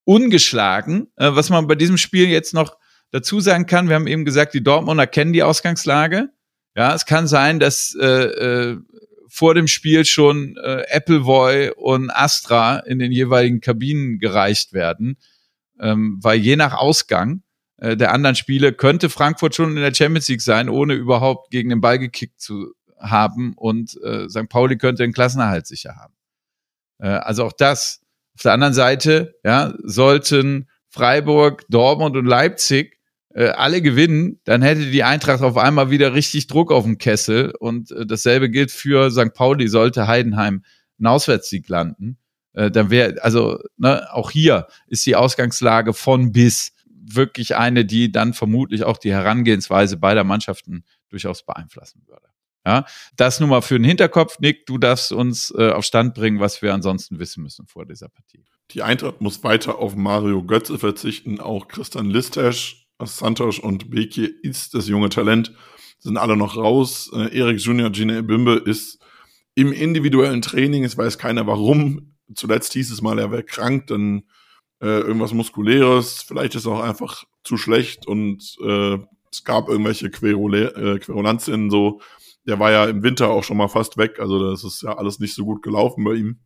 ungeschlagen. Äh, was man bei diesem Spiel jetzt noch dazu sagen kann, wir haben eben gesagt, die Dortmunder kennen die Ausgangslage. Ja, es kann sein, dass äh, äh, vor dem Spiel schon äh, Appleboy und Astra in den jeweiligen Kabinen gereicht werden, ähm, weil je nach Ausgang äh, der anderen Spiele könnte Frankfurt schon in der Champions League sein, ohne überhaupt gegen den Ball gekickt zu haben, und äh, Sankt Pauli könnte den Klassenerhalt sicher haben. Äh, also auch das. Auf der anderen Seite, ja, sollten Freiburg, Dortmund und Leipzig äh, alle gewinnen, dann hätte die Eintracht auf einmal wieder richtig Druck auf dem Kessel, und äh, dasselbe gilt für Sankt Pauli, sollte Heidenheim einen Auswärtssieg landen. Äh, dann wäre, also ne, auch hier ist die Ausgangslage von bis wirklich eine, die dann vermutlich auch die Herangehensweise beider Mannschaften durchaus beeinflussen würde. Ja, das nur mal für den Hinterkopf. Nick, du darfst uns äh, auf Stand bringen, was wir ansonsten wissen müssen vor dieser Partie. Die Eintracht muss weiter auf Mario Götze verzichten. Auch Christian Listesch, Santos und Beke ist das junge Talent, sind alle noch raus. Äh, Erik Junior, Gina Ebimbe ist im individuellen Training. Es weiß keiner warum. Zuletzt hieß es mal, er wäre krank, dann äh, irgendwas Muskuläres. Vielleicht ist er auch einfach zu schlecht und äh, es gab irgendwelche Querule- äh, Querulanzien so. Der war ja im Winter auch schon mal fast weg. Also das ist ja alles nicht so gut gelaufen bei ihm.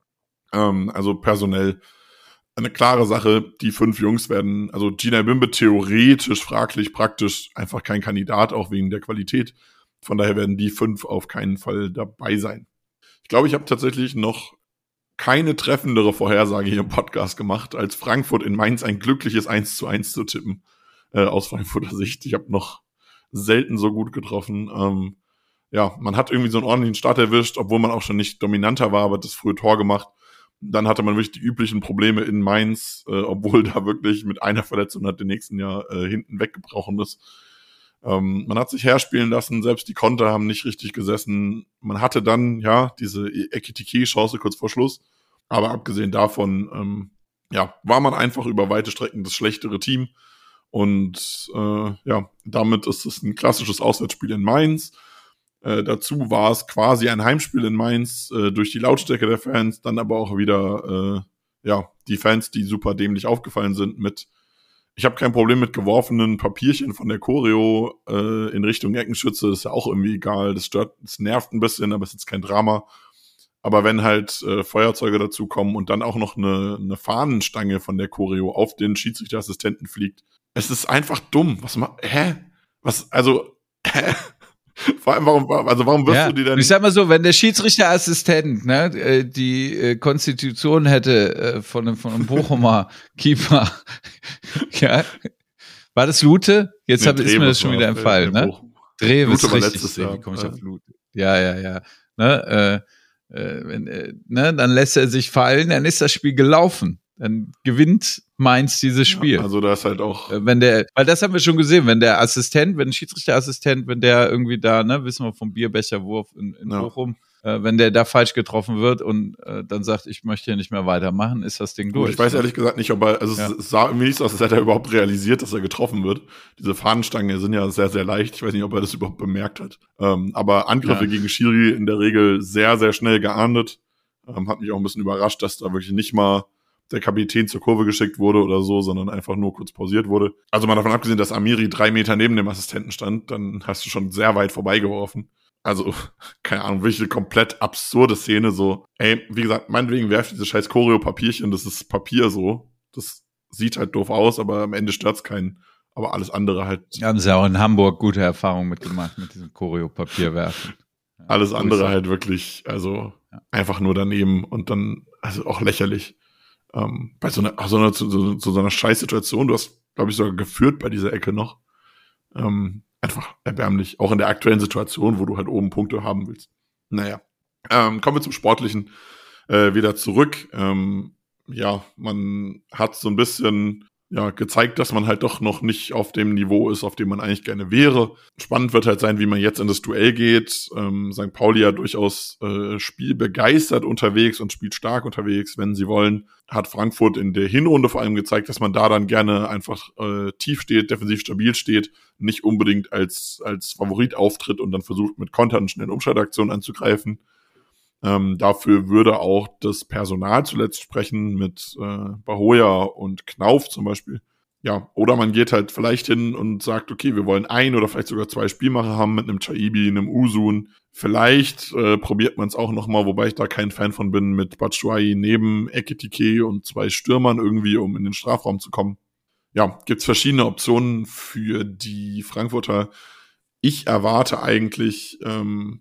Ähm, also personell eine klare Sache, die fünf Jungs werden, also Gina Ebimbe theoretisch, fraglich, praktisch einfach kein Kandidat, auch wegen der Qualität. Von daher werden die fünf auf keinen Fall dabei sein. Ich glaube, ich habe tatsächlich noch keine treffendere Vorhersage hier im Podcast gemacht, als Frankfurt in Mainz ein glückliches eins zu eins zu tippen, äh, aus Frankfurter Sicht. Ich habe noch selten so gut getroffen. Ähm, ja, man hat irgendwie so einen ordentlichen Start erwischt, obwohl man auch schon nicht dominanter war, aber das frühe Tor gemacht. Dann hatte man wirklich die üblichen Probleme in Mainz, äh, obwohl da wirklich mit einer Verletzung hat den nächsten Jahr äh, hinten weggebrochen ist. Ähm, man hat sich herspielen lassen, selbst die Konter haben nicht richtig gesessen. Man hatte dann, ja, diese Ekitike-Chance kurz vor Schluss. Aber abgesehen davon, ähm, ja, war man einfach über weite Strecken das schlechtere Team. Und äh, ja, damit ist es ein klassisches Auswärtsspiel in Mainz. Äh, dazu war es quasi ein Heimspiel in Mainz äh, durch die Lautstärke der Fans, dann aber auch wieder äh, ja die Fans, die super dämlich aufgefallen sind mit, ich habe kein Problem mit geworfenen Papierchen von der Choreo äh, in Richtung Eckenschütze, ist ja auch irgendwie egal, das stört, das nervt ein bisschen, aber es ist jetzt kein Drama. Aber wenn halt äh, Feuerzeuge dazukommen und dann auch noch eine, eine Fahnenstange von der Choreo auf den Schiedsrichterassistenten fliegt, es ist einfach dumm. Was ma- hä? Was, also, hä? Vor allem, warum, also warum wirst ja, du die denn? Ich sag mal so, wenn der Schiedsrichterassistent ne, die äh, Konstitution hätte äh, von einem, von einem Bochumer Keeper, ja, war das Lute? Jetzt nee, hab, ist mir das schon wieder entfallen, ne? Dreves, richtig, wie komme ich auf Lute? Ja, ja, ja. Ne, äh, äh, wenn, äh, ne, dann lässt er sich fallen, dann ist das Spiel gelaufen. Dann gewinnt Mainz dieses Spiel. Ja, also da ist halt auch, wenn der, weil das haben wir schon gesehen, wenn der Assistent, wenn der Schiedsrichterassistent, wenn der irgendwie da, ne, wissen wir vom Bierbecherwurf in, in ja. Bochum, äh, wenn der da falsch getroffen wird und äh, dann sagt, ich möchte hier nicht mehr weitermachen, ist das Ding durch. Ich weiß ehrlich gesagt nicht, ob er, also ja. es sah irgendwie nicht so aus, als hätte er überhaupt realisiert, dass er getroffen wird. Diese Fahnenstangen sind ja sehr, sehr leicht. Ich weiß nicht, ob er das überhaupt bemerkt hat. Ähm, aber Angriffe ja. gegen Schiri in der Regel sehr, sehr schnell geahndet. Ähm, hat mich auch ein bisschen überrascht, dass da wirklich nicht mal der Kapitän zur Kurve geschickt wurde oder so, sondern einfach nur kurz pausiert wurde. Also mal davon abgesehen, dass Amiri drei Meter neben dem Assistenten stand, dann hast du schon sehr weit vorbeigeworfen. Also, keine Ahnung, wirklich eine komplett absurde Szene, so, ey, wie gesagt, meinetwegen werft diese scheiß Choreo-Papierchen, das ist Papier so, das sieht halt doof aus, aber am Ende stört's keinen, aber alles andere halt. Haben sie auch in Hamburg gute Erfahrungen mitgemacht, mit diesem Choreo-Papierwerfen. Ja, alles andere halt wirklich, also, ja. einfach nur daneben und dann, also auch lächerlich. Ähm, bei so einer, so einer, zu, so, zu so einer Scheißsituation, du hast, glaube ich, sogar geführt bei dieser Ecke noch. Ähm, einfach erbärmlich, auch in der aktuellen Situation, wo du halt oben Punkte haben willst. Naja, ähm, kommen wir zum Sportlichen äh, wieder zurück. Ähm, ja, man hat so ein bisschen ja gezeigt, dass man halt doch noch nicht auf dem Niveau ist, auf dem man eigentlich gerne wäre. Spannend wird halt sein, wie man jetzt in das Duell geht. Ähm, Sankt Pauli ja durchaus äh, spielbegeistert unterwegs und spielt stark unterwegs, wenn sie wollen. Hat Frankfurt in der Hinrunde vor allem gezeigt, dass man da dann gerne einfach äh, tief steht, defensiv stabil steht, nicht unbedingt als als Favorit auftritt und dann versucht mit Kontern schnell Umschaltaktionen anzugreifen. Ähm, dafür würde auch das Personal zuletzt sprechen mit äh, Bahoya und Knauf zum Beispiel. Ja, oder man geht halt vielleicht hin und sagt, okay, wir wollen ein oder vielleicht sogar zwei Spielmacher haben mit einem Chaibi, einem Usun. Vielleicht äh, probiert man es auch nochmal, wobei ich da kein Fan von bin, mit Batshuayi neben Ekitike und zwei Stürmern irgendwie, um in den Strafraum zu kommen. Ja, gibt's verschiedene Optionen für die Frankfurter. Ich erwarte eigentlich, ähm,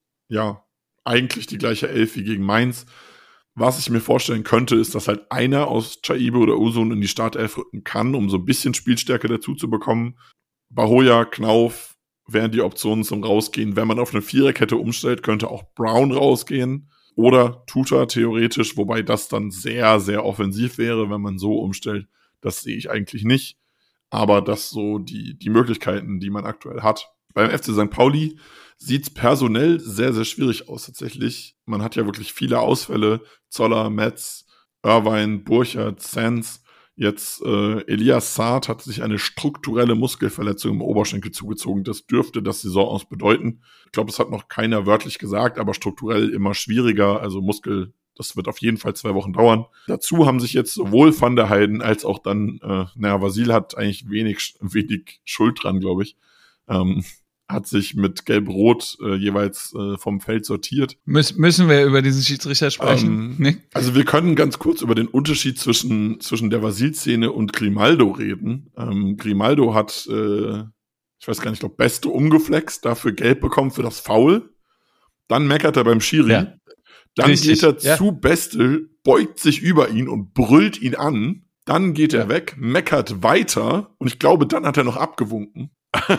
ja, eigentlich die gleiche Elf wie gegen Mainz. Was ich mir vorstellen könnte, ist, dass halt einer aus Chaibi oder Usun in die Startelf rücken kann, um so ein bisschen Spielstärke dazu zu bekommen. Bahoya, Knauf wären die Optionen zum Rausgehen. Wenn man auf eine Viererkette umstellt, könnte auch Brown rausgehen oder Tuta theoretisch, wobei das dann sehr, sehr offensiv wäre, wenn man so umstellt. Das sehe ich eigentlich nicht. Aber das so die, die Möglichkeiten, die man aktuell hat. Beim F C Sankt Pauli sieht's personell sehr, sehr schwierig aus tatsächlich. Man hat ja wirklich viele Ausfälle. Zoller, Metz, Irvine, Burchard, Sands. Jetzt äh, Elias Saad hat sich eine strukturelle Muskelverletzung im Oberschenkel zugezogen. Das dürfte das Saison aus bedeuten. Ich glaube, das hat noch keiner wörtlich gesagt, aber strukturell immer schwieriger. Also Muskel, das wird auf jeden Fall zwei Wochen dauern. Dazu haben sich jetzt sowohl Van der Heiden als auch dann, äh, naja, Vasil hat eigentlich wenig, wenig Schuld dran, glaube ich. Ähm, hat sich mit Gelb-Rot äh, jeweils äh, vom Feld sortiert. Müs- müssen wir über diesen Schiedsrichter sprechen? Ähm, nee? Also wir können ganz kurz über den Unterschied zwischen zwischen der Vasil-Szene und Grimaldo reden. Ähm, Grimaldo hat, äh, ich weiß gar nicht, ich glaube, Beste umgeflext, dafür Gelb bekommen für das Foul. Dann meckert er beim Schiri. Ja. Dann Richtig, geht er ja. zu Beste, beugt sich über ihn und brüllt ihn an. Dann geht er weg, meckert weiter und ich glaube, dann hat er noch abgewunken.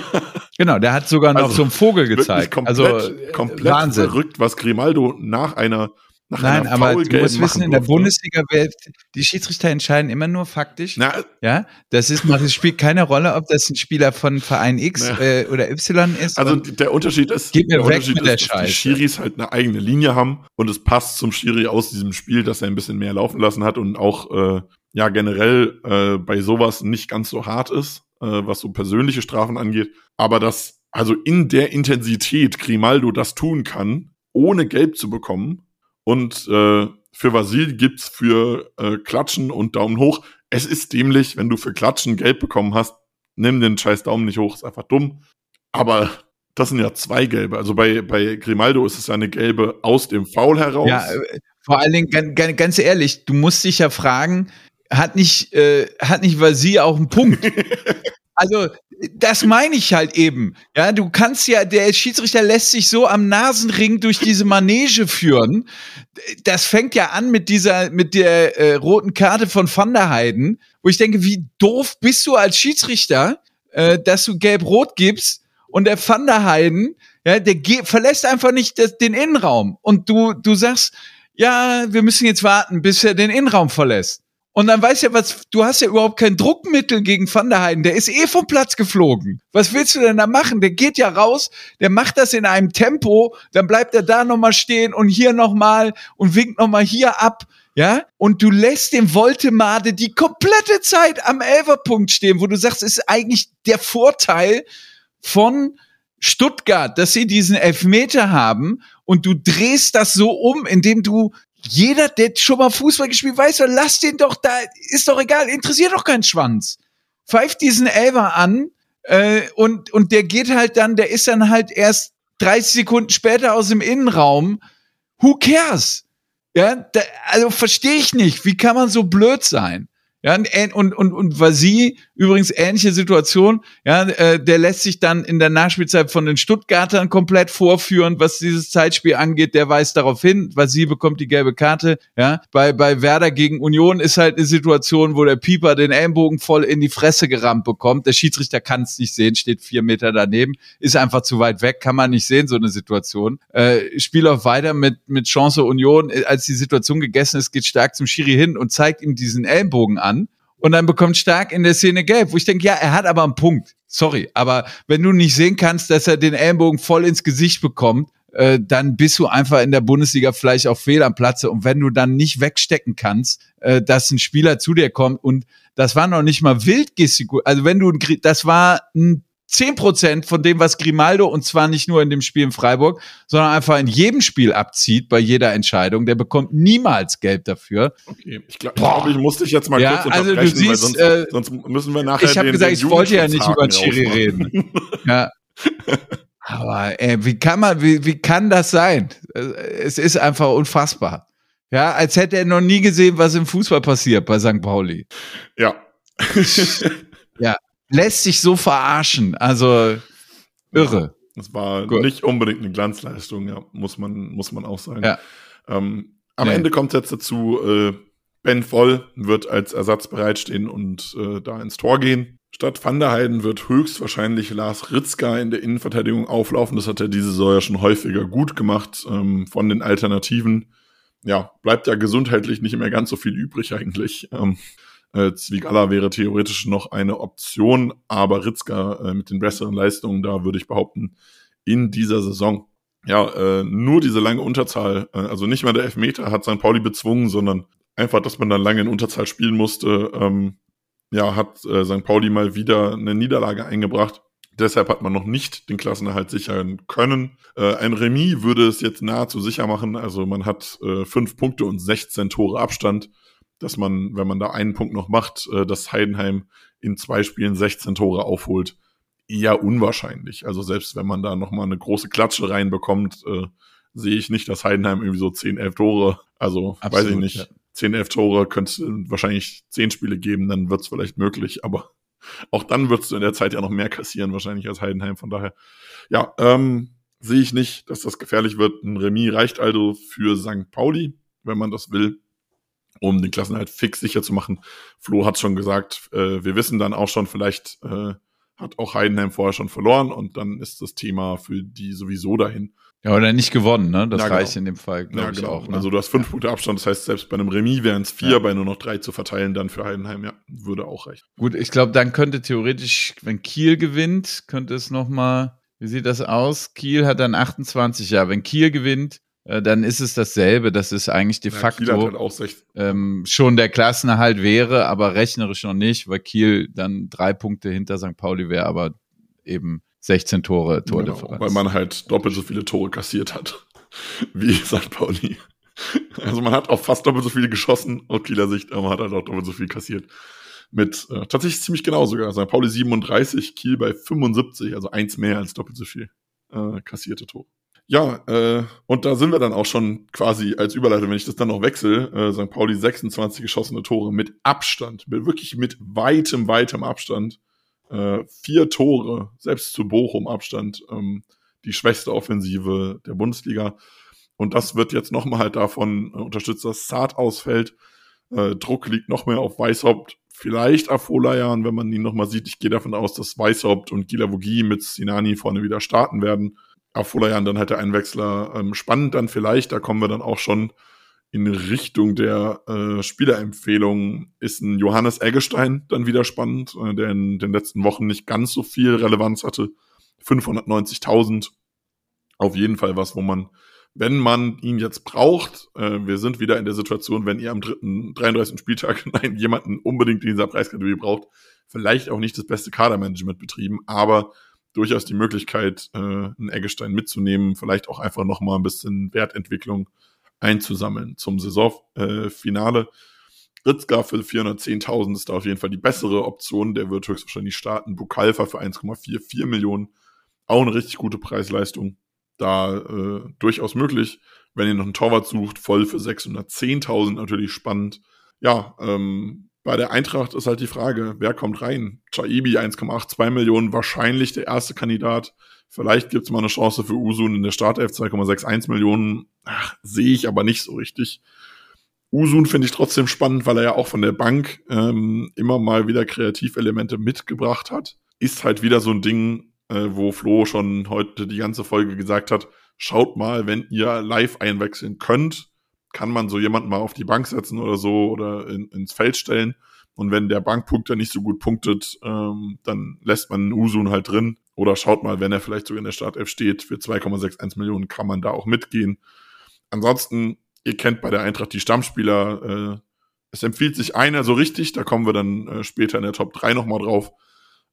Genau, der hat sogar noch also, zum Vogel gezeigt. Komplett, also komplett Wahnsinn. Verrückt, was Grimaldo nach einer nach Nein, einer aber du musst wissen, in der durfte. Bundesliga, die Schiedsrichter entscheiden immer nur faktisch. Na, ja, das ist, das spielt keine Rolle, ob das ein Spieler von Verein X na, äh, oder Y ist. Also der Unterschied ist, geht mir der weg Unterschied mit der ist, dass Scheiße. die Schiris halt eine eigene Linie haben und es passt zum Schiri aus diesem Spiel, dass er ein bisschen mehr laufen lassen hat und auch äh, ja generell äh, bei sowas nicht ganz so hart ist, äh, was so persönliche Strafen angeht. Aber dass also in der Intensität Grimaldo das tun kann, ohne Gelb zu bekommen. Und äh, für Vasil gibt's für äh, Klatschen und Daumen hoch. Es ist dämlich, wenn du für Klatschen Gelb bekommen hast, nimm den scheiß Daumen nicht hoch, ist einfach dumm. Aber das sind ja zwei Gelbe. Also bei bei Grimaldo ist es ja eine Gelbe aus dem Foul heraus. Ja, vor allen Dingen, ganz, ganz ehrlich, du musst dich ja fragen, hat nicht, äh, hat nicht Vasil auch einen Punkt? Also, das meine ich halt eben. Ja, du kannst ja, der Schiedsrichter lässt sich so am Nasenring durch diese Manege führen. Das fängt ja an mit dieser, mit der äh, roten Karte von Van der Heiden, wo ich denke, wie doof bist du als Schiedsrichter, äh, dass du gelb-rot gibst und der Van der Heiden, ja, der ge- verlässt einfach nicht das, den Innenraum und du, du sagst, ja, wir müssen jetzt warten, bis er den Innenraum verlässt. Und dann weißt du ja, was, du hast ja überhaupt kein Druckmittel gegen Van der Heiden. Der ist eh vom Platz geflogen. Was willst du denn da machen? Der geht ja raus, der macht das in einem Tempo, dann bleibt er da nochmal stehen und hier nochmal und winkt nochmal hier ab, ja? Und du lässt den Woltemade die komplette Zeit am Elferpunkt stehen, wo du sagst, ist eigentlich der Vorteil von Stuttgart, dass sie diesen Elfmeter haben und du drehst das so um, indem du jeder, der schon mal Fußball gespielt weiß, lass den doch da, ist doch egal, interessiert doch keinen Schwanz. Pfeift diesen Elfer an äh, und und der geht halt dann, der ist dann halt erst dreißig Sekunden später aus dem Innenraum. Who cares? Ja, da, also verstehe ich nicht, wie kann man so blöd sein? Ja, und, und, und Vasil, übrigens ähnliche Situation, ja, äh, der lässt sich dann in der Nachspielzeit von den Stuttgartern komplett vorführen, was dieses Zeitspiel angeht, der weist darauf hin, Vasil bekommt die gelbe Karte, ja, bei, bei Werder gegen Union ist halt eine Situation, wo der Pieper den Ellenbogen voll in die Fresse gerammt bekommt, der Schiedsrichter kann es nicht sehen, steht vier Meter daneben, ist einfach zu weit weg, kann man nicht sehen, so eine Situation, äh, Spiel auch weiter mit, mit Chance Union, als die Situation gegessen ist, geht Stark zum Schiri hin und zeigt ihm diesen Ellenbogen an. Und dann bekommt Stark in der Szene gelb, wo ich denke, ja, er hat aber einen Punkt. Sorry, aber wenn du nicht sehen kannst, dass er den Ellenbogen voll ins Gesicht bekommt, äh, dann bist du einfach in der Bundesliga vielleicht auch fehl am Platze. Und wenn du dann nicht wegstecken kannst, äh, dass ein Spieler zu dir kommt und das war noch nicht mal wild gestikuliert, also wenn du, das war ein zehn Prozent von dem, was Grimaldo, und zwar nicht nur in dem Spiel in Freiburg, sondern einfach in jedem Spiel abzieht, bei jeder Entscheidung, der bekommt niemals Gelb dafür. Okay, ich glaube, glaub, ich muss dich jetzt mal ja, kurz unterbrechen, also du siehst, weil sonst, äh, sonst müssen wir nachher ich habe den, gesagt, den ich wollte ja nicht über Schiri rausmachen. reden. Ja. Aber ey, wie kann man, wie, wie kann das sein? Es ist einfach unfassbar. Ja, als hätte er noch nie gesehen, was im Fußball passiert bei Sankt Pauli. Ja. Ja, lässt sich so verarschen. Also irre. Das war Gut. nicht unbedingt eine Glanzleistung, ja, muss man, muss man auch sagen. Ja. Ähm, am Nee. Ende kommt es jetzt dazu, äh, Ben Voll wird als Ersatz bereitstehen und äh, da ins Tor gehen. Statt Van der Heijden wird höchstwahrscheinlich Lars Ritzka in der Innenverteidigung auflaufen. Das hat er diese Saison ja schon häufiger gut gemacht ähm, von den Alternativen. Ja, bleibt ja gesundheitlich nicht mehr ganz so viel übrig eigentlich. Ähm, äh, Zwigala wäre theoretisch noch eine Option, aber Ritzka äh, mit den besseren Leistungen, da würde ich behaupten, in dieser Saison. Ja, äh, nur diese lange Unterzahl, äh, also nicht mal der Elfmeter hat Sankt Pauli bezwungen, sondern einfach, dass man dann lange in Unterzahl spielen musste, ähm, ja, hat äh, Sankt Pauli mal wieder eine Niederlage eingebracht. Deshalb hat man noch nicht den Klassenerhalt sichern können. Äh, ein Remis würde es jetzt nahezu sicher machen. Also man hat äh, fünf Punkte und sechzehn Tore Abstand, dass man, wenn man da einen Punkt noch macht, äh, dass Heidenheim in zwei Spielen sechzehn Tore aufholt. Eher unwahrscheinlich. Also selbst wenn man da nochmal eine große Klatsche reinbekommt, äh, sehe ich nicht, dass Heidenheim irgendwie so zehn, elf Tore, also Absolut, weiß ich nicht, ja. zehn, elf Tore könnte es wahrscheinlich zehn Spiele geben, dann wird es vielleicht möglich, aber auch dann würdest du in der Zeit ja noch mehr kassieren wahrscheinlich als Heidenheim, von daher, ja, ähm, sehe ich nicht, dass das gefährlich wird. Ein Remis reicht also für Sankt Pauli, wenn man das will, um den Klassenerhalt fix sicher zu machen. Flo hat schon gesagt, äh, wir wissen dann auch schon, vielleicht äh, hat auch Heidenheim vorher schon verloren und dann ist das Thema für die sowieso dahin. Ja, oder nicht gewonnen, ne? Das Ja, reicht genau. in dem Fall, glaube Ja, ich genau. auch. Ne? Also du hast fünf Punkte Abstand, das heißt, selbst bei einem Remis wären es vier, Ja. bei nur noch drei zu verteilen, dann für Heidenheim, ja, würde auch reichen. Gut, ich glaube, dann könnte theoretisch, wenn Kiel gewinnt, könnte es nochmal, wie sieht das aus? Kiel hat dann achtundzwanzig, ja, wenn Kiel gewinnt, äh, dann ist es dasselbe. Das ist eigentlich de Ja, facto Kiel hat halt auch sechzehn. ähm, schon der Klassenerhalt wäre, aber rechnerisch noch nicht, weil Kiel dann drei Punkte hinter Sankt Pauli wäre, aber eben sechzehn Tore Tordifferenz. Genau, weil man halt doppelt so viele Tore kassiert hat wie Sankt Pauli. Also man hat auch fast doppelt so viele geschossen aus Kieler Sicht, aber man hat halt auch doppelt so viel kassiert. Mit äh, tatsächlich ziemlich genau sogar. Sankt Pauli siebenunddreißig, Kiel bei fünfundsiebzig, also eins mehr als doppelt so viel äh, kassierte Tore. Ja, äh, und da sind wir dann auch schon quasi als Überleitung, wenn ich das dann noch wechsle, äh, Sankt Pauli sechsundzwanzig geschossene Tore mit Abstand, mit, wirklich mit weitem, weitem Abstand. Äh, vier Tore, selbst zu Bochum Abstand, ähm, die schwächste Offensive der Bundesliga. Und das wird jetzt nochmal halt davon äh, unterstützt, dass Saad ausfällt. Äh, Druck liegt noch mehr auf Weishaupt, vielleicht Afolayan, wenn man ihn nochmal sieht. Ich gehe davon aus, dass Weishaupt und Gilavogi mit Sinani vorne wieder starten werden. Afolayan dann halt der Einwechsler. Ähm, spannend dann vielleicht, da kommen wir dann auch schon in Richtung der äh, Spielerempfehlung, ist ein Johannes Eggestein dann wieder spannend, äh, der in den letzten Wochen nicht ganz so viel Relevanz hatte. fünfhundertneunzigtausend. Auf jeden Fall was, wo man, wenn man ihn jetzt braucht, äh, wir sind wieder in der Situation, wenn ihr am dritten, dreiunddreißigsten Spieltag nein, jemanden unbedingt in dieser Preiskategorie braucht, vielleicht auch nicht das beste Kadermanagement betrieben, aber durchaus die Möglichkeit, äh, einen Eggestein mitzunehmen, vielleicht auch einfach nochmal ein bisschen Wertentwicklung einzusammeln zum Saisonfinale. Äh, Ritzka für vierhundertzehntausend ist da auf jeden Fall die bessere Option, der wird höchstwahrscheinlich starten. Bukalfa für eins Komma vierundvierzig Millionen, auch eine richtig gute Preisleistung. Da äh, durchaus möglich. Wenn ihr noch einen Torwart sucht, voll für sechshundertzehntausend, natürlich spannend. Ja, ähm, bei der Eintracht ist halt die Frage, wer kommt rein? Chaibi eins Komma zweiundachtzig Millionen, wahrscheinlich der erste Kandidat. Vielleicht gibt es mal eine Chance für Usun in der Startelf, zwei Komma einundsechzig Millionen. Ach, sehe ich aber nicht so richtig. Usun finde ich trotzdem spannend, weil er ja auch von der Bank ähm, immer mal wieder Kreativelemente mitgebracht hat. Ist halt wieder so ein Ding, äh, wo Flo schon heute die ganze Folge gesagt hat, schaut mal, wenn ihr live einwechseln könnt, kann man so jemanden mal auf die Bank setzen oder so oder in, ins Feld stellen. Und wenn der Bankpunkter nicht so gut punktet, ähm, dann lässt man Usun halt drin. Oder schaut mal, wenn er vielleicht sogar in der Startelf steht, für zwei Komma einundsechzig Millionen kann man da auch mitgehen. Ansonsten, ihr kennt bei der Eintracht die Stammspieler. Äh, es empfiehlt sich einer so richtig, da kommen wir dann äh, später in der Top drei nochmal drauf.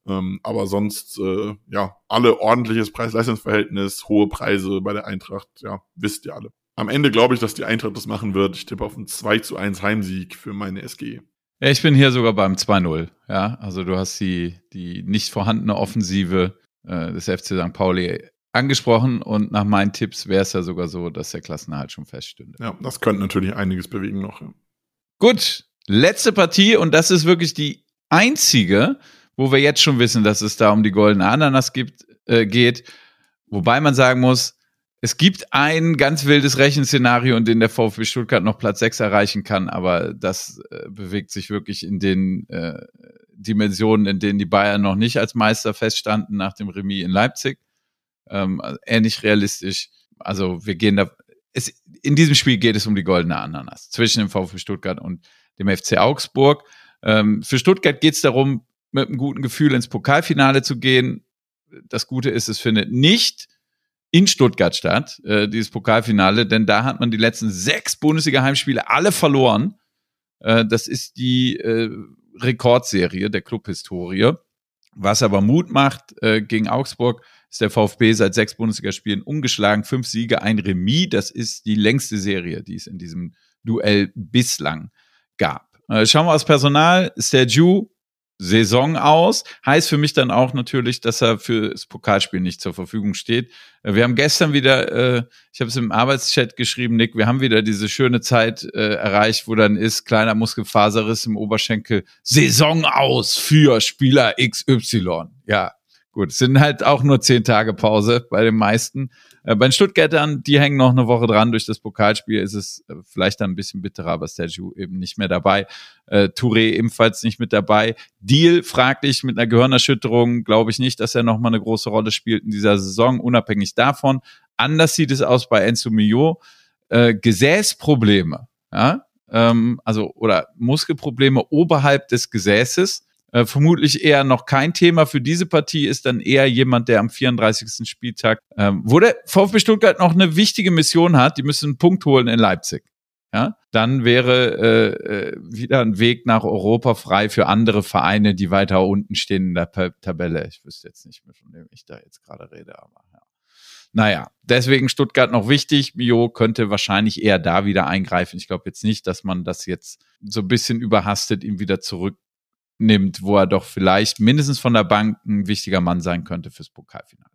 Ähm, aber sonst, äh, ja, alle ordentliches Preis-Leistungs-Verhältnis, hohe Preise bei der Eintracht, ja, wisst ihr alle. Am Ende glaube ich, dass die Eintracht das machen wird. Ich tippe auf einen zwei zu eins Heimsieg für meine S G. Ja, ich bin hier sogar beim zwei null. Ja, also du hast die, die nicht vorhandene Offensive äh, des F C Sankt Pauli angesprochen und nach meinen Tipps wäre es ja sogar so, dass der Klassenerhalt schon feststünde. Ja, das könnte natürlich einiges bewegen noch. Ja. Gut, letzte Partie und das ist wirklich die einzige, wo wir jetzt schon wissen, dass es da um die goldene Ananas gibt, äh, geht. Wobei man sagen muss, es gibt ein ganz wildes Rechenszenario, in dem der VfB Stuttgart noch Platz sechs erreichen kann, aber das äh, bewegt sich wirklich in den äh, Dimensionen, in denen die Bayern noch nicht als Meister feststanden nach dem Remis in Leipzig. Ähm, ähnlich realistisch. Also wir gehen da, es, in diesem Spiel geht es um die goldene Ananas zwischen dem VfB Stuttgart und dem F C Augsburg. Ähm, für Stuttgart geht es darum, mit einem guten Gefühl ins Pokalfinale zu gehen. Das Gute ist, es findet nicht in Stuttgart statt, äh, dieses Pokalfinale, denn da hat man die letzten sechs Bundesliga-Heimspiele alle verloren. Äh, das ist die äh, Rekordserie der Clubhistorie. Was aber Mut macht äh, gegen Augsburg, ist der VfB seit sechs Bundesligaspielen ungeschlagen, fünf Siege, ein Remis. Das ist die längste Serie, die es in diesem Duell bislang gab. Äh, schauen wir aufs Personal. Sergiu, Saison aus. Heißt für mich dann auch natürlich, dass er für das Pokalspiel nicht zur Verfügung steht. Wir haben gestern wieder, äh, ich habe es im Arbeitschat geschrieben, Nick, wir haben wieder diese schöne Zeit äh, erreicht, wo dann ist, kleiner Muskelfaserriss im Oberschenkel, Saison aus für Spieler X Y. Ja, gut, es sind halt auch nur zehn Tage Pause bei den meisten. Äh, bei den Stuttgartern, die hängen noch eine Woche dran. Durch das Pokalspiel ist es äh, vielleicht dann ein bisschen bitterer, aber Sergiu eben nicht mehr dabei. Äh, Touré ebenfalls nicht mit dabei. Deal fraglich mit einer Gehirnerschütterung. Glaube ich nicht, dass er nochmal eine große Rolle spielt in dieser Saison, unabhängig davon. Anders sieht es aus bei Enzo Mio. Äh, Gesäßprobleme, ja, ähm, also oder Muskelprobleme oberhalb des Gesäßes. Äh, vermutlich eher noch kein Thema für diese Partie, ist dann eher jemand, der am vierunddreißigsten Spieltag, ähm, wo der VfB Stuttgart noch eine wichtige Mission hat, die müssen einen Punkt holen in Leipzig. Ja, dann wäre äh, äh, wieder ein Weg nach Europa frei für andere Vereine, die weiter unten stehen in der P- Tabelle. Ich wüsste jetzt nicht mehr, von wem ich da jetzt gerade rede, aber ja. Naja, deswegen Stuttgart noch wichtig. Mio könnte wahrscheinlich eher da wieder eingreifen. Ich glaube jetzt nicht, dass man das jetzt so ein bisschen überhastet ihm wieder zurück nimmt, wo er doch vielleicht mindestens von der Bank ein wichtiger Mann sein könnte fürs Pokalfinale.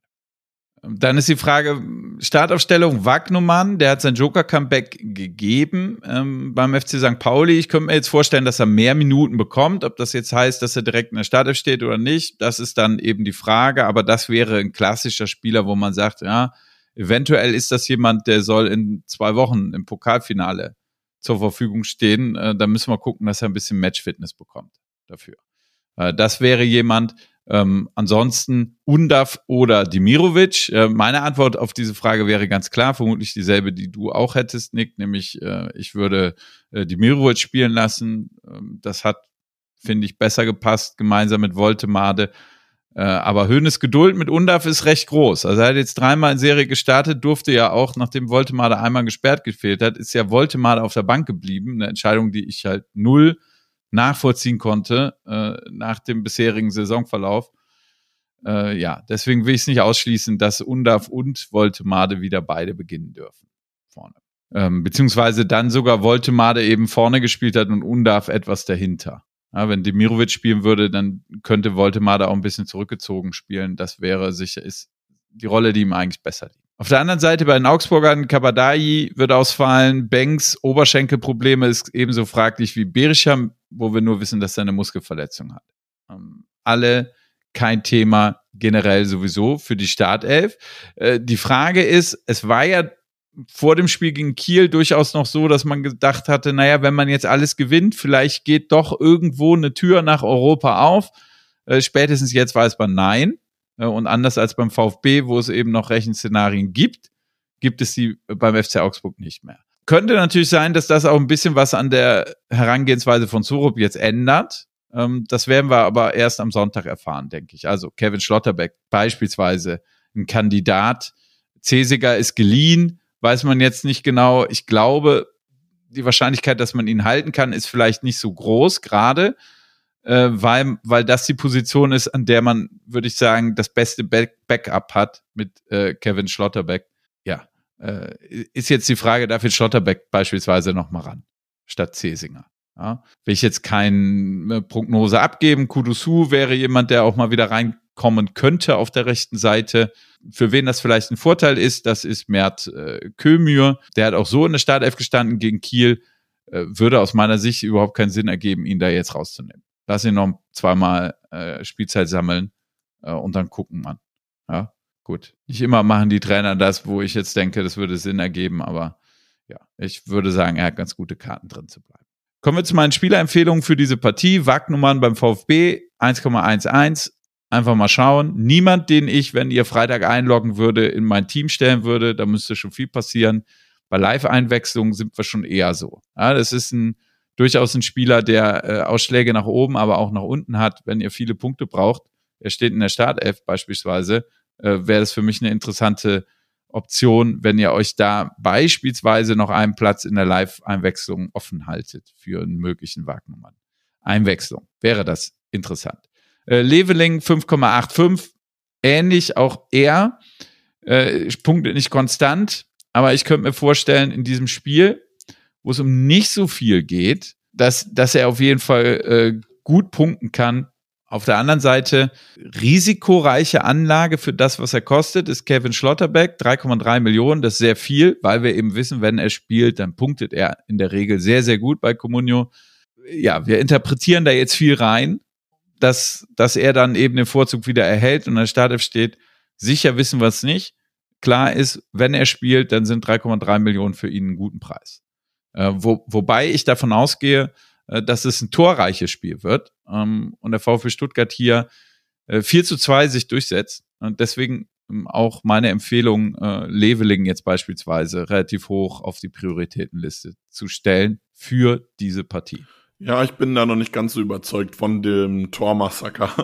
Dann ist die Frage, Startaufstellung Wagnumann, der hat sein Joker-Comeback gegeben ähm, beim F C Sankt Pauli. Ich könnte mir jetzt vorstellen, dass er mehr Minuten bekommt. Ob das jetzt heißt, dass er direkt in der Startelf steht oder nicht, das ist dann eben die Frage. Aber das wäre ein klassischer Spieler, wo man sagt, ja, eventuell ist das jemand, der soll in zwei Wochen im Pokalfinale zur Verfügung stehen. Äh, da müssen wir gucken, dass er ein bisschen Matchfitness bekommt dafür. Äh, das wäre jemand. Ähm, ansonsten Undav oder Dimirovic. Äh, meine Antwort auf diese Frage wäre ganz klar, vermutlich dieselbe, die du auch hättest, Nick, nämlich äh, ich würde äh, Dimirovic spielen lassen. Ähm, das hat, finde ich, besser gepasst, gemeinsam mit Woltemade. Äh, aber Hoeneß Geduld mit Undav ist recht groß. Also er hat jetzt dreimal in Serie gestartet, durfte ja auch, nachdem Woltemade einmal gesperrt gefehlt hat, ist ja Woltemade auf der Bank geblieben. Eine Entscheidung, die ich halt null nachvollziehen konnte äh, nach dem bisherigen Saisonverlauf. Äh, ja, deswegen will ich es nicht ausschließen, dass Undav und Woltemade wieder beide beginnen dürfen vorne. Ähm, beziehungsweise dann sogar Woltemade eben vorne gespielt hat und Undav etwas dahinter. Ja, wenn Demirovic spielen würde, dann könnte Woltemade auch ein bisschen zurückgezogen spielen. Das wäre sicher, ist die Rolle, die ihm eigentlich besser liegt. Auf der anderen Seite bei den Augsburgern, Kabadai wird ausfallen, Banks Oberschenkelprobleme ist ebenso fraglich wie Berisha, wo wir nur wissen, dass er eine Muskelverletzung hat. Ähm, alle kein Thema generell sowieso für die Startelf. Äh, die Frage ist, es war ja vor dem Spiel gegen Kiel durchaus noch so, dass man gedacht hatte, naja, wenn man jetzt alles gewinnt, vielleicht geht doch irgendwo eine Tür nach Europa auf. Äh, spätestens jetzt weiß man nein. Und anders als beim VfB, wo es eben noch Rechenszenarien gibt, gibt es sie beim F C Augsburg nicht mehr. Könnte natürlich sein, dass das auch ein bisschen was an der Herangehensweise von Surup jetzt ändert. Das werden wir aber erst am Sonntag erfahren, denke ich. Also Kevin Schlotterbeck beispielsweise ein Kandidat. Cesiger ist geliehen, weiß man jetzt nicht genau. Ich glaube, die Wahrscheinlichkeit, dass man ihn halten kann, ist vielleicht nicht so groß gerade. äh, weil, weil das die Position ist, an der man, würde ich sagen, das beste Back- Backup hat mit äh, Kevin Schlotterbeck. Ja, äh, ist jetzt die Frage, darf jetzt Schlotterbeck beispielsweise noch mal ran, statt Cesinger? Ja, will ich jetzt keine Prognose abgeben. Kudusu wäre jemand, der auch mal wieder reinkommen könnte auf der rechten Seite. Für wen das vielleicht ein Vorteil ist, das ist Mert äh, Kömür. Der hat auch so in der Startelf gestanden gegen Kiel. Äh, würde aus meiner Sicht überhaupt keinen Sinn ergeben, ihn da jetzt rauszunehmen. Lass ihn noch zweimal äh, Spielzeit sammeln äh, und dann gucken, man. Ja, gut. Nicht immer machen die Trainer das, wo ich jetzt denke, das würde Sinn ergeben, aber ja, ich würde sagen, er hat ganz gute Karten drin zu bleiben. Kommen wir zu meinen Spielerempfehlungen für diese Partie. Wagnummern beim VfB eins Komma elf. Einfach mal schauen. Niemand, den ich, wenn ihr Freitag einloggen würde, in mein Team stellen würde. Da müsste schon viel passieren. Bei Live-Einwechslungen sind wir schon eher so. Ja, das ist ein, durchaus ein Spieler, der äh, Ausschläge nach oben, aber auch nach unten hat, wenn ihr viele Punkte braucht. Er steht in der Startelf beispielsweise. Äh, wäre das für mich eine interessante Option, wenn ihr euch da beispielsweise noch einen Platz in der Live-Einwechslung offen haltet für einen möglichen Wagnummern. Einwechslung, wäre das interessant. Äh, Leveling fünf Komma fünfundachtzig, ähnlich auch er, äh, punktet nicht konstant, aber ich könnte mir vorstellen, in diesem Spiel, wo es um nicht so viel geht, dass, dass er auf jeden Fall äh, gut punkten kann. Auf der anderen Seite, risikoreiche Anlage für das, was er kostet, ist Kevin Schlotterbeck, drei Komma drei Millionen, das ist sehr viel, weil wir eben wissen, wenn er spielt, dann punktet er in der Regel sehr, sehr gut bei Comunio. Ja, wir interpretieren da jetzt viel rein, dass, dass er dann eben den Vorzug wieder erhält und in der Startelf steht. Sicher wissen wir es nicht. Klar ist, wenn er spielt, dann sind drei Komma drei Millionen für ihn einen guten Preis. Äh, wo, wobei ich davon ausgehe, dass es ein torreiches Spiel wird ähm, und der VfB Stuttgart hier äh, vier zu zwei sich durchsetzt und deswegen ähm, auch meine Empfehlung, äh, Leveling jetzt beispielsweise relativ hoch auf die Prioritätenliste zu stellen für diese Partie. Ja, ich bin da noch nicht ganz so überzeugt von dem Tormassaker.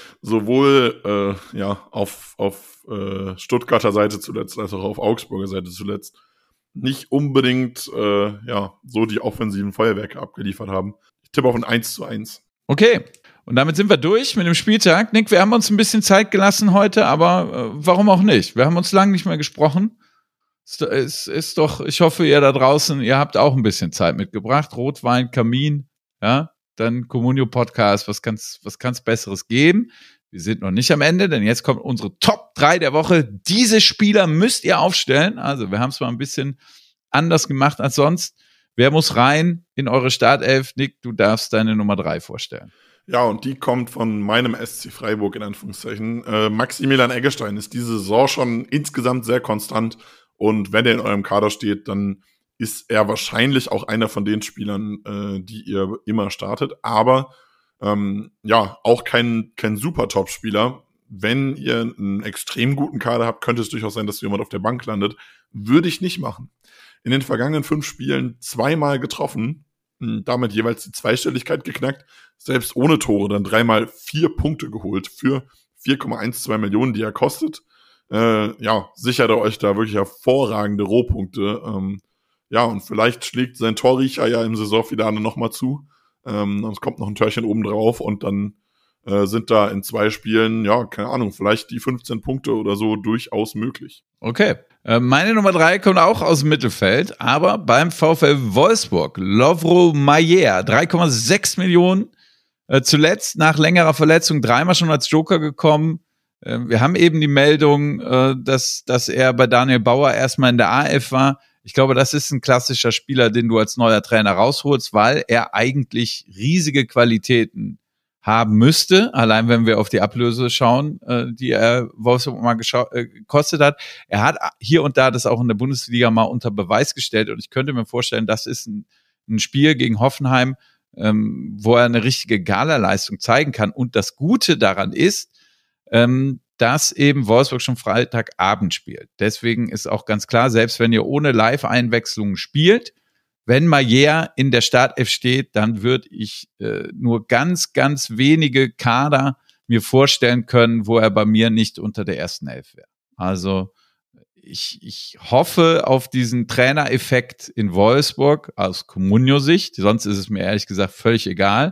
Sowohl äh, ja auf, auf äh, Stuttgarter Seite zuletzt, als auch auf Augsburger Seite zuletzt. Nicht unbedingt äh, ja so die offensiven Feuerwerke abgeliefert haben. Ich tippe auf ein eins zu eins. Okay, und damit sind wir durch mit dem Spieltag. Nick, wir haben uns ein bisschen Zeit gelassen heute, aber äh, warum auch nicht? Wir haben uns lange nicht mehr gesprochen. Es ist, ist doch, ich hoffe, ihr da draußen, ihr habt auch ein bisschen Zeit mitgebracht. Rotwein, Kamin, ja, dann Comunio Podcast, was kann's, was kann's Besseres geben? Wir sind noch nicht am Ende, denn jetzt kommt unsere Top drei der Woche. Diese Spieler müsst ihr aufstellen. Also wir haben es mal ein bisschen anders gemacht als sonst. Wer muss rein in eure Startelf? Nick, du darfst deine Nummer drei vorstellen. Ja, und die kommt von meinem S C Freiburg in Anführungszeichen. Äh, Maximilian Eggestein ist diese Saison schon insgesamt sehr konstant. Und wenn er in eurem Kader steht, dann ist er wahrscheinlich auch einer von den Spielern, äh, die ihr immer startet. Aber Ähm, ja, auch kein, kein super Top-Spieler. Wenn ihr einen extrem guten Kader habt, könnte es durchaus sein, dass jemand auf der Bank landet. Würde ich nicht machen. In den vergangenen fünf Spielen zweimal getroffen, damit jeweils die Zweistelligkeit geknackt, selbst ohne Tore dann dreimal vier Punkte geholt für vier Komma zwölf Millionen, die er kostet. Äh, ja, sichert er euch da wirklich hervorragende Rohpunkte. Ähm, ja, und vielleicht schlägt sein Torriecher ja im Saisonfinale nochmal zu. Ähm, und es kommt noch ein Törchen oben drauf und dann äh, sind da in zwei Spielen, ja, keine Ahnung, vielleicht die fünfzehn Punkte oder so durchaus möglich. Okay. Äh, meine Nummer drei kommt auch aus dem Mittelfeld, aber beim VfL Wolfsburg. Lovro Mayer, drei Komma sechs Millionen. Äh, zuletzt nach längerer Verletzung dreimal schon als Joker gekommen. Äh, wir haben eben die Meldung, äh, dass, dass er bei Daniel Bauer erstmal in der A F war. Ich glaube, das ist ein klassischer Spieler, den du als neuer Trainer rausholst, weil er eigentlich riesige Qualitäten haben müsste. Allein wenn wir auf die Ablöse schauen, äh, die er Wolfsburg mal geschau- äh, gekostet hat. Er hat hier und da das auch in der Bundesliga mal unter Beweis gestellt und ich könnte mir vorstellen, das ist ein, ein Spiel gegen Hoffenheim, ähm, wo er eine richtige Gala-Leistung zeigen kann. Und das Gute daran ist, ähm, dass eben Wolfsburg schon Freitagabend spielt. Deswegen ist auch ganz klar, selbst wenn ihr ohne Live-Einwechslungen spielt, wenn Mayer in der Startelf steht, dann würde ich äh, nur ganz, ganz wenige Kader mir vorstellen können, wo er bei mir nicht unter der ersten Elf wäre. Also ich, ich hoffe auf diesen Trainereffekt in Wolfsburg aus Comunio-Sicht. Sonst ist es mir ehrlich gesagt völlig egal.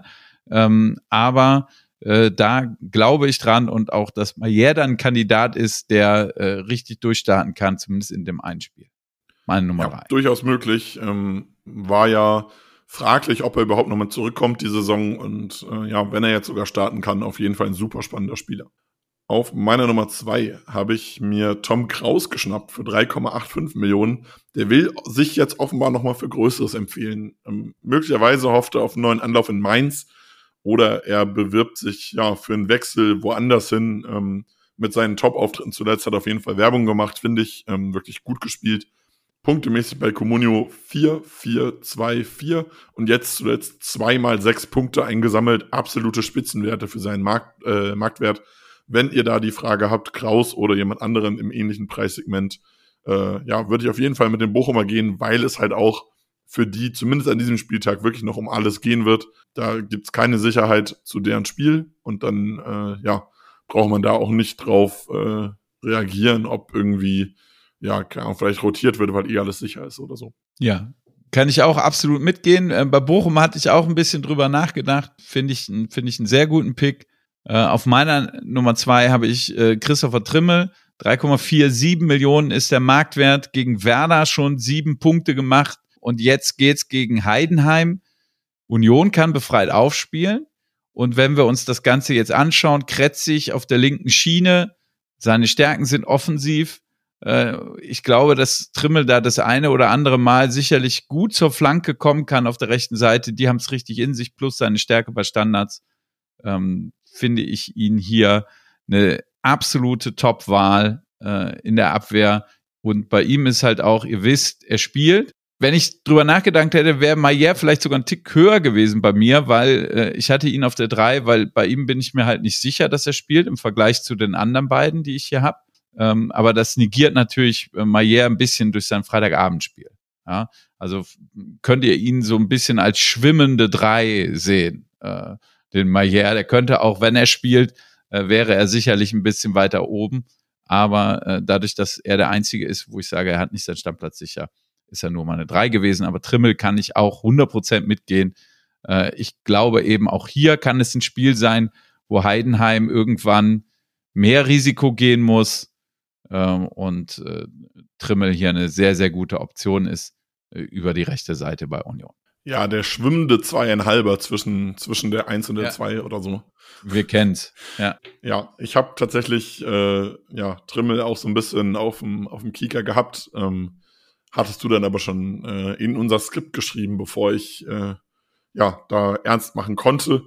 Ähm, aber äh, da glaube ich dran und auch, dass Maier dann ein Kandidat ist, der äh, richtig durchstarten kann, zumindest in dem einen Spiel. Meine Nummer ja, drei. Durchaus möglich. Ähm, war ja fraglich, ob er überhaupt nochmal zurückkommt die Saison. Und äh, ja, wenn er jetzt sogar starten kann, auf jeden Fall ein super spannender Spieler. Auf meiner Nummer zwei habe ich mir Tom Kraus geschnappt für drei Komma fünfundachtzig Millionen. Der will sich jetzt offenbar nochmal für Größeres empfehlen. Ähm, möglicherweise hofft er auf einen neuen Anlauf in Mainz oder er bewirbt sich ja für einen Wechsel woanders hin. Ähm, mit seinen Top-Auftritten zuletzt hat er auf jeden Fall Werbung gemacht, finde ich. Ähm, wirklich gut gespielt. Punktemäßig bei Comunio vier, vier, zwei, vier und jetzt zuletzt zweimal sechs Punkte eingesammelt. Absolute Spitzenwerte für seinen Markt, äh, Marktwert. Wenn ihr da die Frage habt, Kraus oder jemand anderen im ähnlichen Preissegment, äh, ja, würde ich auf jeden Fall mit dem Bochumer gehen, weil es halt auch für die, zumindest an diesem Spieltag, wirklich noch um alles gehen wird. Da gibt's keine Sicherheit zu deren Spiel und dann, äh, ja, braucht man da auch nicht drauf äh, reagieren, ob irgendwie, ja, keine Ahnung, vielleicht rotiert wird, weil eh alles sicher ist oder so. Ja, kann ich auch absolut mitgehen. Äh, bei Bochum hatte ich auch ein bisschen drüber nachgedacht. Finde ich, finde ich einen sehr guten Pick. Äh, auf meiner Nummer zwei habe ich äh, Christopher Trimmel. drei Komma siebenundvierzig Millionen ist der Marktwert. Gegen Werder schon sieben Punkte gemacht. Und jetzt geht's gegen Heidenheim. Union kann befreit aufspielen. Und wenn wir uns das Ganze jetzt anschauen, Kretzig auf der linken Schiene. Seine Stärken sind offensiv. Äh, ich glaube, dass Trimmel da das eine oder andere Mal sicherlich gut zur Flanke kommen kann auf der rechten Seite. Die haben es richtig in sich, plus seine Stärke bei Standards. Ähm, finde ich ihn hier eine absolute Top-Wahl äh, in der Abwehr. Und bei ihm ist halt auch, ihr wisst, er spielt. Wenn ich drüber nachgedacht hätte, wäre Maier vielleicht sogar ein Tick höher gewesen bei mir, weil äh, ich hatte ihn auf der drei, weil bei ihm bin ich mir halt nicht sicher, dass er spielt im Vergleich zu den anderen beiden, die ich hier habe. Ähm, aber das negiert natürlich äh, Maier ein bisschen durch sein Freitagabendspiel. Ja? Also f- könnt ihr ihn so ein bisschen als schwimmende drei sehen, äh, den Maier. Der könnte auch, wenn er spielt, äh, wäre er sicherlich ein bisschen weiter oben. Aber äh, dadurch, dass er der Einzige ist, wo ich sage, er hat nicht seinen Stammplatz sicher, ist er nur mal eine drei gewesen. Aber Trimmel kann ich auch hundert Prozent mitgehen. Äh, ich glaube eben, auch hier kann es ein Spiel sein, wo Heidenheim irgendwann mehr Risiko gehen muss ähm, und äh, Trimmel hier eine sehr, sehr gute Option ist äh, über die rechte Seite bei Union. Ja, der schwimmende Zweieinhalber zwischen, zwischen der Eins und der Ja. Zwei oder so. Wir kennen's, ja. Ja, ich habe tatsächlich äh, ja, Trimmel auch so ein bisschen auf dem auf dem Kieker gehabt. Ähm, hattest du dann aber schon äh, in unser Skript geschrieben, bevor ich äh, ja da ernst machen konnte.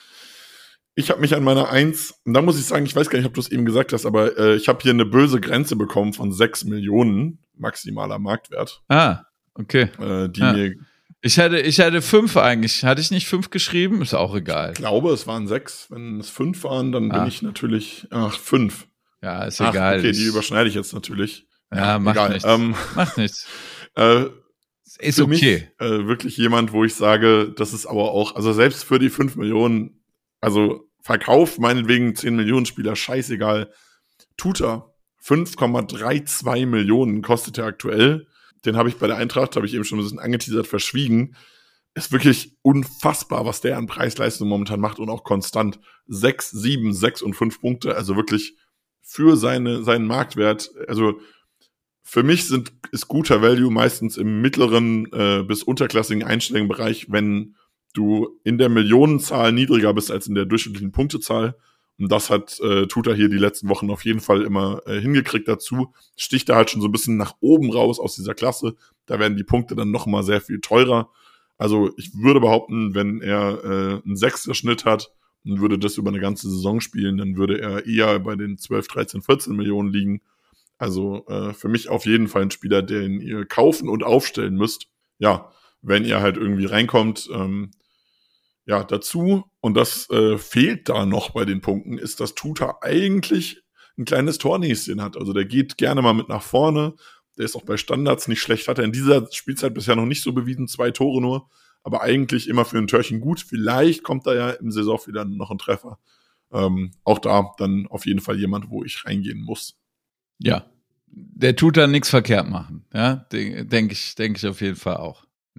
Ich habe mich an meiner Eins, und da muss ich sagen, ich weiß gar nicht, ob du es eben gesagt hast, aber äh, ich habe hier eine böse Grenze bekommen von sechs Millionen maximaler Marktwert. Ah, okay. Äh, die ja. mir Ich hätte, ich hätte fünf eigentlich. Hatte ich nicht fünf geschrieben? Ist auch egal. Ich glaube, es waren sechs. Wenn es fünf waren, dann Ah. bin ich natürlich, ach, fünf. Ja, ist Ach, egal. okay, Ich- die überschneide ich jetzt natürlich. Ja, macht egal. nichts. Ähm, Macht nichts. äh, Ist für okay. mich äh, wirklich jemand, wo ich sage, das ist aber auch, also selbst für die fünf Millionen, also Verkauf meinetwegen zehn Millionen Spieler, scheißegal. Tuta, fünf Komma zweiunddreißig Millionen kostet er aktuell. Den habe ich bei der Eintracht, habe ich eben schon ein bisschen angeteasert, verschwiegen. Ist wirklich unfassbar, was der an Preis-Leistung momentan macht und auch konstant. Sechs, sieben, sechs und fünf Punkte, also wirklich für seine, seinen Marktwert. Also für mich sind, ist guter Value meistens im mittleren äh, bis unterklassigen einstelligen Bereich, wenn du in der Millionenzahl niedriger bist als in der durchschnittlichen Punktezahl. Und das hat äh, Tuta hier die letzten Wochen auf jeden Fall immer äh, hingekriegt dazu. Sticht da halt schon so ein bisschen nach oben raus aus dieser Klasse. Da werden die Punkte dann noch mal sehr viel teurer. Also ich würde behaupten, wenn er äh, einen sechster Schnitt hat und würde das über eine ganze Saison spielen, dann würde er eher bei den zwölf, dreizehn, vierzehn Millionen liegen. Also äh, für mich auf jeden Fall ein Spieler, den ihr kaufen und aufstellen müsst. Ja, wenn ihr halt irgendwie reinkommt. Ähm, ja, dazu, und das äh, fehlt da noch bei den Punkten, ist, dass Tuta eigentlich ein kleines Tornäschen hat. Also der geht gerne mal mit nach vorne. Der ist auch bei Standards nicht schlecht. Hat er in dieser Spielzeit bisher noch nicht so bewiesen. Zwei Tore nur. Aber eigentlich immer für ein Törchen gut. Vielleicht kommt da ja im Saison wieder noch ein Treffer. Ähm, auch da dann auf jeden Fall jemand, wo ich reingehen muss. Ja. Der tut da nichts verkehrt machen. Ja, denke ich, denke ich auf jeden Fall auch, Nick.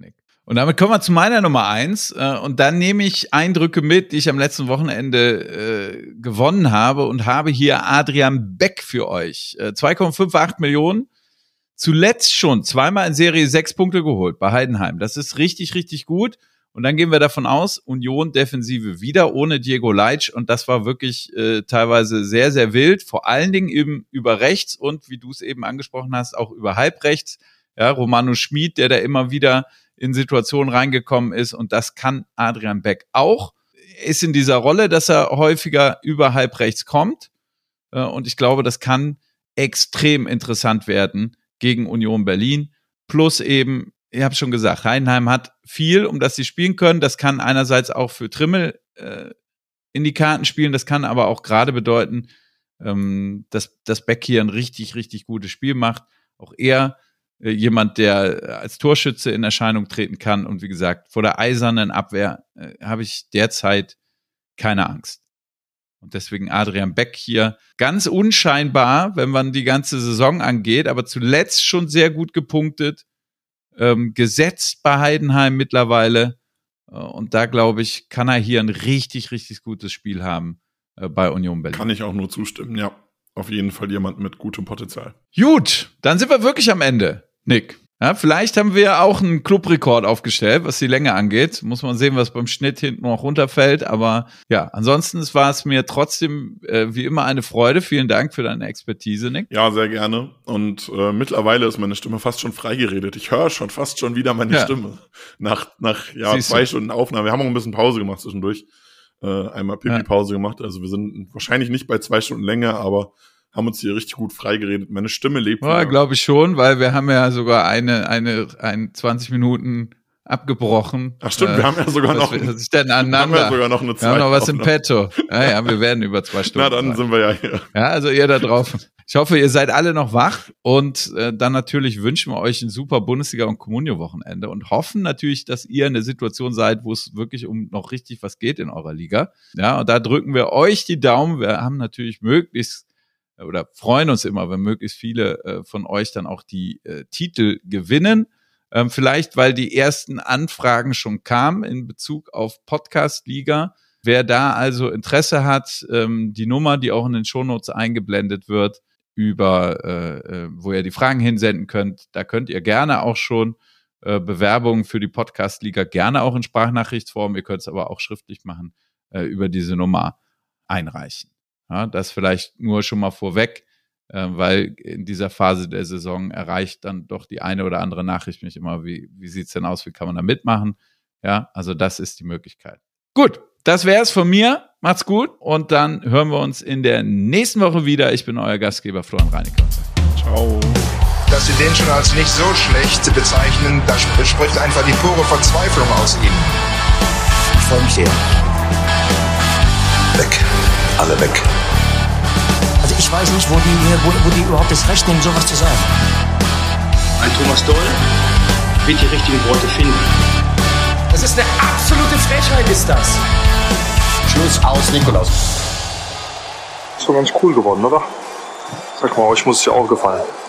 Und damit kommen wir zu meiner Nummer eins. Äh, und dann nehme ich Eindrücke mit, die ich am letzten Wochenende äh, gewonnen habe und habe hier Adrian Beck für euch. Äh, zwei Komma achtundfünfzig Millionen. Zuletzt schon zweimal in Serie sechs Punkte geholt bei Heidenheim. Das ist richtig, richtig gut. Und dann gehen wir davon aus, Union Defensive wieder ohne Diego Leitsch. Und das war wirklich äh, teilweise sehr, sehr wild. Vor allen Dingen eben über rechts und, wie du es eben angesprochen hast, auch über halbrechts. Ja, Romano Schmid, der da immer wieder in Situationen reingekommen ist. Und das kann Adrian Beck auch. Er ist in dieser Rolle, dass er häufiger über halbrechts kommt. Äh, und ich glaube, das kann extrem interessant werden gegen Union Berlin. Plus eben, ich habe schon gesagt, Heidenheim hat viel, um das sie spielen können. Das kann einerseits auch für Trimmel äh, in die Karten spielen. Das kann aber auch gerade bedeuten, ähm, dass, dass Beck hier ein richtig, richtig gutes Spiel macht. Auch er äh, jemand, der als Torschütze in Erscheinung treten kann. Und wie gesagt, vor der eisernen Abwehr äh, habe ich derzeit keine Angst. Und deswegen Adrian Beck hier ganz unscheinbar, wenn man die ganze Saison angeht, aber zuletzt schon sehr gut gepunktet. Ähm, gesetzt bei Heidenheim mittlerweile. Äh, und da, glaube ich, kann er hier ein richtig, richtig gutes Spiel haben äh, bei Union Berlin. Kann ich auch nur zustimmen, ja. Auf jeden Fall jemand mit gutem Potenzial. Gut, dann sind wir wirklich am Ende, Nick. Ja, vielleicht haben wir auch einen Clubrekord aufgestellt, was die Länge angeht. Muss man sehen, was beim Schnitt hinten noch runterfällt. Aber ja, ansonsten war es mir trotzdem äh, wie immer eine Freude. Vielen Dank für deine Expertise, Nick. Ja, sehr gerne. Und äh, mittlerweile ist meine Stimme fast schon freigeredet. Ich höre schon fast schon wieder meine ja. Stimme. Nach, nach ja, zwei du? Stunden Aufnahme. Wir haben auch ein bisschen Pause gemacht zwischendurch. Äh, einmal Pipi-Pause ja. gemacht. Also wir sind wahrscheinlich nicht bei zwei Stunden länger, aber haben uns hier richtig gut freigeredet. Meine Stimme lebt. Ja, glaube ich schon, weil wir haben ja sogar eine, eine, ein zwanzig Minuten abgebrochen. Ach stimmt, äh, wir haben ja sogar noch, was ist denn aneinander? Wir haben ja sogar noch eine Zeit. Wir haben noch was im Petto. Ja, ja, wir werden über zwei Stunden. Na, dann sein. Sind wir ja hier. Ja, also ihr da drauf. Ich hoffe, ihr seid alle noch wach und äh, dann natürlich wünschen wir euch ein super Bundesliga- und Comunio-Wochenende und hoffen natürlich, dass ihr in der Situation seid, wo es wirklich um noch richtig was geht in eurer Liga. Ja, und da drücken wir euch die Daumen. Wir haben natürlich möglichst oder freuen uns immer, wenn möglichst viele äh, von euch dann auch die äh, Titel gewinnen. Ähm, vielleicht, weil die ersten Anfragen schon kamen in Bezug auf Podcast-Liga. Wer da also Interesse hat, ähm, die Nummer, die auch in den Shownotes eingeblendet wird, über äh, wo ihr die Fragen hinsenden könnt, da könnt ihr gerne auch schon äh, Bewerbungen für die Podcast-Liga, gerne auch in Sprachnachrichtsform, ihr könnt es aber auch schriftlich machen, äh, über diese Nummer einreichen. Ja, das vielleicht nur schon mal vorweg, äh, weil in dieser Phase der Saison erreicht dann doch die eine oder andere Nachricht mich immer, wie, wie sieht's denn aus, wie kann man da mitmachen? Ja, also das ist die Möglichkeit. Gut, das wäre es von mir. Macht's gut und dann hören wir uns in der nächsten Woche wieder. Ich bin euer Gastgeber Florian Reinecker. Ciao. Dass Sie den schon als nicht so schlecht bezeichnen, da spricht einfach die pure Verzweiflung aus Ihnen. Ich freue mich sehr. Weg. Alle weg. Also ich weiß nicht, wo die, wo, wo die überhaupt das Recht nehmen, sowas zu sagen. Ein Thomas Doll wird die richtigen Worte finden. Das ist eine absolute Frechheit, ist das. Schluss aus, Nikolaus. Ist doch ganz cool geworden, oder? Sag mal, euch muss es ja auch gefallen.